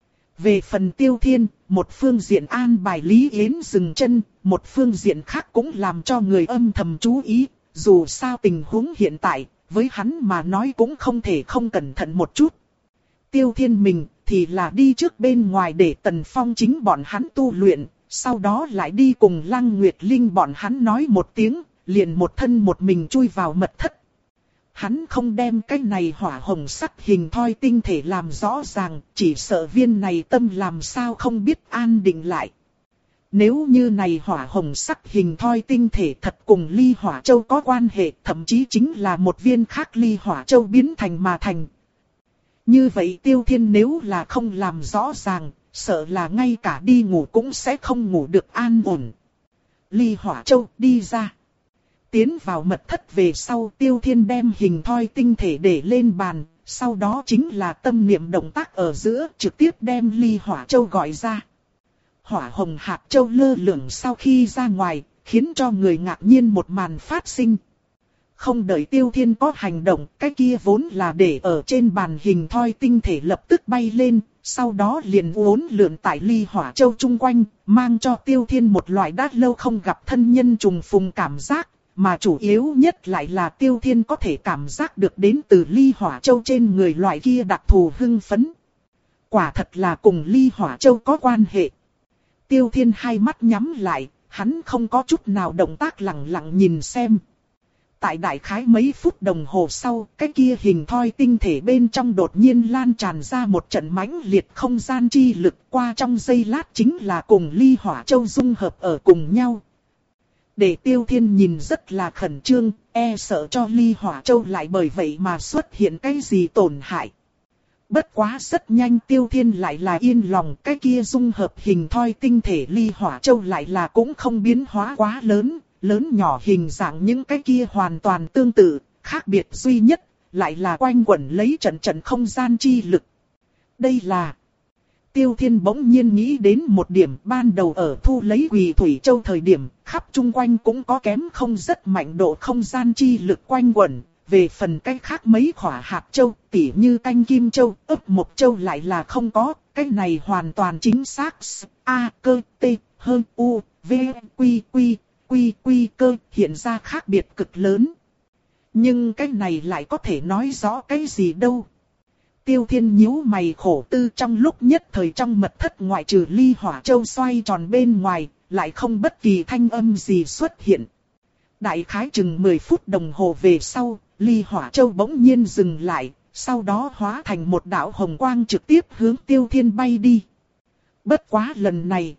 Về phần Tiêu Thiên, một phương diện an bài Lý Yến dừng chân, một phương diện khác cũng làm cho người âm thầm chú ý. Dù sao tình huống hiện tại, với hắn mà nói cũng không thể không cẩn thận một chút. Tiêu Thiên mình thì là đi trước bên ngoài để Tần Phong chính bọn hắn tu luyện, sau đó lại đi cùng Lăng Nguyệt Linh bọn hắn nói một tiếng, liền một thân một mình chui vào mật thất. Hắn không đem cái này hỏa hồng sắc hình thoi tinh thể làm rõ ràng, chỉ sợ viên này tâm làm sao không biết an định lại. Nếu như này hỏa hồng sắc hình thoi tinh thể thật cùng Ly Hỏa Châu có quan hệ, thậm chí chính là một viên khác Ly Hỏa Châu biến thành mà thành. Như vậy Tiêu Thiên nếu là không làm rõ ràng, sợ là ngay cả đi ngủ cũng sẽ không ngủ được an ổn. Ly Hỏa Châu đi ra. Tiến vào mật thất về sau Tiêu Thiên đem hình thoi tinh thể để lên bàn, sau đó chính là tâm niệm động tác ở giữa trực tiếp đem Ly Hỏa Châu gọi ra. Hỏa hồng hạt châu lơ lửng sau khi ra ngoài, khiến cho người ngạc nhiên một màn phát sinh. Không đợi Tiêu Thiên có hành động, cái kia vốn là để ở trên bàn hình thoi tinh thể lập tức bay lên, sau đó liền uốn lượn tại Ly Hỏa Châu chung quanh, mang cho Tiêu Thiên một loại đã lâu không gặp thân nhân trùng phùng cảm giác, mà chủ yếu nhất lại là Tiêu Thiên có thể cảm giác được đến từ Ly Hỏa Châu trên người loại kia đặc thù hưng phấn. Quả thật là cùng Ly Hỏa Châu có quan hệ. Tiêu Thiên hai mắt nhắm lại, hắn không có chút nào động tác lặng lặng nhìn xem. Tại đại khái mấy phút đồng hồ sau, cái kia hình thoi tinh thể bên trong đột nhiên lan tràn ra một trận mãnh liệt không gian chi lực, qua trong giây lát chính là cùng Ly Hỏa Châu dung hợp ở cùng nhau. Để Tiêu Thiên nhìn rất là khẩn trương, e sợ cho Ly Hỏa Châu lại bởi vậy mà xuất hiện cái gì tổn hại. Bất quá rất nhanh Tiêu Thiên lại là yên lòng, cái kia dung hợp hình thoi tinh thể Ly Hỏa Châu lại là cũng không biến hóa quá lớn, lớn nhỏ hình dạng những cái kia hoàn toàn tương tự, khác biệt duy nhất, lại là quanh quẩn lấy trận trận không gian chi lực. Đây là... Tiêu Thiên bỗng nhiên nghĩ đến một điểm ban đầu ở thu lấy Quỳ Thủy Châu thời điểm, khắp chung quanh cũng có kém không rất mạnh độ không gian chi lực quanh quẩn. Về phần cái khác mấy khỏa hạt châu, tỉ như canh kim châu, ấp một châu lại là không có, cái này hoàn toàn chính xác. A, cơ, t, hơn, u, v, quy, quy, quy, quy, cơ, hiện ra khác biệt cực lớn. Nhưng cái này lại có thể nói rõ cái gì đâu. Tiêu Thiên nhíu mày khổ tư trong lúc nhất thời trong mật thất ngoại trừ Ly Hỏa Châu xoay tròn bên ngoài, lại không bất kỳ thanh âm gì xuất hiện. Đại khái chừng mười phút đồng hồ về sau, Ly Hỏa Châu bỗng nhiên dừng lại, sau đó hóa thành một đạo hồng quang trực tiếp hướng Tiêu Thiên bay đi. Bất quá lần này,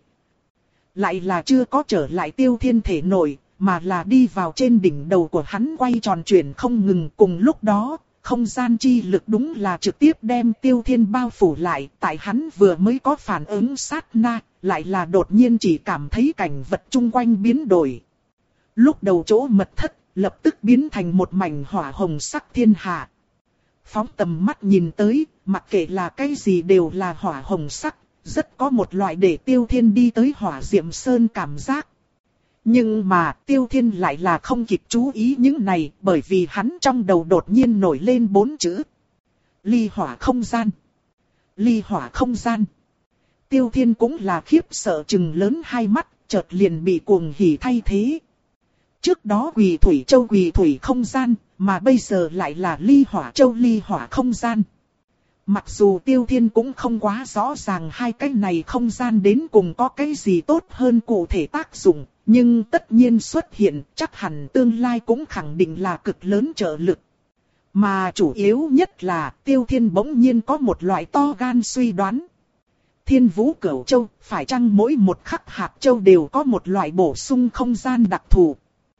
lại là chưa có trở lại Tiêu Thiên thể nội, mà là đi vào trên đỉnh đầu của hắn quay tròn chuyển không ngừng. Cùng lúc đó, không gian chi lực đúng là trực tiếp đem Tiêu Thiên bao phủ lại, tại hắn vừa mới có phản ứng sát na, lại là đột nhiên chỉ cảm thấy cảnh vật chung quanh biến đổi. Lúc đầu chỗ mật thất, lập tức biến thành một mảnh hỏa hồng sắc thiên hạ. Phóng tầm mắt nhìn tới, mặc kệ là cái gì đều là hỏa hồng sắc, rất có một loại để Tiêu Thiên đi tới hỏa diệm sơn cảm giác. Nhưng mà Tiêu Thiên lại là không kịp chú ý những này, bởi vì hắn trong đầu đột nhiên nổi lên bốn chữ. Ly hỏa không gian. Ly hỏa không gian. Tiêu Thiên cũng là khiếp sợ trừng lớn hai mắt, chợt liền bị cuồng hỉ thay thế. Trước đó Quỳ Thủy Châu Quỳ Thủy không gian, mà bây giờ lại là Ly Hỏa Châu Ly Hỏa không gian. Mặc dù Tiêu Thiên cũng không quá rõ ràng hai cái này không gian đến cùng có cái gì tốt hơn cụ thể tác dụng, nhưng tất nhiên xuất hiện chắc hẳn tương lai cũng khẳng định là cực lớn trợ lực. Mà chủ yếu nhất là Tiêu Thiên bỗng nhiên có một loại to gan suy đoán. Thiên Vũ Cửu Châu, phải chăng mỗi một khắc hạt châu đều có một loại bổ sung không gian đặc thù?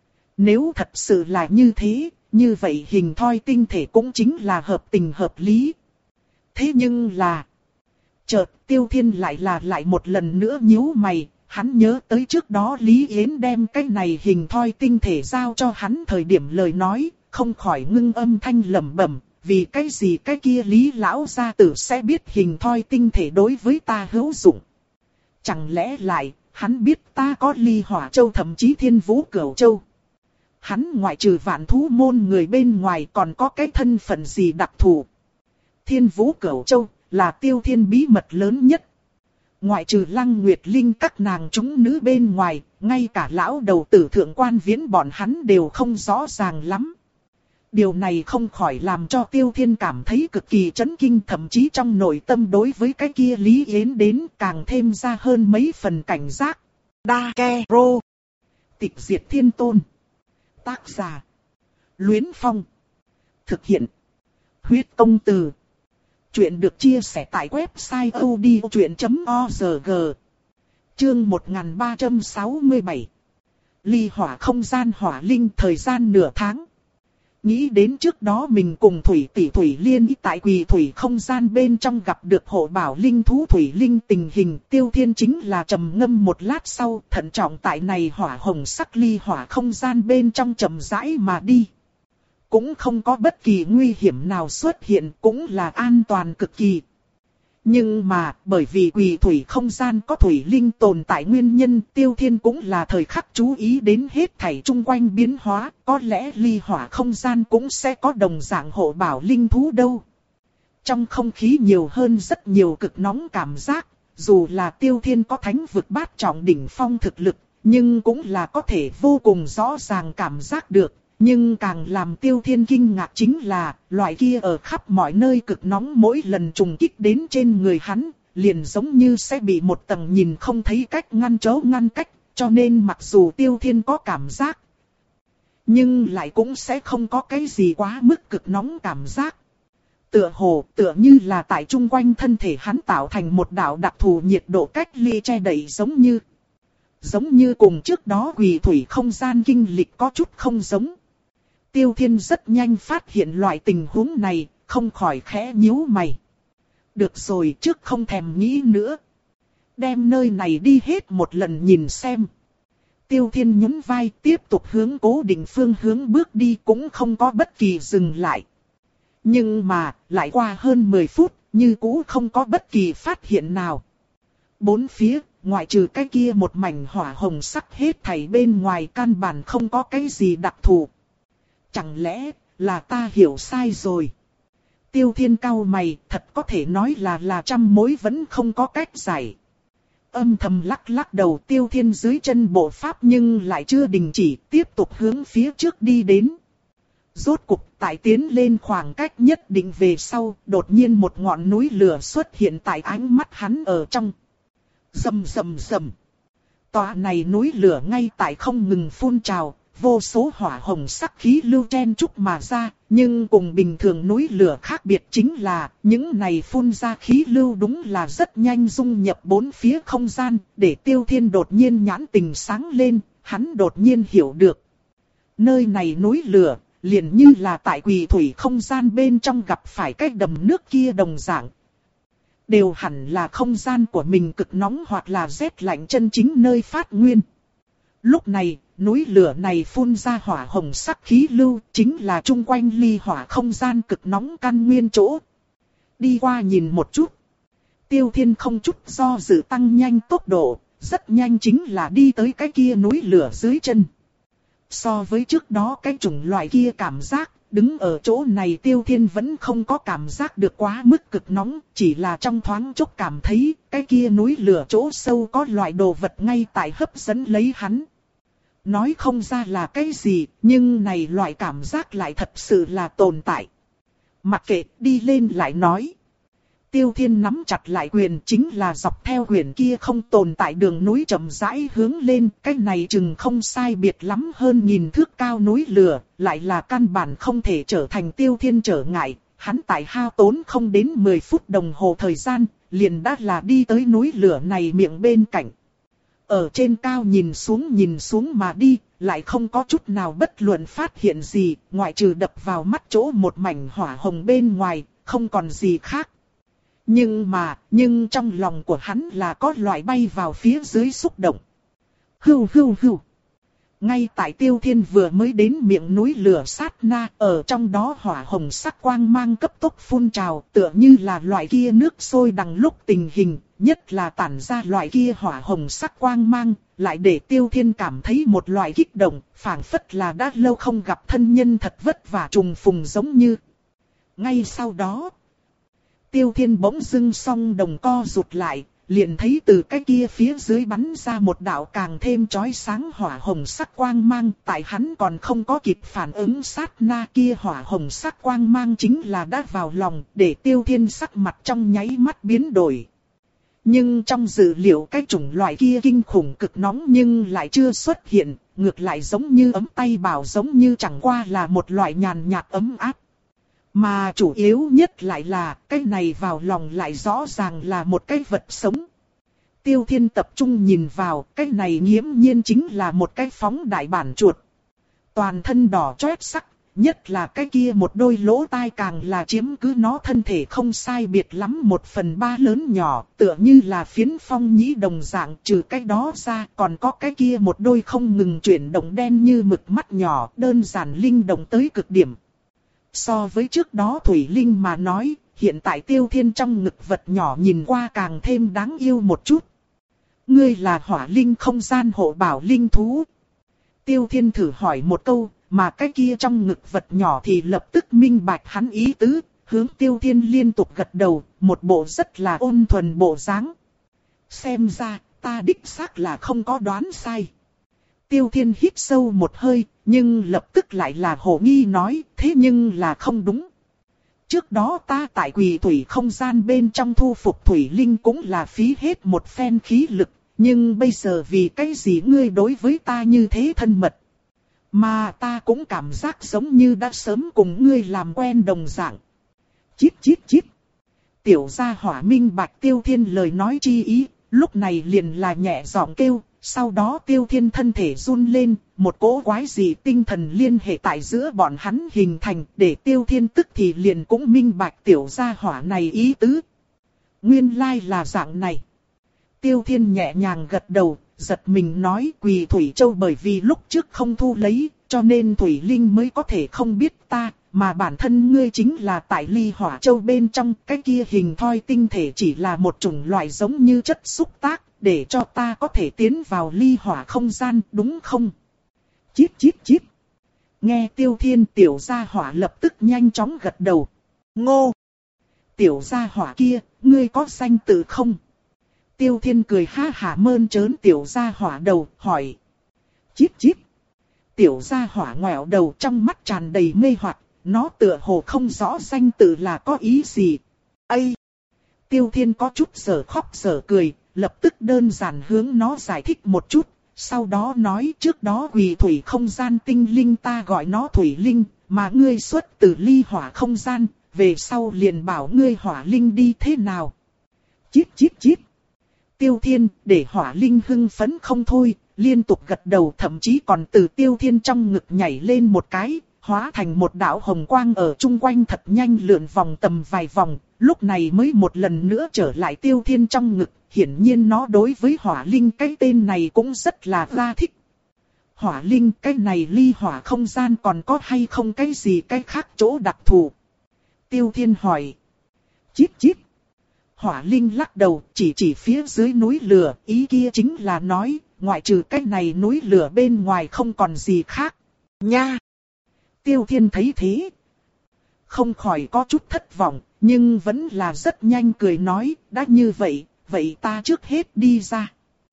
Nếu thật sự là như thế, như vậy hình thoi tinh thể cũng chính là hợp tình hợp lý. Thế nhưng là... Chợt Tiêu Thiên lại là lại một lần nữa nhíu mày, hắn nhớ tới trước đó Lý Yến đem cái này hình thoi tinh thể giao cho hắn thời điểm lời nói, không khỏi ngưng âm thanh lẩm bẩm, vì cái gì cái kia Lý lão gia tử sẽ biết hình thoi tinh thể đối với ta hữu dụng. Chẳng lẽ lại, hắn biết ta có Ly Hỏa Châu thậm chí Thiên Vũ Cửu Châu. Hắn ngoại trừ Vạn Thú môn người bên ngoài còn có cái thân phận gì đặc thù. Thiên Vũ Cửu Châu là Tiêu Thiên bí mật lớn nhất. Ngoại trừ Lăng Nguyệt Linh các nàng chúng nữ bên ngoài, ngay cả lão đầu tử thượng quan Viễn bọn hắn đều không rõ ràng lắm. Điều này không khỏi làm cho Tiêu Thiên cảm thấy cực kỳ chấn kinh, thậm chí trong nội tâm đối với cái kia Lý Yến đến càng thêm ra hơn mấy phần cảnh giác. Đa Ke Rô. Tịch Diệt Thiên Tôn. Tác giả. Luyến Phong. Thực hiện. Huyết Công Từ. Chuyện được chia sẻ tại website odchuyện chấm org. Chương một nghìn ba trăm sáu mươi bảy. Ly hỏa không gian hỏa linh thời gian nửa tháng. Nghĩ đến trước đó mình cùng Thủy tỷ Thủy Liên tại Quỳ Thủy không gian bên trong gặp được hộ bảo linh thú Thủy Linh tình hình, Tiêu Thiên chính là trầm ngâm một lát sau, thận trọng tại này hỏa hồng sắc ly hỏa không gian bên trong trầm rãi mà đi. Cũng không có bất kỳ nguy hiểm nào xuất hiện, cũng là an toàn cực kỳ. Nhưng mà, bởi vì Quỳ Thủy không gian có Thủy Linh tồn tại nguyên nhân, Tiêu Thiên cũng là thời khắc chú ý đến hết thảy chung quanh biến hóa, có lẽ ly hỏa không gian cũng sẽ có đồng dạng hộ bảo linh thú đâu. Trong không khí nhiều hơn rất nhiều cực nóng cảm giác, dù là Tiêu Thiên có thánh vực bát trọng đỉnh phong thực lực, nhưng cũng là có thể vô cùng rõ ràng cảm giác được. Nhưng càng làm Tiêu Thiên kinh ngạc chính là, loại kia ở khắp mọi nơi cực nóng mỗi lần trùng kích đến trên người hắn, liền giống như sẽ bị một tầng nhìn không thấy cách ngăn chấu ngăn cách, cho nên mặc dù Tiêu Thiên có cảm giác, nhưng lại cũng sẽ không có cái gì quá mức cực nóng cảm giác. Tựa hồ, tựa như là tại chung quanh thân thể hắn tạo thành một đạo đặc thù nhiệt độ cách ly che đậy giống như. Giống như cùng trước đó Quỳ Thủy không gian kinh lịch có chút không giống. Tiêu Thiên rất nhanh phát hiện loại tình huống này, không khỏi khẽ nhíu mày. Được rồi, trước không thèm nghĩ nữa. Đem nơi này đi hết một lần nhìn xem. Tiêu Thiên nhún vai tiếp tục hướng cố định phương hướng bước đi cũng không có bất kỳ dừng lại. Nhưng mà, lại qua hơn mười phút, như cũ không có bất kỳ phát hiện nào. Bốn phía, ngoại trừ cái kia một mảnh hỏa hồng sắc hết thảy bên ngoài căn bản không có cái gì đặc thù. Chẳng lẽ là ta hiểu sai rồi? Tiêu Thiên cau mày, thật có thể nói là là trăm mối vẫn không có cách giải. Âm thầm lắc lắc đầu, Tiêu Thiên dưới chân bộ pháp nhưng lại chưa đình chỉ, tiếp tục hướng phía trước đi đến. Rốt cục tại tiến lên khoảng cách nhất định về sau, đột nhiên một ngọn núi lửa xuất hiện tại ánh mắt hắn ở trong. Rầm rầm rầm. Tòa này núi lửa ngay tại không ngừng phun trào. Vô số hỏa hồng sắc khí lưu chen chúc mà ra, nhưng cùng bình thường núi lửa khác biệt chính là, những này phun ra khí lưu đúng là rất nhanh dung nhập bốn phía không gian, để Tiêu Thiên đột nhiên nhãn tình sáng lên, hắn đột nhiên hiểu được. Nơi này núi lửa, liền như là tại Quỳ Thủy không gian bên trong gặp phải cái đầm nước kia đồng dạng. đều hẳn là không gian của mình cực nóng hoặc là rét lạnh chân chính nơi phát nguyên. Lúc này, núi lửa này phun ra hỏa hồng sắc khí lưu, chính là chung quanh ly hỏa không gian cực nóng căn nguyên chỗ. Đi qua nhìn một chút. Tiêu Thiên không chút do dự tăng nhanh tốc độ, rất nhanh chính là đi tới cái kia núi lửa dưới chân. So với trước đó cái chủng loại kia cảm giác, đứng ở chỗ này Tiêu Thiên vẫn không có cảm giác được quá mức cực nóng, chỉ là trong thoáng chốc cảm thấy cái kia núi lửa chỗ sâu có loại đồ vật ngay tại hấp dẫn lấy hắn. Nói không ra là cái gì, nhưng này loại cảm giác lại thật sự là tồn tại. Mặc kệ, đi lên lại nói. Tiêu Thiên nắm chặt lại quyền, chính là dọc theo quyền kia không tồn tại đường núi chậm rãi hướng lên, cái này chừng không sai biệt lắm hơn nghìn thước cao núi lửa, lại là căn bản không thể trở thành Tiêu Thiên trở ngại, hắn tại hao tốn không đến mười phút đồng hồ thời gian, liền đã là đi tới núi lửa này miệng bên cạnh. Ở trên cao nhìn xuống nhìn xuống mà đi, lại không có chút nào bất luận phát hiện gì, ngoại trừ đập vào mắt chỗ một mảnh hỏa hồng bên ngoài, không còn gì khác. Nhưng mà, nhưng trong lòng của hắn là có loại bay vào phía dưới xúc động. Hưu hưu hưu. Ngay tại Tiêu Thiên vừa mới đến miệng núi lửa sát na, ở trong đó hỏa hồng sắc quang mang cấp tốc phun trào, tựa như là loại kia nước sôi đằng lúc tình hình, nhất là tản ra loại kia hỏa hồng sắc quang mang, lại để Tiêu Thiên cảm thấy một loại kích động, phảng phất là đã lâu không gặp thân nhân thật vất vả trùng phùng giống như. Ngay sau đó, Tiêu Thiên bỗng dưng song đồng co rụt lại, liền thấy từ cái kia phía dưới bắn ra một đạo càng thêm chói sáng hỏa hồng sắc quang mang, tại hắn còn không có kịp phản ứng sát na kia hỏa hồng sắc quang mang chính là đã vào lòng, để Tiêu Thiên sắc mặt trong nháy mắt biến đổi. Nhưng trong dữ liệu cái chủng loại kia kinh khủng cực nóng nhưng lại chưa xuất hiện, ngược lại giống như ấm tay bảo giống như chẳng qua là một loại nhàn nhạt ấm áp. Mà chủ yếu nhất lại là, cái này vào lòng lại rõ ràng là một cái vật sống. Tiêu Thiên tập trung nhìn vào, cái này nghiễm nhiên chính là một cái phóng đại bản chuột. Toàn thân đỏ chót sắc, nhất là cái kia một đôi lỗ tai càng là chiếm cứ nó thân thể không sai biệt lắm một phần ba lớn nhỏ, tựa như là phiến phong nhĩ đồng dạng, trừ cái đó ra còn có cái kia một đôi không ngừng chuyển động đen như mực mắt nhỏ, đơn giản linh động tới cực điểm. So với trước đó Thủy Linh mà nói, hiện tại Tiêu Thiên trong ngực vật nhỏ nhìn qua càng thêm đáng yêu một chút. Ngươi là hỏa linh không gian hộ bảo linh thú. Tiêu Thiên thử hỏi một câu, mà cái kia trong ngực vật nhỏ thì lập tức minh bạch hắn ý tứ, hướng Tiêu Thiên liên tục gật đầu, một bộ rất là ôn thuần bộ dáng. Xem ra, ta đích xác là không có đoán sai. Tiêu Thiên hít sâu một hơi, nhưng lập tức lại là hồ nghi nói, thế nhưng là không đúng. Trước đó ta tại quỷ thủy không gian bên trong thu phục Thủy Linh cũng là phí hết một phen khí lực, nhưng bây giờ vì cái gì ngươi đối với ta như thế thân mật. Mà ta cũng cảm giác giống như đã sớm cùng ngươi làm quen đồng dạng. Chít chít chít. Tiểu gia hỏa minh bạch Tiêu Thiên lời nói chi ý, lúc này liền là nhẹ giọng kêu. Sau đó Tiêu Thiên thân thể run lên, một cỗ quái dị tinh thần liên hệ tại giữa bọn hắn hình thành, để Tiêu Thiên tức thì liền cũng minh bạch tiểu gia hỏa này ý tứ. Nguyên lai là dạng này. Tiêu Thiên nhẹ nhàng gật đầu, giật mình nói Quỳ Thủy Châu bởi vì lúc trước không thu lấy, cho nên Thủy Linh mới có thể không biết ta, mà bản thân ngươi chính là tại Ly Hỏa Châu bên trong, cái kia hình thoi tinh thể chỉ là một chủng loại giống như chất xúc tác. Để cho ta có thể tiến vào ly hỏa không gian, đúng không? Chít chít chít. Nghe Tiêu Thiên tiểu gia hỏa lập tức nhanh chóng gật đầu. Ngô! Tiểu gia hỏa kia, ngươi có danh tự không? Tiêu Thiên cười ha hả mơn trớn tiểu gia hỏa đầu, hỏi. Chít chít. Tiểu gia hỏa ngoẹo đầu trong mắt tràn đầy mê hoặc, nó tựa hồ không rõ danh tự là có ý gì. Ây! Tiêu Thiên có chút sở khóc sở cười. Lập tức đơn giản hướng nó giải thích một chút, sau đó nói trước đó quỷ thủy không gian tinh linh ta gọi nó Thủy Linh, mà ngươi xuất từ ly hỏa không gian, về sau liền bảo ngươi hỏa linh đi thế nào. Chít chít chít. Tiêu Thiên để hỏa linh hưng phấn không thôi, liên tục gật đầu thậm chí còn từ Tiêu Thiên trong ngực nhảy lên một cái, hóa thành một đạo hồng quang ở chung quanh thật nhanh lượn vòng tầm vài vòng. lúc này mới một lần nữa trở lại Tiêu Thiên trong ngực, hiển nhiên nó đối với hỏa linh cái tên này cũng rất là ra thích. Hỏa linh cái này ly hỏa không gian còn có hay không cái gì cái khác chỗ đặc thù? Tiêu Thiên hỏi. Chít chít. Hỏa linh lắc đầu chỉ chỉ phía dưới núi lửa, ý kia chính là nói, ngoại trừ cái này núi lửa bên ngoài không còn gì khác. Nha! Tiêu Thiên thấy thế, không khỏi có chút thất vọng, nhưng vẫn là rất nhanh cười nói, đã như vậy, vậy ta trước hết đi ra.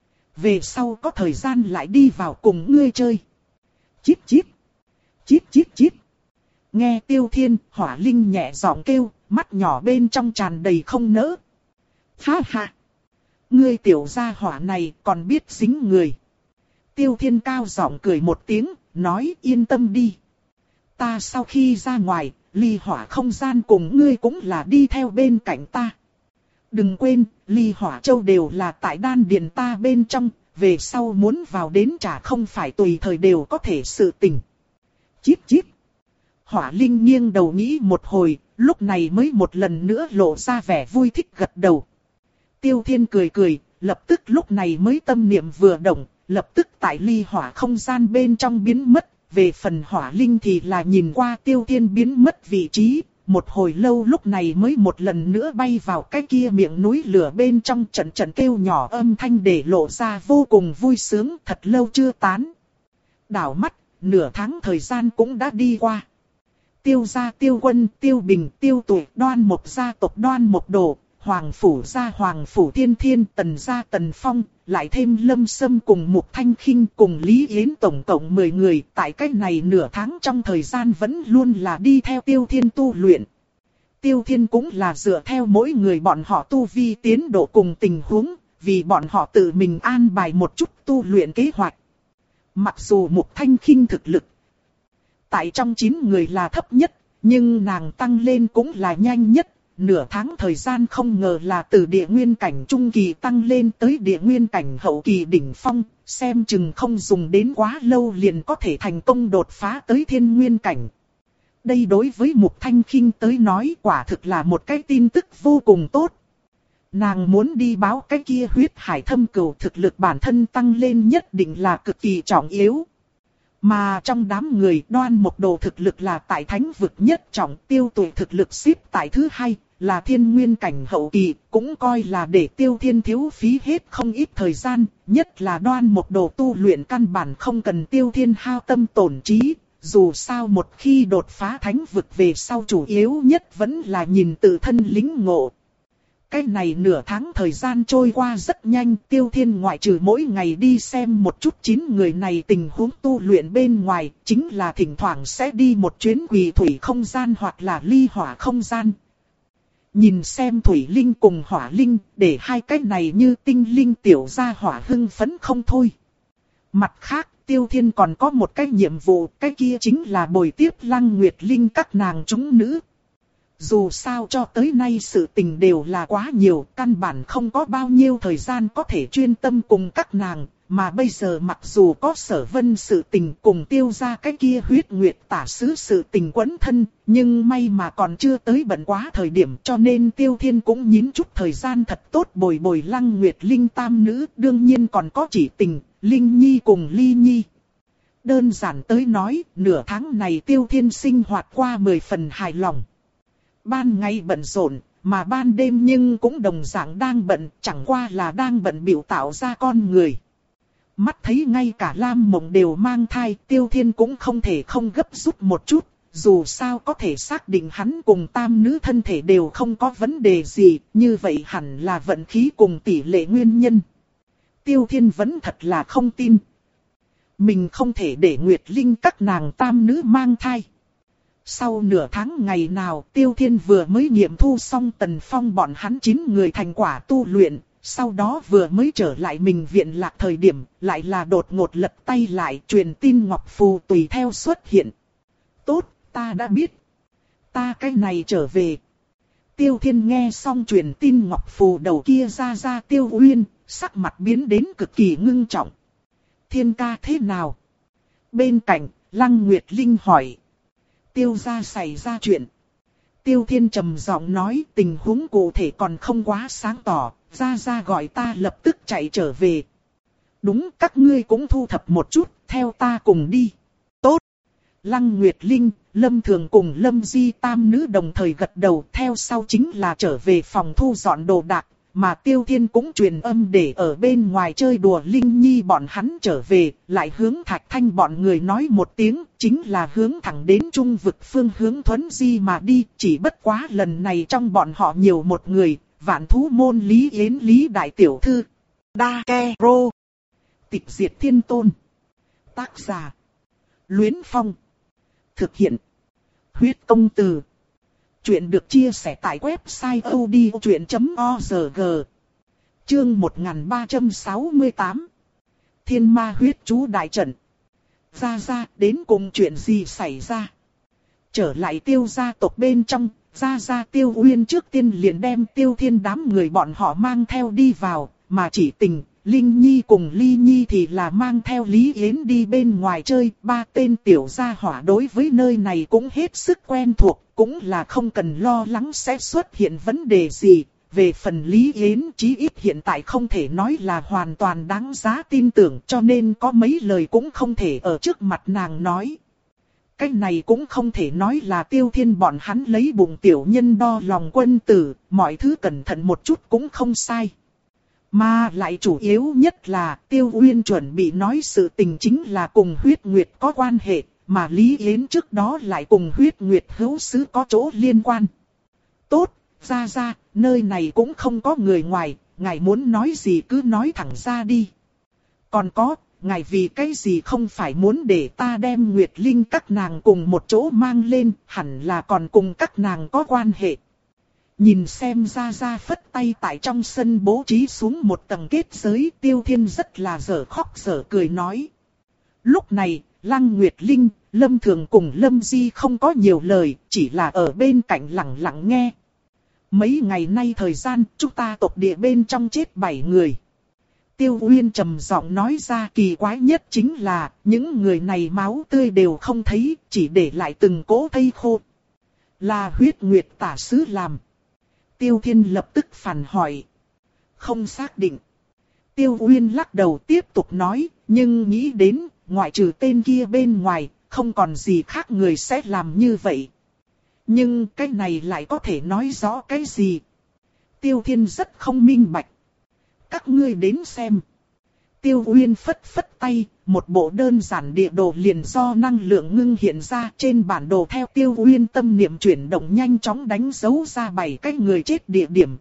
Về sau có thời gian lại đi vào cùng ngươi chơi. Chít chít! Chít chít chít! Nghe Tiêu Thiên, hỏa linh nhẹ giọng kêu, mắt nhỏ bên trong tràn đầy không nỡ. Ha ha! Ngươi tiểu gia hỏa này còn biết dính người. Tiêu Thiên cao giọng cười một tiếng, nói yên tâm đi. Ta sau khi ra ngoài, ly hỏa không gian cùng ngươi cũng là đi theo bên cạnh ta. Đừng quên, ly hỏa châu đều là tại đan điền ta bên trong, về sau muốn vào đến chả không phải tùy thời đều có thể sự tình. Chít chít! Hỏa linh nghiêng đầu nghĩ một hồi, lúc này mới một lần nữa lộ ra vẻ vui thích gật đầu. Tiêu Thiên cười cười, lập tức lúc này mới tâm niệm vừa động, lập tức tại ly hỏa không gian bên trong biến mất. Về phần hỏa linh thì là nhìn qua Tiêu Thiên biến mất vị trí, một hồi lâu lúc này mới một lần nữa bay vào cái kia miệng núi lửa bên trong, trận trận kêu nhỏ âm thanh để lộ ra vô cùng vui sướng, thật lâu chưa tán. Đảo mắt, nửa tháng thời gian cũng đã đi qua. Tiêu gia Tiêu Quân, Tiêu Bình, Tiêu Tuổi, Đoan Mộc gia tộc Đoan Mộc Đồ, Hoàng Phủ gia Hoàng Phủ Thiên Thiên, Tần gia Tần Phong, lại thêm Lâm Sâm cùng Mục Thanh Khinh cùng Lý Yến tổng cộng mười người, tại cách này nửa tháng trong thời gian vẫn luôn là đi theo Tiêu Thiên tu luyện. Tiêu Thiên cũng là dựa theo mỗi người bọn họ tu vi tiến độ cùng tình huống, vì bọn họ tự mình an bài một chút tu luyện kế hoạch. Mặc dù Mục Thanh Khinh thực lực tại trong chín người là thấp nhất, nhưng nàng tăng lên cũng là nhanh nhất. Nửa tháng thời gian không ngờ là từ địa nguyên cảnh trung kỳ tăng lên tới địa nguyên cảnh hậu kỳ đỉnh phong, xem chừng không dùng đến quá lâu liền có thể thành công đột phá tới thiên nguyên cảnh. Đây đối với Mục Thanh Khinh tới nói quả thực là một cái tin tức vô cùng tốt. Nàng muốn đi báo cái kia huyết hải thâm cửu thực lực bản thân tăng lên nhất định là cực kỳ trọng yếu. Mà trong đám người Đoan Mộc Đồ thực lực là tại thánh vực nhất trọng, Tiêu Tuổi thực lực xếp tại thứ hai, là thiên nguyên cảnh hậu kỳ, cũng coi là để Tiêu Thiên thiếu phí hết không ít thời gian, nhất là Đoan Mộc Đồ tu luyện căn bản không cần Tiêu Thiên hao tâm tổn trí, dù sao một khi đột phá thánh vực về sau chủ yếu nhất vẫn là nhìn tự thân lĩnh ngộ. Cái này nửa tháng thời gian trôi qua rất nhanh, Tiêu Thiên ngoại trừ mỗi ngày đi xem một chút chín người này tình huống tu luyện bên ngoài, chính là thỉnh thoảng sẽ đi một chuyến quỷ thủy không gian hoặc là ly hỏa không gian. Nhìn xem thủy linh cùng hỏa linh, để hai cái này như tinh linh tiểu gia hỏa hưng phấn không thôi. Mặt khác, Tiêu Thiên còn có một cái nhiệm vụ, cái kia chính là bồi tiếp Lăng Nguyệt Linh các nàng chúng nữ. Dù sao cho tới nay sự tình đều là quá nhiều, căn bản không có bao nhiêu thời gian có thể chuyên tâm cùng các nàng, mà bây giờ mặc dù có Sở Vân sự tình cùng Tiêu gia cái kia huyết nguyệt tả sứ sự tình quấn thân, nhưng may mà còn chưa tới bận quá thời điểm, cho nên Tiêu Thiên cũng nhín chút thời gian thật tốt bồi bồi Lăng Nguyệt Linh tam nữ, đương nhiên còn có chỉ tình, Linh Nhi cùng Ly Nhi. Đơn giản tới nói, nửa tháng này Tiêu Thiên sinh hoạt qua mười phần hài lòng. Ban ngày bận rộn, mà ban đêm nhưng cũng đồng dạng đang bận, chẳng qua là đang bận biểu tạo ra con người. Mắt thấy ngay cả Lam Mộng đều mang thai, Tiêu Thiên cũng không thể không gấp rút một chút, dù sao có thể xác định hắn cùng tam nữ thân thể đều không có vấn đề gì, như vậy hẳn là vận khí cùng tỷ lệ nguyên nhân. Tiêu Thiên vẫn thật là không tin. Mình không thể để Nguyệt Linh các nàng tam nữ mang thai. Sau nửa tháng ngày nào, Tiêu Thiên vừa mới nghiệm thu xong Tần Phong bọn hắn chín người thành quả tu luyện, sau đó vừa mới trở lại mình viện lạc thời điểm, lại là đột ngột lật tay lại, truyền tin ngọc phù tùy theo xuất hiện. Tốt, ta đã biết. Ta cái này trở về. Tiêu Thiên nghe xong truyền tin ngọc phù đầu kia ra ra Tiêu Uyên, sắc mặt biến đến cực kỳ ngưng trọng. Thiên ca thế nào? Bên cạnh, Lăng Nguyệt Linh hỏi. Tiêu gia xảy ra chuyện. Tiêu Thiên trầm giọng nói, tình huống cụ thể còn không quá sáng tỏ, ra ra gọi ta lập tức chạy trở về. Đúng, các ngươi cũng thu thập một chút, theo ta cùng đi. Tốt. Lăng Nguyệt Linh, Lâm Thường cùng Lâm Di tam nữ đồng thời gật đầu, theo sau chính là trở về phòng thu dọn đồ đạc, mà Tiêu Thiên cũng truyền âm để ở bên ngoài chơi đùa Linh Nhi bọn hắn trở về, lại hướng Thạch Thanh bọn người nói một tiếng, chính là hướng thẳng đến trung vực phương hướng Thuấn Di mà đi, chỉ bất quá lần này trong bọn họ nhiều một người, Vạn Thú môn Lý Yến Lý đại tiểu thư. Đa Ke Rô. Tịch diệt thiên tôn. Tác giả. Luyến Phong. Thực hiện. Huyết công từ. Chuyện được chia sẻ tại website odchuyện chấm org. Chương một nghìn ba trăm sáu mươi tám. Thiên ma huyết chú đại trận. Ra ra, đến cùng chuyện gì xảy ra? Trở lại Tiêu gia tộc bên trong, ra ra Tiêu Uyên trước tiên liền đem Tiêu Thiên đám người bọn họ mang theo đi vào, mà chỉ Tình, Linh Nhi cùng Ly Nhi thì là mang theo Lý Yến đi bên ngoài chơi. Ba tên tiểu gia hỏa đối với nơi này cũng hết sức quen thuộc, cũng là không cần lo lắng sẽ xuất hiện vấn đề gì. Về phần Lý Yến chí ít hiện tại không thể nói là hoàn toàn đáng giá tin tưởng, cho nên có mấy lời cũng không thể ở trước mặt nàng nói. Cái này cũng không thể nói là Tiêu Thiên bọn hắn lấy bụng tiểu nhân đo lòng quân tử, mọi thứ cẩn thận một chút cũng không sai. Mà lại chủ yếu nhất là Tiêu Uyên chuẩn bị nói sự tình chính là cùng huyết nguyệt có quan hệ, mà Lý Yến trước đó lại cùng huyết nguyệt hữu xứ có chỗ liên quan. Tốt, ra ra, nơi này cũng không có người ngoài, ngài muốn nói gì cứ nói thẳng ra đi. Còn có, ngài vì cái gì không phải muốn để ta đem Nguyệt Linh các nàng cùng một chỗ mang lên, hẳn là còn cùng các nàng có quan hệ. Nhìn xem ra ra phất tay tại trong sân bố trí xuống một tầng kết giới, Tiêu Thiên rất là dở khóc dở cười nói. Lúc này, Lăng Nguyệt Linh, Lâm Thường cùng Lâm Di không có nhiều lời, chỉ là ở bên cạnh lặng lặng nghe. Mấy ngày nay thời gian, chúng ta tộc địa bên trong chết bảy người. Tiêu Uyên trầm giọng nói ra, kỳ quái nhất chính là, những người này máu tươi đều không thấy, chỉ để lại từng cỗ thây khô. Là huyết nguyệt tả sứ làm. Tiêu Thiên lập tức phản hỏi. Không xác định. Tiêu Uyên lắc đầu tiếp tục nói, nhưng nghĩ đến, ngoại trừ tên kia bên ngoài, không còn gì khác người sẽ làm như vậy. Nhưng cái này lại có thể nói rõ cái gì? Tiêu Thiên rất không minh bạch. Các ngươi đến xem. Tiêu Uyên phất phất tay, một bộ đơn giản địa đồ liền do năng lượng ngưng hiện ra. Trên bản đồ theo Tiêu Uyên tâm niệm chuyển động nhanh chóng đánh dấu ra bảy cái người chết địa điểm.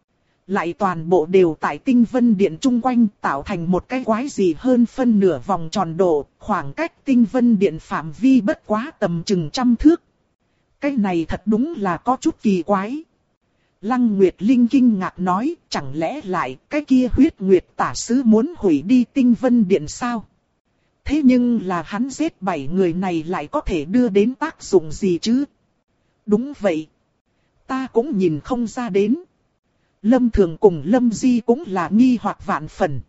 Lại toàn bộ đều tại tinh vân điện chung quanh tạo thành một cái quái gì hơn phân nửa vòng tròn độ, khoảng cách tinh vân điện phạm vi bất quá tầm chừng trăm thước. Cái này thật đúng là có chút kỳ quái. Lăng Nguyệt Linh kinh ngạc nói, chẳng lẽ lại cái kia huyết nguyệt tả sứ muốn hủy đi tinh vân điện sao? Thế nhưng là hắn giết bảy người này lại có thể đưa đến tác dụng gì chứ? Đúng vậy. Ta cũng nhìn không ra đến. Lâm Thường cùng Lâm Di cũng là nghi hoặc vạn phần.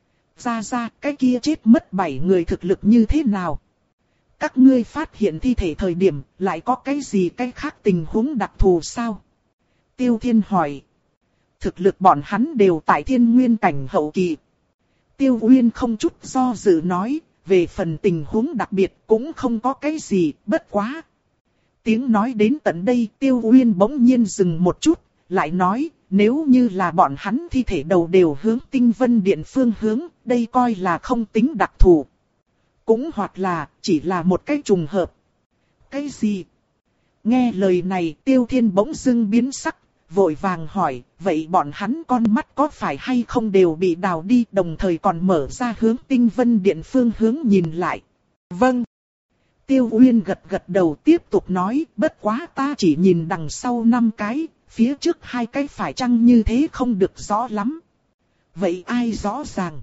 Ra ra, cái kia chết mất bảy người thực lực như thế nào? Các ngươi phát hiện thi thể thời điểm, lại có cái gì cái khác tình huống đặc thù sao? Tiêu Thiên hỏi. Thực lực bọn hắn đều tại thiên nguyên cảnh hậu kỳ. Tiêu Uyên không chút do dự nói, về phần tình huống đặc biệt cũng không có cái gì, bất quá. Tiếng nói đến tận đây, Tiêu Uyên bỗng nhiên dừng một chút, lại nói, nếu như là bọn hắn thi thể đầu đều hướng tinh vân điện phương hướng, đây coi là không tính đặc thù. Cũng hoặc là, chỉ là một cái trùng hợp. Cái gì? Nghe lời này, Tiêu Thiên bỗng dưng biến sắc, vội vàng hỏi, vậy bọn hắn con mắt có phải hay không đều bị đào đi, đồng thời còn mở ra hướng tinh vân điện phương hướng nhìn lại. Vâng. Tiêu Uyên gật gật đầu tiếp tục nói, bất quá ta chỉ nhìn đằng sau năm cái, phía trước hai cái phải chăng như thế không được rõ lắm. Vậy ai rõ ràng?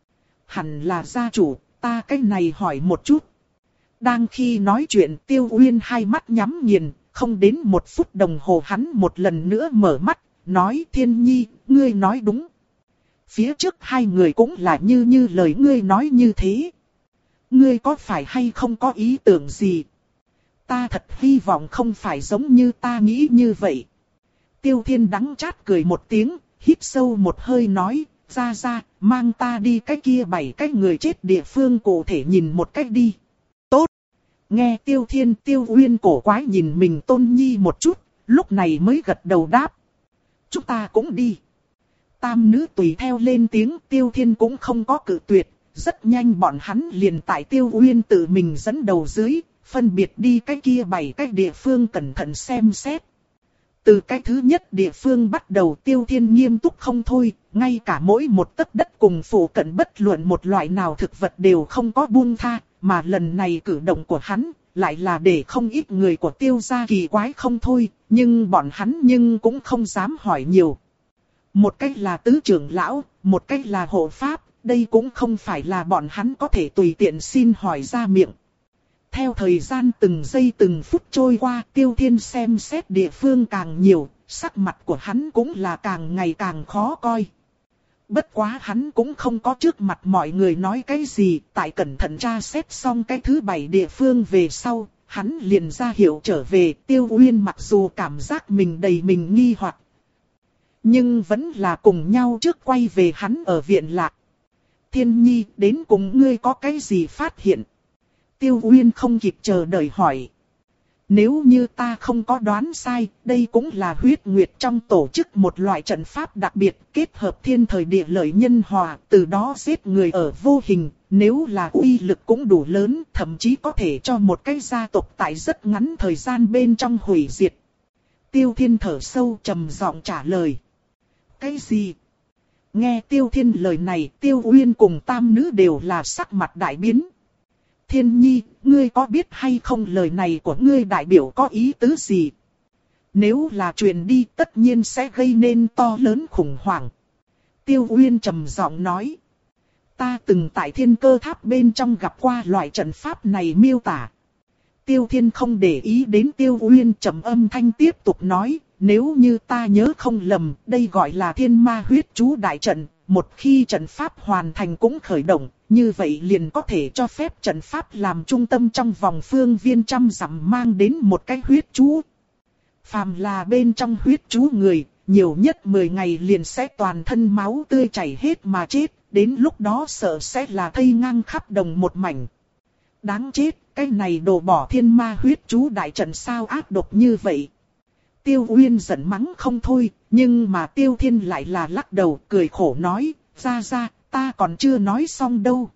Hẳn là gia chủ, ta cái này hỏi một chút. Đang khi nói chuyện, Tiêu Uyên hai mắt nhắm nghiền, không đến một phút đồng hồ hắn một lần nữa mở mắt, nói Thiên Nhi, ngươi nói đúng. Phía trước hai người cũng là như như lời ngươi nói như thế. Ngươi có phải hay không có ý tưởng gì? Ta thật hy vọng không phải giống như ta nghĩ như vậy. Tiêu Thiên đắng chát cười một tiếng, hít sâu một hơi nói, ra ra, mang ta đi cái kia bảy cái người chết địa phương cụ thể nhìn một cách đi. Tốt. Nghe Tiêu Thiên, Tiêu Uyên cổ quái nhìn mình Tôn Nhi một chút, lúc này mới gật đầu đáp. Chúng ta cũng đi. Tam nữ tùy theo lên tiếng, Tiêu Thiên cũng không có cự tuyệt, rất nhanh bọn hắn liền tại Tiêu Uyên tự mình dẫn đầu dưới, phân biệt đi cái kia bảy cái địa phương cẩn thận xem xét. Từ cái thứ nhất địa phương bắt đầu Tiêu Thiên nghiêm túc không thôi, ngay cả mỗi một tấc đất cùng phụ cận bất luận một loại nào thực vật đều không có buông tha, mà lần này cử động của hắn lại là để không ít người của Tiêu gia kỳ quái không thôi, nhưng bọn hắn nhưng cũng không dám hỏi nhiều. Một cách là tứ trưởng lão, một cách là hộ pháp, đây cũng không phải là bọn hắn có thể tùy tiện xin hỏi ra miệng. Theo thời gian từng giây từng phút trôi qua, Tiêu Thiên xem xét địa phương càng nhiều, sắc mặt của hắn cũng là càng ngày càng khó coi. Bất quá hắn cũng không có trước mặt mọi người nói cái gì, tại cẩn thận tra xét xong cái thứ bảy địa phương về sau, hắn liền ra hiệu trở về. Tiêu Uyên mặc dù cảm giác mình đầy mình nghi hoặc, nhưng vẫn là cùng nhau trước quay về hắn ở viện lạc. Thiên Nhi, đến cùng ngươi có cái gì phát hiện? Tiêu Uyên không kịp chờ đợi hỏi. Nếu như ta không có đoán sai, đây cũng là huyết nguyệt trong tổ chức một loại trận pháp đặc biệt kết hợp thiên thời địa lợi nhân hòa, từ đó giết người ở vô hình, nếu là uy lực cũng đủ lớn, thậm chí có thể cho một cái gia tộc tại rất ngắn thời gian bên trong hủy diệt. Tiêu Thiên thở sâu trầm giọng trả lời. Cái gì? Nghe Tiêu Thiên lời này, Tiêu Uyên cùng tam nữ đều là sắc mặt đại biến. Thiên Nhi, ngươi có biết hay không lời này của ngươi đại biểu có ý tứ gì? Nếu là truyền đi tất nhiên sẽ gây nên to lớn khủng hoảng. Tiêu Uyên trầm giọng nói. Ta từng tại Thiên Cơ Tháp bên trong gặp qua loại trận pháp này miêu tả. Tiêu Thiên không để ý đến Tiêu Uyên, trầm âm thanh tiếp tục nói. Nếu như ta nhớ không lầm, đây gọi là Thiên Ma Huyết Chú Đại Trận. Một khi trận pháp hoàn thành cũng khởi động, như vậy liền có thể cho phép trận pháp làm trung tâm trong vòng phương viên trăm dặm mang đến một cái huyết chú. Phàm là bên trong huyết chú người, nhiều nhất mười ngày liền sẽ toàn thân máu tươi chảy hết mà chết, đến lúc đó sợ sẽ là thây ngang khắp đồng một mảnh. Đáng chết, cái này đồ bỏ Thiên Ma Huyết Chú Đại Trận sao ác độc như vậy. Tiêu Uyên giận mắng không thôi, nhưng mà Tiêu Thiên lại là lắc đầu cười khổ nói, ra ra, ta còn chưa nói xong đâu.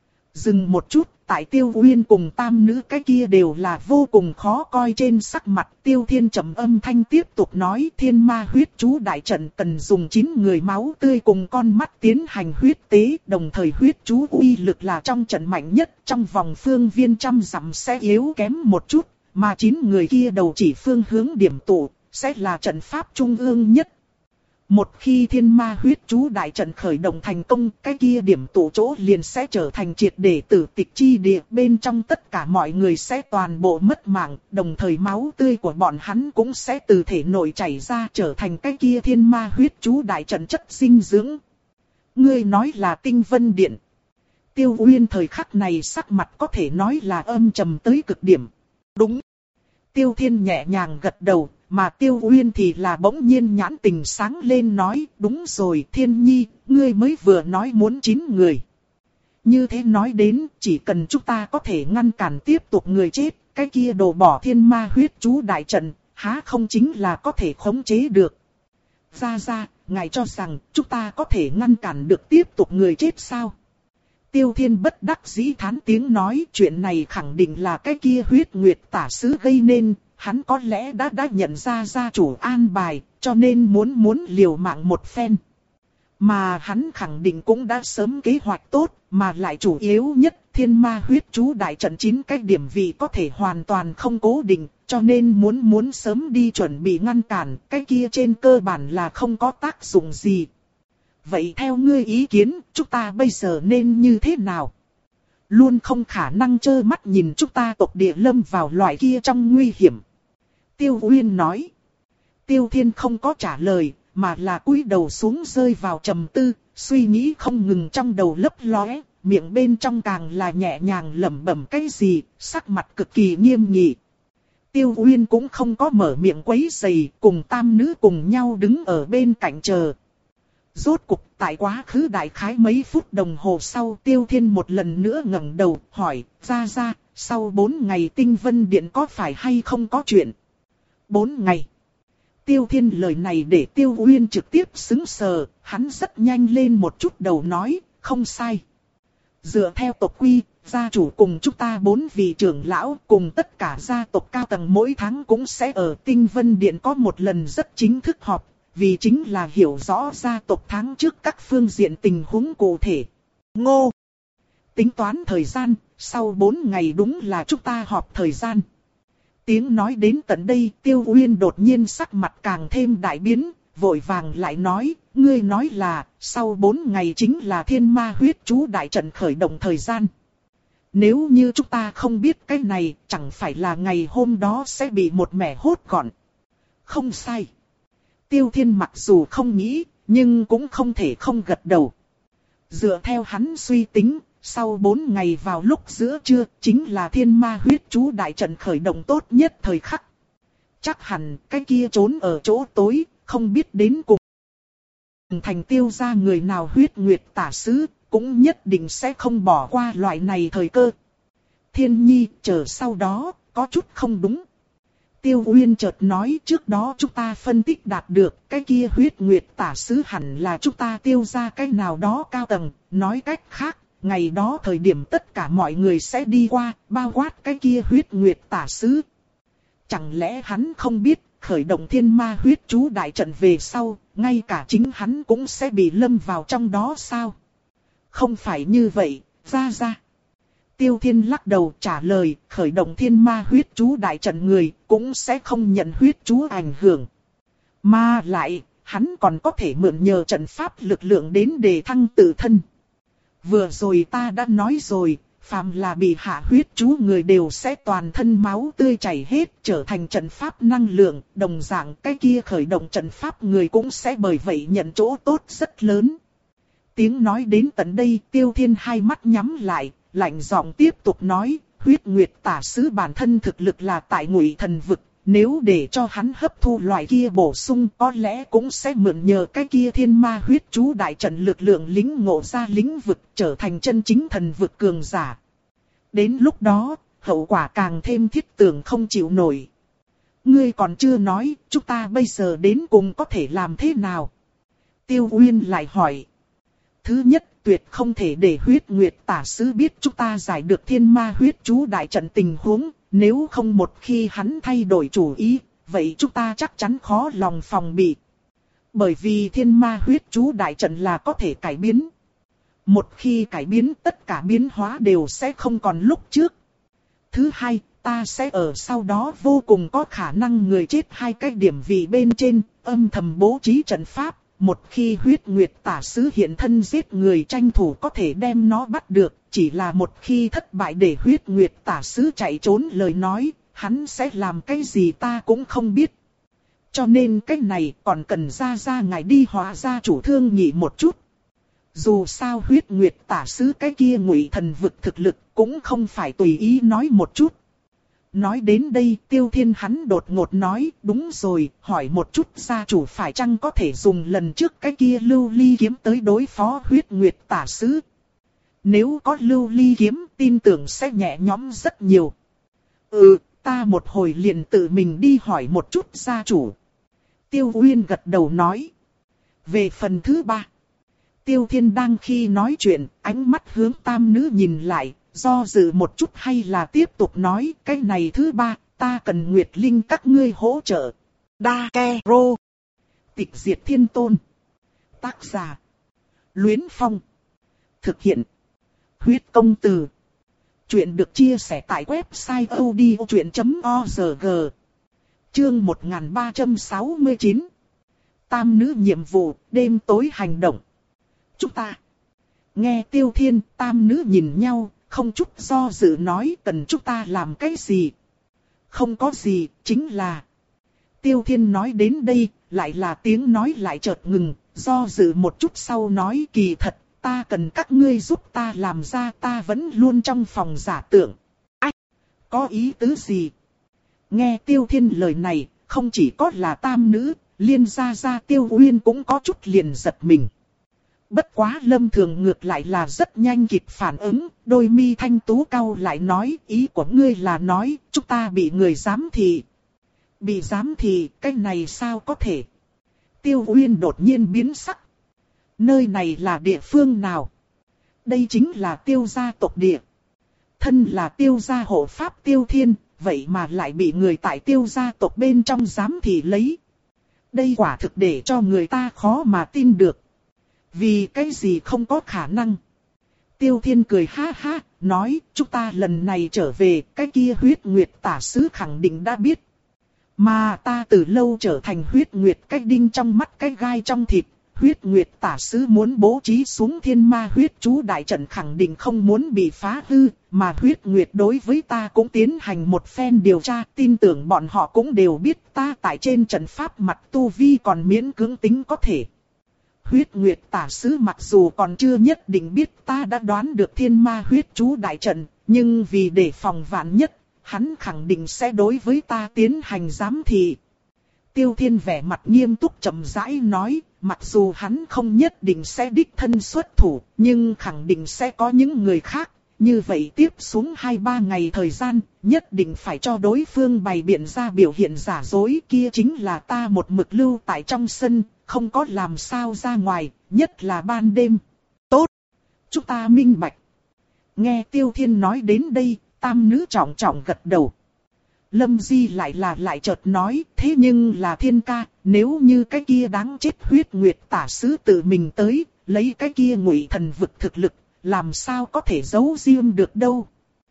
Dừng một chút, tại Tiêu Uyên cùng tam nữ cái kia đều là vô cùng khó coi trên sắc mặt. Tiêu Thiên trầm âm thanh tiếp tục nói, Thiên Ma Huyết Chú Đại Trận cần dùng chín người máu tươi cùng con mắt tiến hành huyết tế, đồng thời huyết chú uy lực là trong trận mạnh nhất, trong vòng phương viên trăm dặm sẽ yếu kém một chút, mà chín người kia đầu chỉ phương hướng điểm tụ sẽ là trận pháp trung ương nhất. Một khi Thiên Ma Huyết Chú Đại Trận khởi động thành công, cái kia điểm tụ chỗ liền sẽ trở thành triệt để tử tịch chi địa, bên trong tất cả mọi người sẽ toàn bộ mất mạng, đồng thời máu tươi của bọn hắn cũng sẽ từ thể nội chảy ra trở thành cái kia Thiên Ma Huyết Chú Đại Trận chất dinh dưỡng. Ngươi nói là Tinh Vân Điện. Tiêu Uyên thời khắc này sắc mặt có thể nói là âm trầm tới cực điểm. Đúng. Tiêu Thiên nhẹ nhàng gật đầu. Mà Tiêu Uyên thì là bỗng nhiên nhãn tình sáng lên nói, đúng rồi Thiên Nhi, ngươi mới vừa nói muốn chín người. Như thế nói đến, chỉ cần chúng ta có thể ngăn cản tiếp tục người chết, cái kia đổ bỏ Thiên Ma Huyết Chú Đại Trận, há không chính là có thể khống chế được. Ra ra, ngài cho rằng chúng ta có thể ngăn cản được tiếp tục người chết sao? Tiêu Thiên bất đắc dĩ thán tiếng nói, chuyện này khẳng định là cái kia huyết nguyệt tả sứ gây nên. Hắn có lẽ đã đã nhận ra gia chủ an bài, cho nên muốn muốn liều mạng một phen. Mà hắn khẳng định cũng đã sớm kế hoạch tốt, mà lại chủ yếu nhất, Thiên Ma Huyết Chú Đại Trận chín cái điểm vị có thể hoàn toàn không cố định, cho nên muốn muốn sớm đi chuẩn bị ngăn cản, cái kia trên cơ bản là không có tác dụng gì. Vậy theo ngươi ý kiến, chúng ta bây giờ nên như thế nào? Luôn không khả năng trơ mắt nhìn chúng ta tộc địa lâm vào loại kia trong nguy hiểm. Tiêu Uyên nói. Tiêu Thiên không có trả lời, mà là cúi đầu xuống rơi vào trầm tư, suy nghĩ không ngừng trong đầu lấp lóe, miệng bên trong càng là nhẹ nhàng lẩm bẩm cái gì, sắc mặt cực kỳ nghiêm nghị. Tiêu Uyên cũng không có mở miệng quấy rầy, cùng tam nữ cùng nhau đứng ở bên cạnh chờ. Rốt cục tại quá khứ đại khái mấy phút đồng hồ sau, Tiêu Thiên một lần nữa ngẩng đầu hỏi, ra ra, sau bốn ngày Tinh Vân Điện có phải hay không có chuyện? Bốn ngày. Tiêu Thiên lời này để Tiêu Uyên trực tiếp sững sờ, hắn rất nhanh lên một chút đầu nói, không sai. Dựa theo tộc quy, gia chủ cùng chúng ta bốn vị trưởng lão cùng tất cả gia tộc cao tầng mỗi tháng cũng sẽ ở Tinh Vân Điện có một lần rất chính thức họp, vì chính là hiểu rõ gia tộc tháng trước các phương diện tình huống cụ thể. Ngô! Tính toán thời gian, sau bốn ngày đúng là chúng ta họp thời gian. Tiếng nói đến tận đây, Tiêu Uyên đột nhiên sắc mặt càng thêm đại biến, vội vàng lại nói, ngươi nói là, sau bốn ngày chính là thiên ma huyết chú đại trận khởi động thời gian. Nếu như chúng ta không biết cái này, chẳng phải là ngày hôm đó sẽ bị một mẻ hốt gọn. Không sai. Tiêu Thiên mặc dù không nghĩ, nhưng cũng không thể không gật đầu. Dựa theo hắn suy tính, sau bốn ngày vào lúc giữa trưa, chính là thiên ma huyết chú đại trận khởi động tốt nhất thời khắc. Chắc hẳn cái kia trốn ở chỗ tối, không biết đến cùng thành Tiêu gia người nào huyết nguyệt tả sứ, cũng nhất định sẽ không bỏ qua loại này thời cơ. Thiên Nhi, chờ sau đó, có chút không đúng. Tiêu Uyên chợt nói, trước đó chúng ta phân tích đạt được, cái kia huyết nguyệt tả sứ hẳn là chúng ta Tiêu gia cái nào đó cao tầng, nói cách khác, ngày đó thời điểm tất cả mọi người sẽ đi qua, bao quát cái kia huyết nguyệt tả sứ. Chẳng lẽ hắn không biết, khởi động thiên ma huyết chú đại trận về sau, ngay cả chính hắn cũng sẽ bị lâm vào trong đó sao? Không phải như vậy, ra ra. Tiêu Thiên lắc đầu trả lời, khởi động thiên ma huyết chú đại trận người, cũng sẽ không nhận huyết chú ảnh hưởng. Mà lại, hắn còn có thể mượn nhờ trận pháp lực lượng đến đề thăng tự thân. Vừa rồi ta đã nói rồi, phàm là bị hạ huyết chú người đều sẽ toàn thân máu tươi chảy hết, trở thành trận pháp năng lượng, đồng dạng cái kia khởi động trận pháp người cũng sẽ bởi vậy nhận chỗ tốt rất lớn. Tiếng nói đến tận đây, Tiêu Thiên hai mắt nhắm lại, lạnh giọng tiếp tục nói, huyết nguyệt tả sứ bản thân thực lực là tại Ngụy Thần vực, nếu để cho hắn hấp thu loại kia bổ sung, có lẽ cũng sẽ mượn nhờ cái kia thiên ma huyết chú đại trận lực lượng lĩnh ngộ ra lĩnh vực, trở thành chân chính thần vực cường giả. Đến lúc đó, hậu quả càng thêm thiết tưởng không chịu nổi. Ngươi còn chưa nói, chúng ta bây giờ đến cùng có thể làm thế nào? Tiêu Uyên lại hỏi. Thứ nhất, tuyệt không thể để huyết nguyệt tả sứ biết chúng ta giải được thiên ma huyết chú đại trận tình huống, nếu không một khi hắn thay đổi chủ ý, vậy chúng ta chắc chắn khó lòng phòng bị. Bởi vì thiên ma huyết chú đại trận là có thể cải biến. Một khi cải biến, tất cả biến hóa đều sẽ không còn lúc trước. Thứ hai, ta sẽ ở sau đó vô cùng có khả năng người chết hai cái điểm vị bên trên, âm thầm bố trí trận pháp. Một khi huyết nguyệt tả sứ hiện thân giết người, tranh thủ có thể đem nó bắt được, chỉ là một khi thất bại để huyết nguyệt tả sứ chạy trốn lời nói, hắn sẽ làm cái gì ta cũng không biết. Cho nên cái này còn cần ra ra ngài đi hóa ra chủ thương nghị một chút. Dù sao huyết nguyệt tả sứ cái kia Ngụy Thần vực thực lực cũng không phải tùy ý nói một chút. Nói đến đây, Tiêu Thiên hắn đột ngột nói, đúng rồi, hỏi một chút gia chủ phải chăng có thể dùng lần trước cái kia lưu ly kiếm tới đối phó huyết nguyệt tả sứ. Nếu có lưu ly kiếm, tin tưởng sẽ nhẹ nhõm rất nhiều. Ừ, ta một hồi liền tự mình đi hỏi một chút gia chủ. Tiêu Uyên gật đầu nói. Về phần thứ ba, Tiêu Thiên đang khi nói chuyện, ánh mắt hướng tam nữ nhìn lại. Do dự một chút hay là tiếp tục nói, cái này thứ ba, ta cần Nguyệt Linh các ngươi hỗ trợ. Đa Ke Rô. Tịch diệt thiên tôn. Tác giả. Luyến Phong. Thực hiện. Huyết công từ. Chuyện được chia sẻ tại website odchuyện chấm org. Chương một nghìn ba trăm sáu mươi chín. Tam nữ nhiệm vụ, đêm tối hành động. Chúng ta. Nghe Tiêu Thiên, tam nữ nhìn nhau. Không chút do dự nói cần chúng ta làm cái gì. Không có gì, chính là. Tiêu Thiên nói đến đây, lại là tiếng nói lại chợt ngừng, do dự một chút sau nói kỳ thật, ta cần các ngươi giúp ta làm ra ta vẫn luôn trong phòng giả tưởng. Ách, có ý tứ gì? Nghe Tiêu Thiên lời này, không chỉ có là tam nữ, Liên gia gia Tiêu Uyên cũng có chút liền giật mình. Bất quá Lâm Thường ngược lại là rất nhanh kịp phản ứng, đôi mi thanh tú cau lại nói, ý của ngươi là nói, chúng ta bị người giám thị. Bị giám thị, cái này sao có thể? Tiêu Uyên đột nhiên biến sắc. Nơi này là địa phương nào? Đây chính là Tiêu gia tộc địa. Thân là Tiêu gia hộ pháp Tiêu Thiên, vậy mà lại bị người tại Tiêu gia tộc bên trong giám thị lấy. Đây quả thực để cho người ta khó mà tin được. Vì cái gì không có khả năng. Tiêu Thiên cười ha ha, nói, chúng ta lần này trở về, cái kia huyết nguyệt tả sứ khẳng định đã biết. Mà ta từ lâu trở thành huyết nguyệt cái đinh trong mắt cái gai trong thịt. Huyết nguyệt tả sứ muốn bố trí xuống thiên ma huyết chú đại trận khẳng định không muốn bị phá hư, mà huyết nguyệt đối với ta cũng tiến hành một phen điều tra, tin tưởng bọn họ cũng đều biết ta tại trên trận pháp mặt tu vi còn miễn cưỡng tính có thể. Huyết nguyệt tả sứ mặc dù còn chưa nhất định biết ta đã đoán được thiên ma huyết chú đại trận, nhưng vì để phòng vạn nhất, hắn khẳng định sẽ đối với ta tiến hành giám thị. Tiêu Thiên vẻ mặt nghiêm túc chậm rãi nói, mặc dù hắn không nhất định sẽ đích thân xuất thủ, nhưng khẳng định sẽ có những người khác. Như vậy tiếp xuống hai ba ngày thời gian, nhất định phải cho đối phương bày biện ra biểu hiện giả dối, kia chính là ta một mực lưu tại trong sân, không có làm sao ra ngoài, nhất là ban đêm. Tốt! Chúng ta minh bạch. Nghe Tiêu Thiên nói đến đây, tam nữ trọng trọng gật đầu. Lâm Di lại là lại chợt nói, thế nhưng là Thiên ca, nếu như cái kia đáng chết huyết nguyệt tả sứ tự mình tới, lấy cái kia ngụy thần vực thực lực, làm sao có thể giấu riêng được đâu.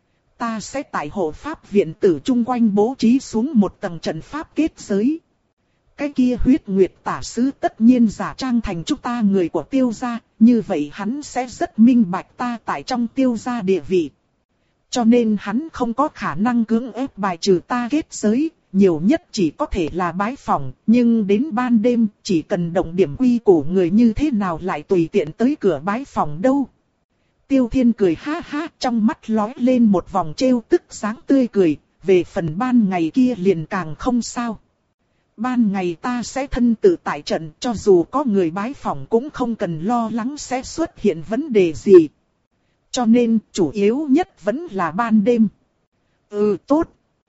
Ta sẽ tại hộ pháp viện tử chung quanh bố trí xuống một tầng trận pháp kết giới. Cái kia huyết nguyệt tả sứ tất nhiên giả trang thành chúng ta người của Tiêu gia, như vậy hắn sẽ rất minh bạch ta tại trong Tiêu gia địa vị. Cho nên hắn không có khả năng cưỡng ép bài trừ ta kết giới, nhiều nhất chỉ có thể là bái phỏng, nhưng đến ban đêm chỉ cần động điểm quy củ người như thế nào lại tùy tiện tới cửa bái phỏng đâu. Tiêu Thiên cười ha ha, trong mắt lóe lên một vòng trêu tức sáng tươi cười, về phần ban ngày kia liền càng không sao. Ban ngày ta sẽ thân tự tại trận, cho dù có người bái phỏng cũng không cần lo lắng sẽ xuất hiện vấn đề gì. Cho nên, chủ yếu nhất vẫn là ban đêm. Ừ, tốt.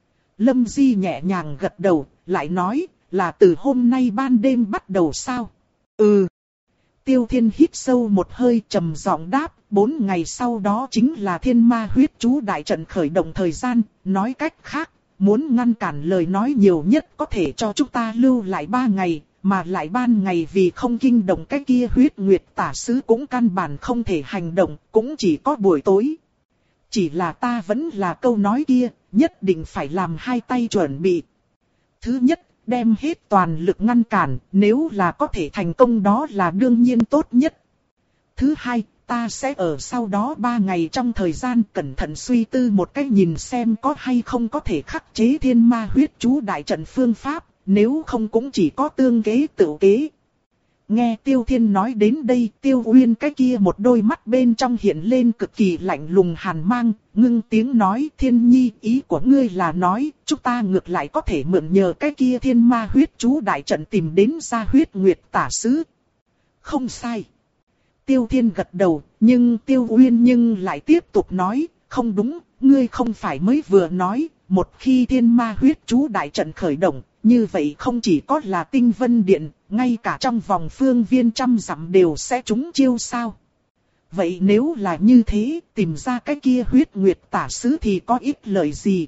Lâm Di nhẹ nhàng gật đầu, lại nói, là từ hôm nay ban đêm bắt đầu sao? Ừ. Tiêu Thiên hít sâu một hơi trầm giọng đáp, bốn ngày sau đó chính là thiên ma huyết chú đại trận khởi động thời gian, nói cách khác, muốn ngăn cản lời nói nhiều nhất có thể cho chúng ta lưu lại ba ngày. Mà lại ban ngày vì không kinh động cái kia huyết nguyệt tả sứ cũng căn bản không thể hành động, cũng chỉ có buổi tối. Chỉ là ta vẫn là câu nói kia, nhất định phải làm hai tay chuẩn bị. Thứ nhất, đem hết toàn lực ngăn cản, nếu là có thể thành công đó là đương nhiên tốt nhất. Thứ hai, ta sẽ ở sau đó ba ngày trong thời gian cẩn thận suy tư một cách nhìn xem có hay không có thể khắc chế thiên ma huyết chú đại trận phương pháp. Nếu không cũng chỉ có tương kế tự kế. Nghe Tiêu Thiên nói đến đây, Tiêu Uyên cái kia một đôi mắt bên trong hiện lên cực kỳ lạnh lùng hàn mang, ngưng tiếng nói, Thiên Nhi, ý của ngươi là nói, chúng ta ngược lại có thể mượn nhờ cái kia thiên ma huyết chú đại trận tìm đến ra huyết nguyệt tả sứ. Không sai. Tiêu Thiên gật đầu, nhưng Tiêu Uyên nhưng lại tiếp tục nói, không đúng, ngươi không phải mới vừa nói, một khi thiên ma huyết chú đại trận khởi động, như vậy không chỉ có là tinh vân điện, ngay cả trong vòng phương viên trăm dặm đều sẽ trúng chiêu sao. Vậy nếu là như thế, tìm ra cái kia huyết nguyệt tả sứ thì có ích lợi gì?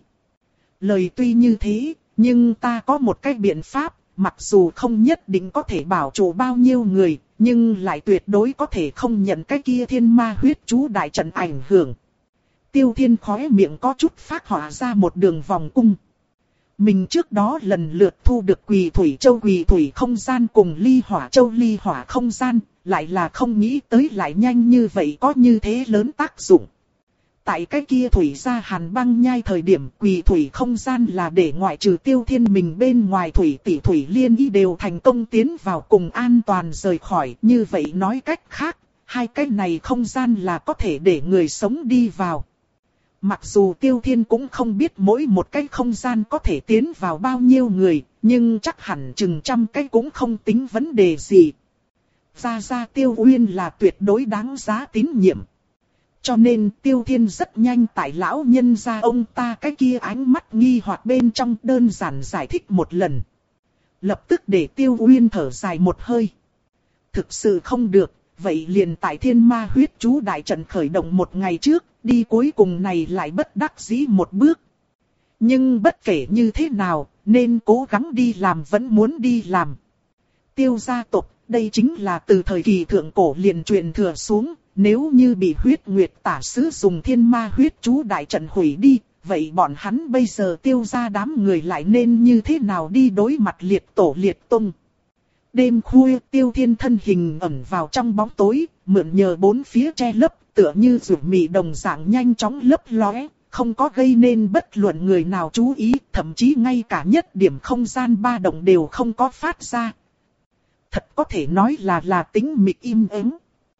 Lời tuy như thế, nhưng ta có một cái biện pháp, mặc dù không nhất định có thể bảo trụ bao nhiêu người, nhưng lại tuyệt đối có thể không nhận cái kia thiên ma huyết chú đại trận ảnh hưởng. Tiêu Thiên khóe miệng có chút phát họa ra một đường vòng cung. Mình trước đó lần lượt thu được Quỳ Thủy Châu Quỳ Thủy không gian cùng Ly Hỏa Châu Ly Hỏa không gian, lại là không nghĩ tới lại nhanh như vậy có như thế lớn tác dụng. Tại cái kia Thủy gia Hàn Băng Nhai thời điểm Quỳ Thủy không gian là để ngoại trừ Tiêu Thiên mình bên ngoài Thủy tỷ Thủy Liên Y đều thành công tiến vào cùng an toàn rời khỏi. Như vậy nói cách khác, hai cái này không gian là có thể để người sống đi vào. Mặc dù Tiêu Thiên cũng không biết mỗi một cái không gian có thể tiến vào bao nhiêu người, nhưng chắc hẳn chừng trăm cái cũng không tính vấn đề gì. Gia Gia Tiêu Uyên là tuyệt đối đáng giá tín nhiệm. Cho nên Tiêu Thiên rất nhanh tại lão nhân gia ông ta cái kia ánh mắt nghi hoặc bên trong đơn giản giải thích một lần. Lập tức để Tiêu Uyên thở dài một hơi. Thực sự không được, vậy liền tại Thiên Ma huyết chú đại trận khởi động một ngày trước, đi cuối cùng này lại bất đắc dĩ một bước. Nhưng bất kể như thế nào, nên cố gắng đi làm vẫn muốn đi làm. Tiêu gia tộc, đây chính là từ thời kỳ thượng cổ liền truyền thừa xuống, nếu như bị huyết nguyệt tả sứ dùng Thiên Ma huyết chú đại trận hủy đi, vậy bọn hắn bây giờ Tiêu gia đám người lại nên như thế nào đi đối mặt liệt tổ liệt tông. Đêm khuya Tiêu Thiên thân hình ẩn vào trong bóng tối, mượn nhờ bốn phía che lấp, tựa như rủ mị đồng dạng nhanh chóng lấp lóe, không có gây nên bất luận người nào chú ý, thậm chí ngay cả nhất điểm không gian ba động đều không có phát ra. Thật có thể nói là là tính mịch im ắng.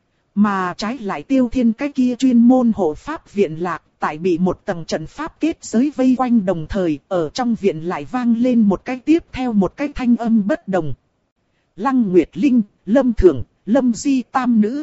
Mà trái lại Tiêu Thiên cái kia chuyên môn hộ pháp viện lạc, tại bị một tầng trận pháp kết giới vây quanh đồng thời, ở trong viện lại vang lên một cái tiếp theo một cái thanh âm bất đồng. Lăng Nguyệt Linh, Lâm Thượng, Lâm Di tam nữ.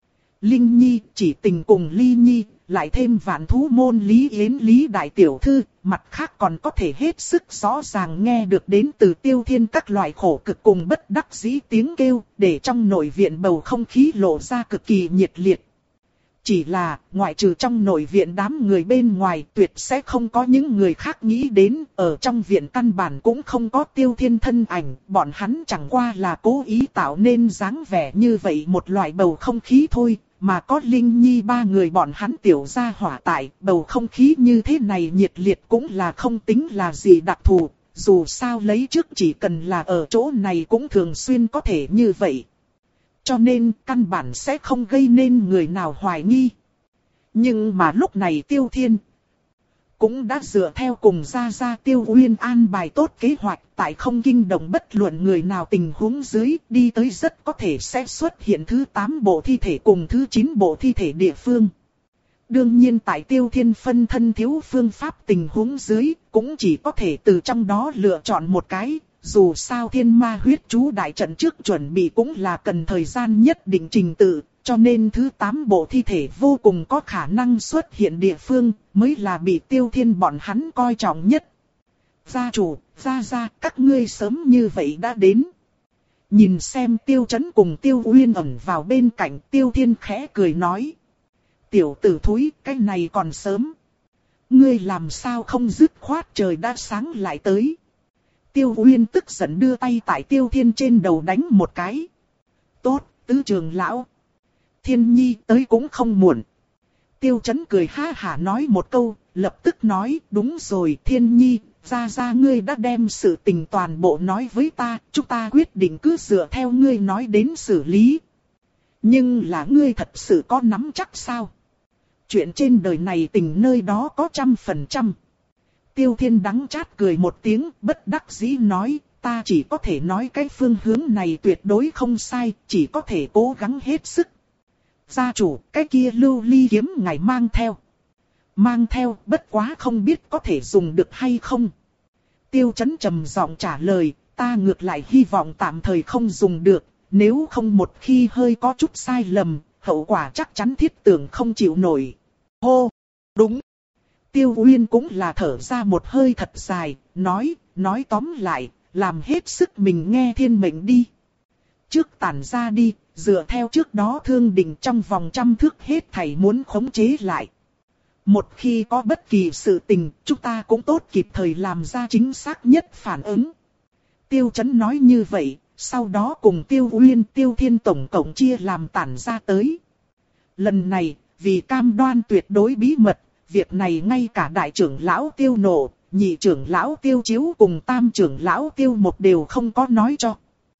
Linh Nhi, Chỉ Tình cùng Ly Nhi, lại thêm Vạn Thú môn Lý Yến Lý đại tiểu thư, mặt khác còn có thể hết sức rõ ràng nghe được đến từ Tiêu Thiên các loại khổ cực cùng bất đắc dĩ tiếng kêu, để trong nội viện bầu không khí lộ ra cực kỳ nhiệt liệt. Chỉ là, ngoại trừ trong nội viện đám người bên ngoài tuyệt sẽ không có những người khác nghĩ đến, ở trong viện căn bản cũng không có Tiêu Thiên thân ảnh, bọn hắn chẳng qua là cố ý tạo nên dáng vẻ như vậy một loại bầu không khí thôi, mà có Linh Nhi ba người bọn hắn tiểu gia hỏa tại, bầu không khí như thế này nhiệt liệt cũng là không tính là gì đặc thù, dù sao lấy trước chỉ cần là ở chỗ này cũng thường xuyên có thể như vậy. Cho nên căn bản sẽ không gây nên người nào hoài nghi. Nhưng mà lúc này Tiêu Thiên cũng đã dựa theo cùng Gia Gia Tiêu Uyên an bài tốt kế hoạch, tại không kinh động bất luận người nào tình huống dưới, đi tới rất có thể sẽ xuất hiện thứ tám bộ thi thể cùng thứ chín bộ thi thể địa phương. Đương nhiên tại Tiêu Thiên phân thân thiếu phương pháp tình huống dưới, cũng chỉ có thể từ trong đó lựa chọn một cái. Dù sao Thiên Ma huyết chú đại trận trước chuẩn bị cũng là cần thời gian nhất định trình tự, cho nên thứ tám bộ thi thể vô cùng có khả năng xuất hiện địa phương, mới là bị Tiêu Thiên bọn hắn coi trọng nhất. Gia chủ, gia gia, các ngươi sớm như vậy đã đến. Nhìn xem Tiêu Chấn cùng Tiêu Uyên ẩn vào bên cạnh, Tiêu Thiên khẽ cười nói. Tiểu tử thúi, cái này còn sớm. Ngươi làm sao không dứt khoát trời đã sáng lại tới. Tiêu Uyên tức giận đưa tay tại Tiêu Thiên trên đầu đánh một cái. Tốt, tứ trưởng lão. Thiên Nhi tới cũng không muộn. Tiêu Chấn cười ha hả nói một câu, lập tức nói, đúng rồi Thiên Nhi, gia gia ngươi đã đem sự tình toàn bộ nói với ta, chúng ta quyết định cứ dựa theo ngươi nói đến xử lý. Nhưng là ngươi thật sự có nắm chắc sao? Chuyện trên đời này tình nơi đó có trăm phần trăm. Tiêu Thiên đắng chát cười một tiếng, bất đắc dĩ nói, ta chỉ có thể nói cái phương hướng này tuyệt đối không sai, chỉ có thể cố gắng hết sức. Gia chủ, cái kia lưu ly kiếm ngài mang theo. Mang theo, bất quá không biết có thể dùng được hay không. Tiêu Chấn trầm giọng trả lời, ta ngược lại hy vọng tạm thời không dùng được, nếu không một khi hơi có chút sai lầm, hậu quả chắc chắn thiết tưởng không chịu nổi. Hô, đúng. Tiêu Uyên cũng là thở ra một hơi thật dài, nói, nói tóm lại, làm hết sức mình nghe thiên mệnh đi. Trước tản ra đi, dựa theo trước đó thương định trong vòng trăm thước hết thảy muốn khống chế lại. Một khi có bất kỳ sự tình, chúng ta cũng tốt kịp thời làm ra chính xác nhất phản ứng. Tiêu Chấn nói như vậy, sau đó cùng Tiêu Uyên Tiêu Thiên tổng cộng chia làm tản ra tới. Lần này, vì cam đoan tuyệt đối bí mật, việc này ngay cả đại trưởng lão Tiêu Nộ, nhị trưởng lão Tiêu Chiếu cùng tam trưởng lão Tiêu Một đều không có nói cho.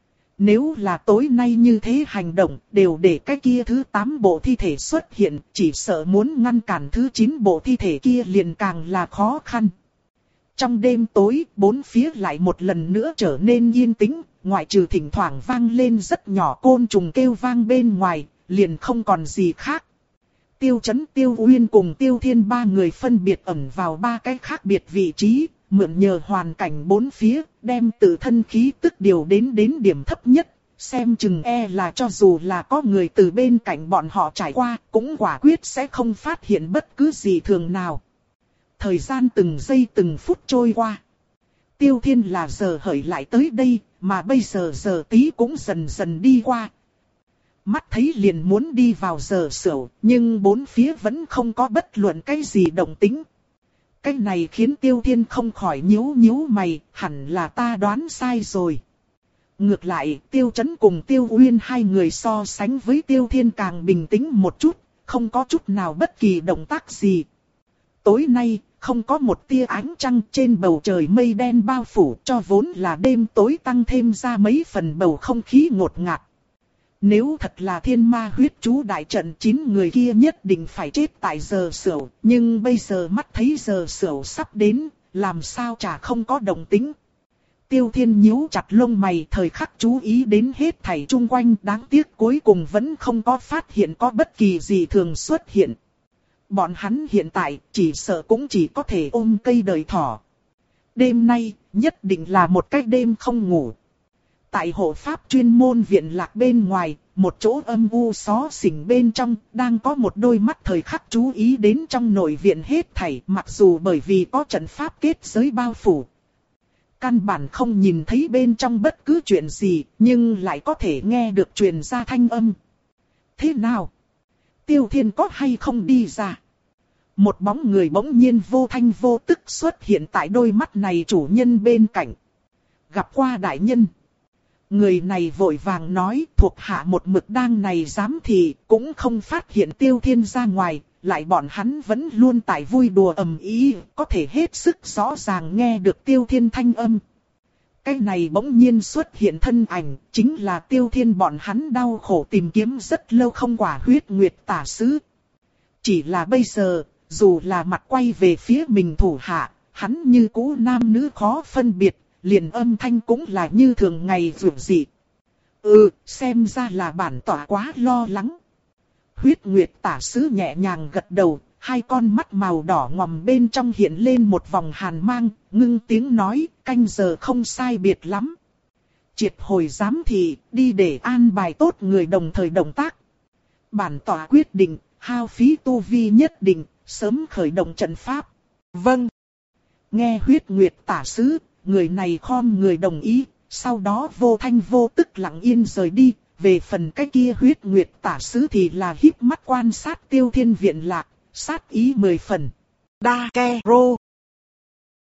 Nếu là tối nay như thế hành động, đều để cái kia thứ tám bộ thi thể xuất hiện, chỉ sợ muốn ngăn cản thứ chín bộ thi thể kia liền càng là khó khăn. Trong đêm tối, bốn phía lại một lần nữa trở nên yên tĩnh, ngoại trừ thỉnh thoảng vang lên rất nhỏ côn trùng kêu vang bên ngoài, liền không còn gì khác. Tiêu Chấn, Tiêu Uyên cùng Tiêu Thiên ba người phân biệt ẩn vào ba cái khác biệt vị trí, mượn nhờ hoàn cảnh bốn phía, đem tự thân khí tức điều đến đến điểm thấp nhất, xem chừng e là cho dù là có người từ bên cạnh bọn họ trải qua, cũng quả quyết sẽ không phát hiện bất cứ gì thường nào. Thời gian từng giây từng phút trôi qua. Tiêu Thiên là giờ hởi lại tới đây, mà bây giờ giờ tí cũng dần dần đi qua. Mắt thấy liền muốn đi vào giờ sửu, nhưng bốn phía vẫn không có bất luận cái gì động tĩnh. Cái này khiến Tiêu Thiên không khỏi nhíu nhíu mày, hẳn là ta đoán sai rồi. Ngược lại, Tiêu Chấn cùng Tiêu Uyên hai người so sánh với Tiêu Thiên càng bình tĩnh một chút, không có chút nào bất kỳ động tác gì. Tối nay, không có một tia ánh trăng, trên bầu trời mây đen bao phủ, cho vốn là đêm tối tăng thêm ra mấy phần bầu không khí ngột ngạt. Nếu thật là thiên ma huyết chú đại trận, chín người kia nhất định phải chết tại giờ sửu, nhưng bây giờ mắt thấy giờ sửu sắp đến, làm sao chả không có động tĩnh. Tiêu Thiên nhíu chặt lông mày, thời khắc chú ý đến hết thảy chung quanh, đáng tiếc cuối cùng vẫn không có phát hiện có bất kỳ gì thường xuất hiện. Bọn hắn hiện tại chỉ sợ cũng chỉ có thể ôm cây đợi thỏ. Đêm nay nhất định là một cái đêm không ngủ. Tại hộ pháp chuyên môn viện lạc bên ngoài, một chỗ âm u xó xỉnh bên trong, đang có một đôi mắt thời khắc chú ý đến trong nội viện hết thảy, mặc dù bởi vì có trận pháp kết giới bao phủ. Căn bản không nhìn thấy bên trong bất cứ chuyện gì, nhưng lại có thể nghe được truyền ra thanh âm. Thế nào? Tiêu Thiên có hay không đi ra? Một bóng người bỗng nhiên vô thanh vô tức xuất hiện tại đôi mắt này chủ nhân bên cạnh. Gặp qua đại nhân. Người này vội vàng nói, thuộc hạ một mực đang này dám thì cũng không phát hiện Tiêu Thiên ra ngoài, lại bọn hắn vẫn luôn tại vui đùa ầm ĩ, có thể hết sức rõ ràng nghe được Tiêu Thiên thanh âm. Cái này bỗng nhiên xuất hiện thân ảnh, chính là Tiêu Thiên bọn hắn đau khổ tìm kiếm rất lâu không quả huyết nguyệt tả sứ. Chỉ là bây giờ, dù là mặt quay về phía mình thủ hạ, hắn như cũ nam nữ khó phân biệt, liền âm thanh cũng là như thường ngày vượt dị. Ừ, xem ra là bản tỏa quá lo lắng. Huyết nguyệt tả sứ nhẹ nhàng gật đầu, hai con mắt màu đỏ ngòm bên trong hiện lên một vòng hàn mang, ngưng tiếng nói, canh giờ không sai biệt lắm. Triệt hồi giám thị, đi để an bài tốt người đồng thời động tác. Bản tỏa quyết định, hao phí tu vi nhất định, sớm khởi động trận pháp. Vâng. Nghe huyết nguyệt tả sứ, người này khom người đồng ý, sau đó vô thanh vô tức lặng yên rời đi. Về phần cái kia huyết nguyệt tả sứ thì là híp mắt quan sát Tiêu Thiên viện lạc, sát ý mười phần. Đa ke rô.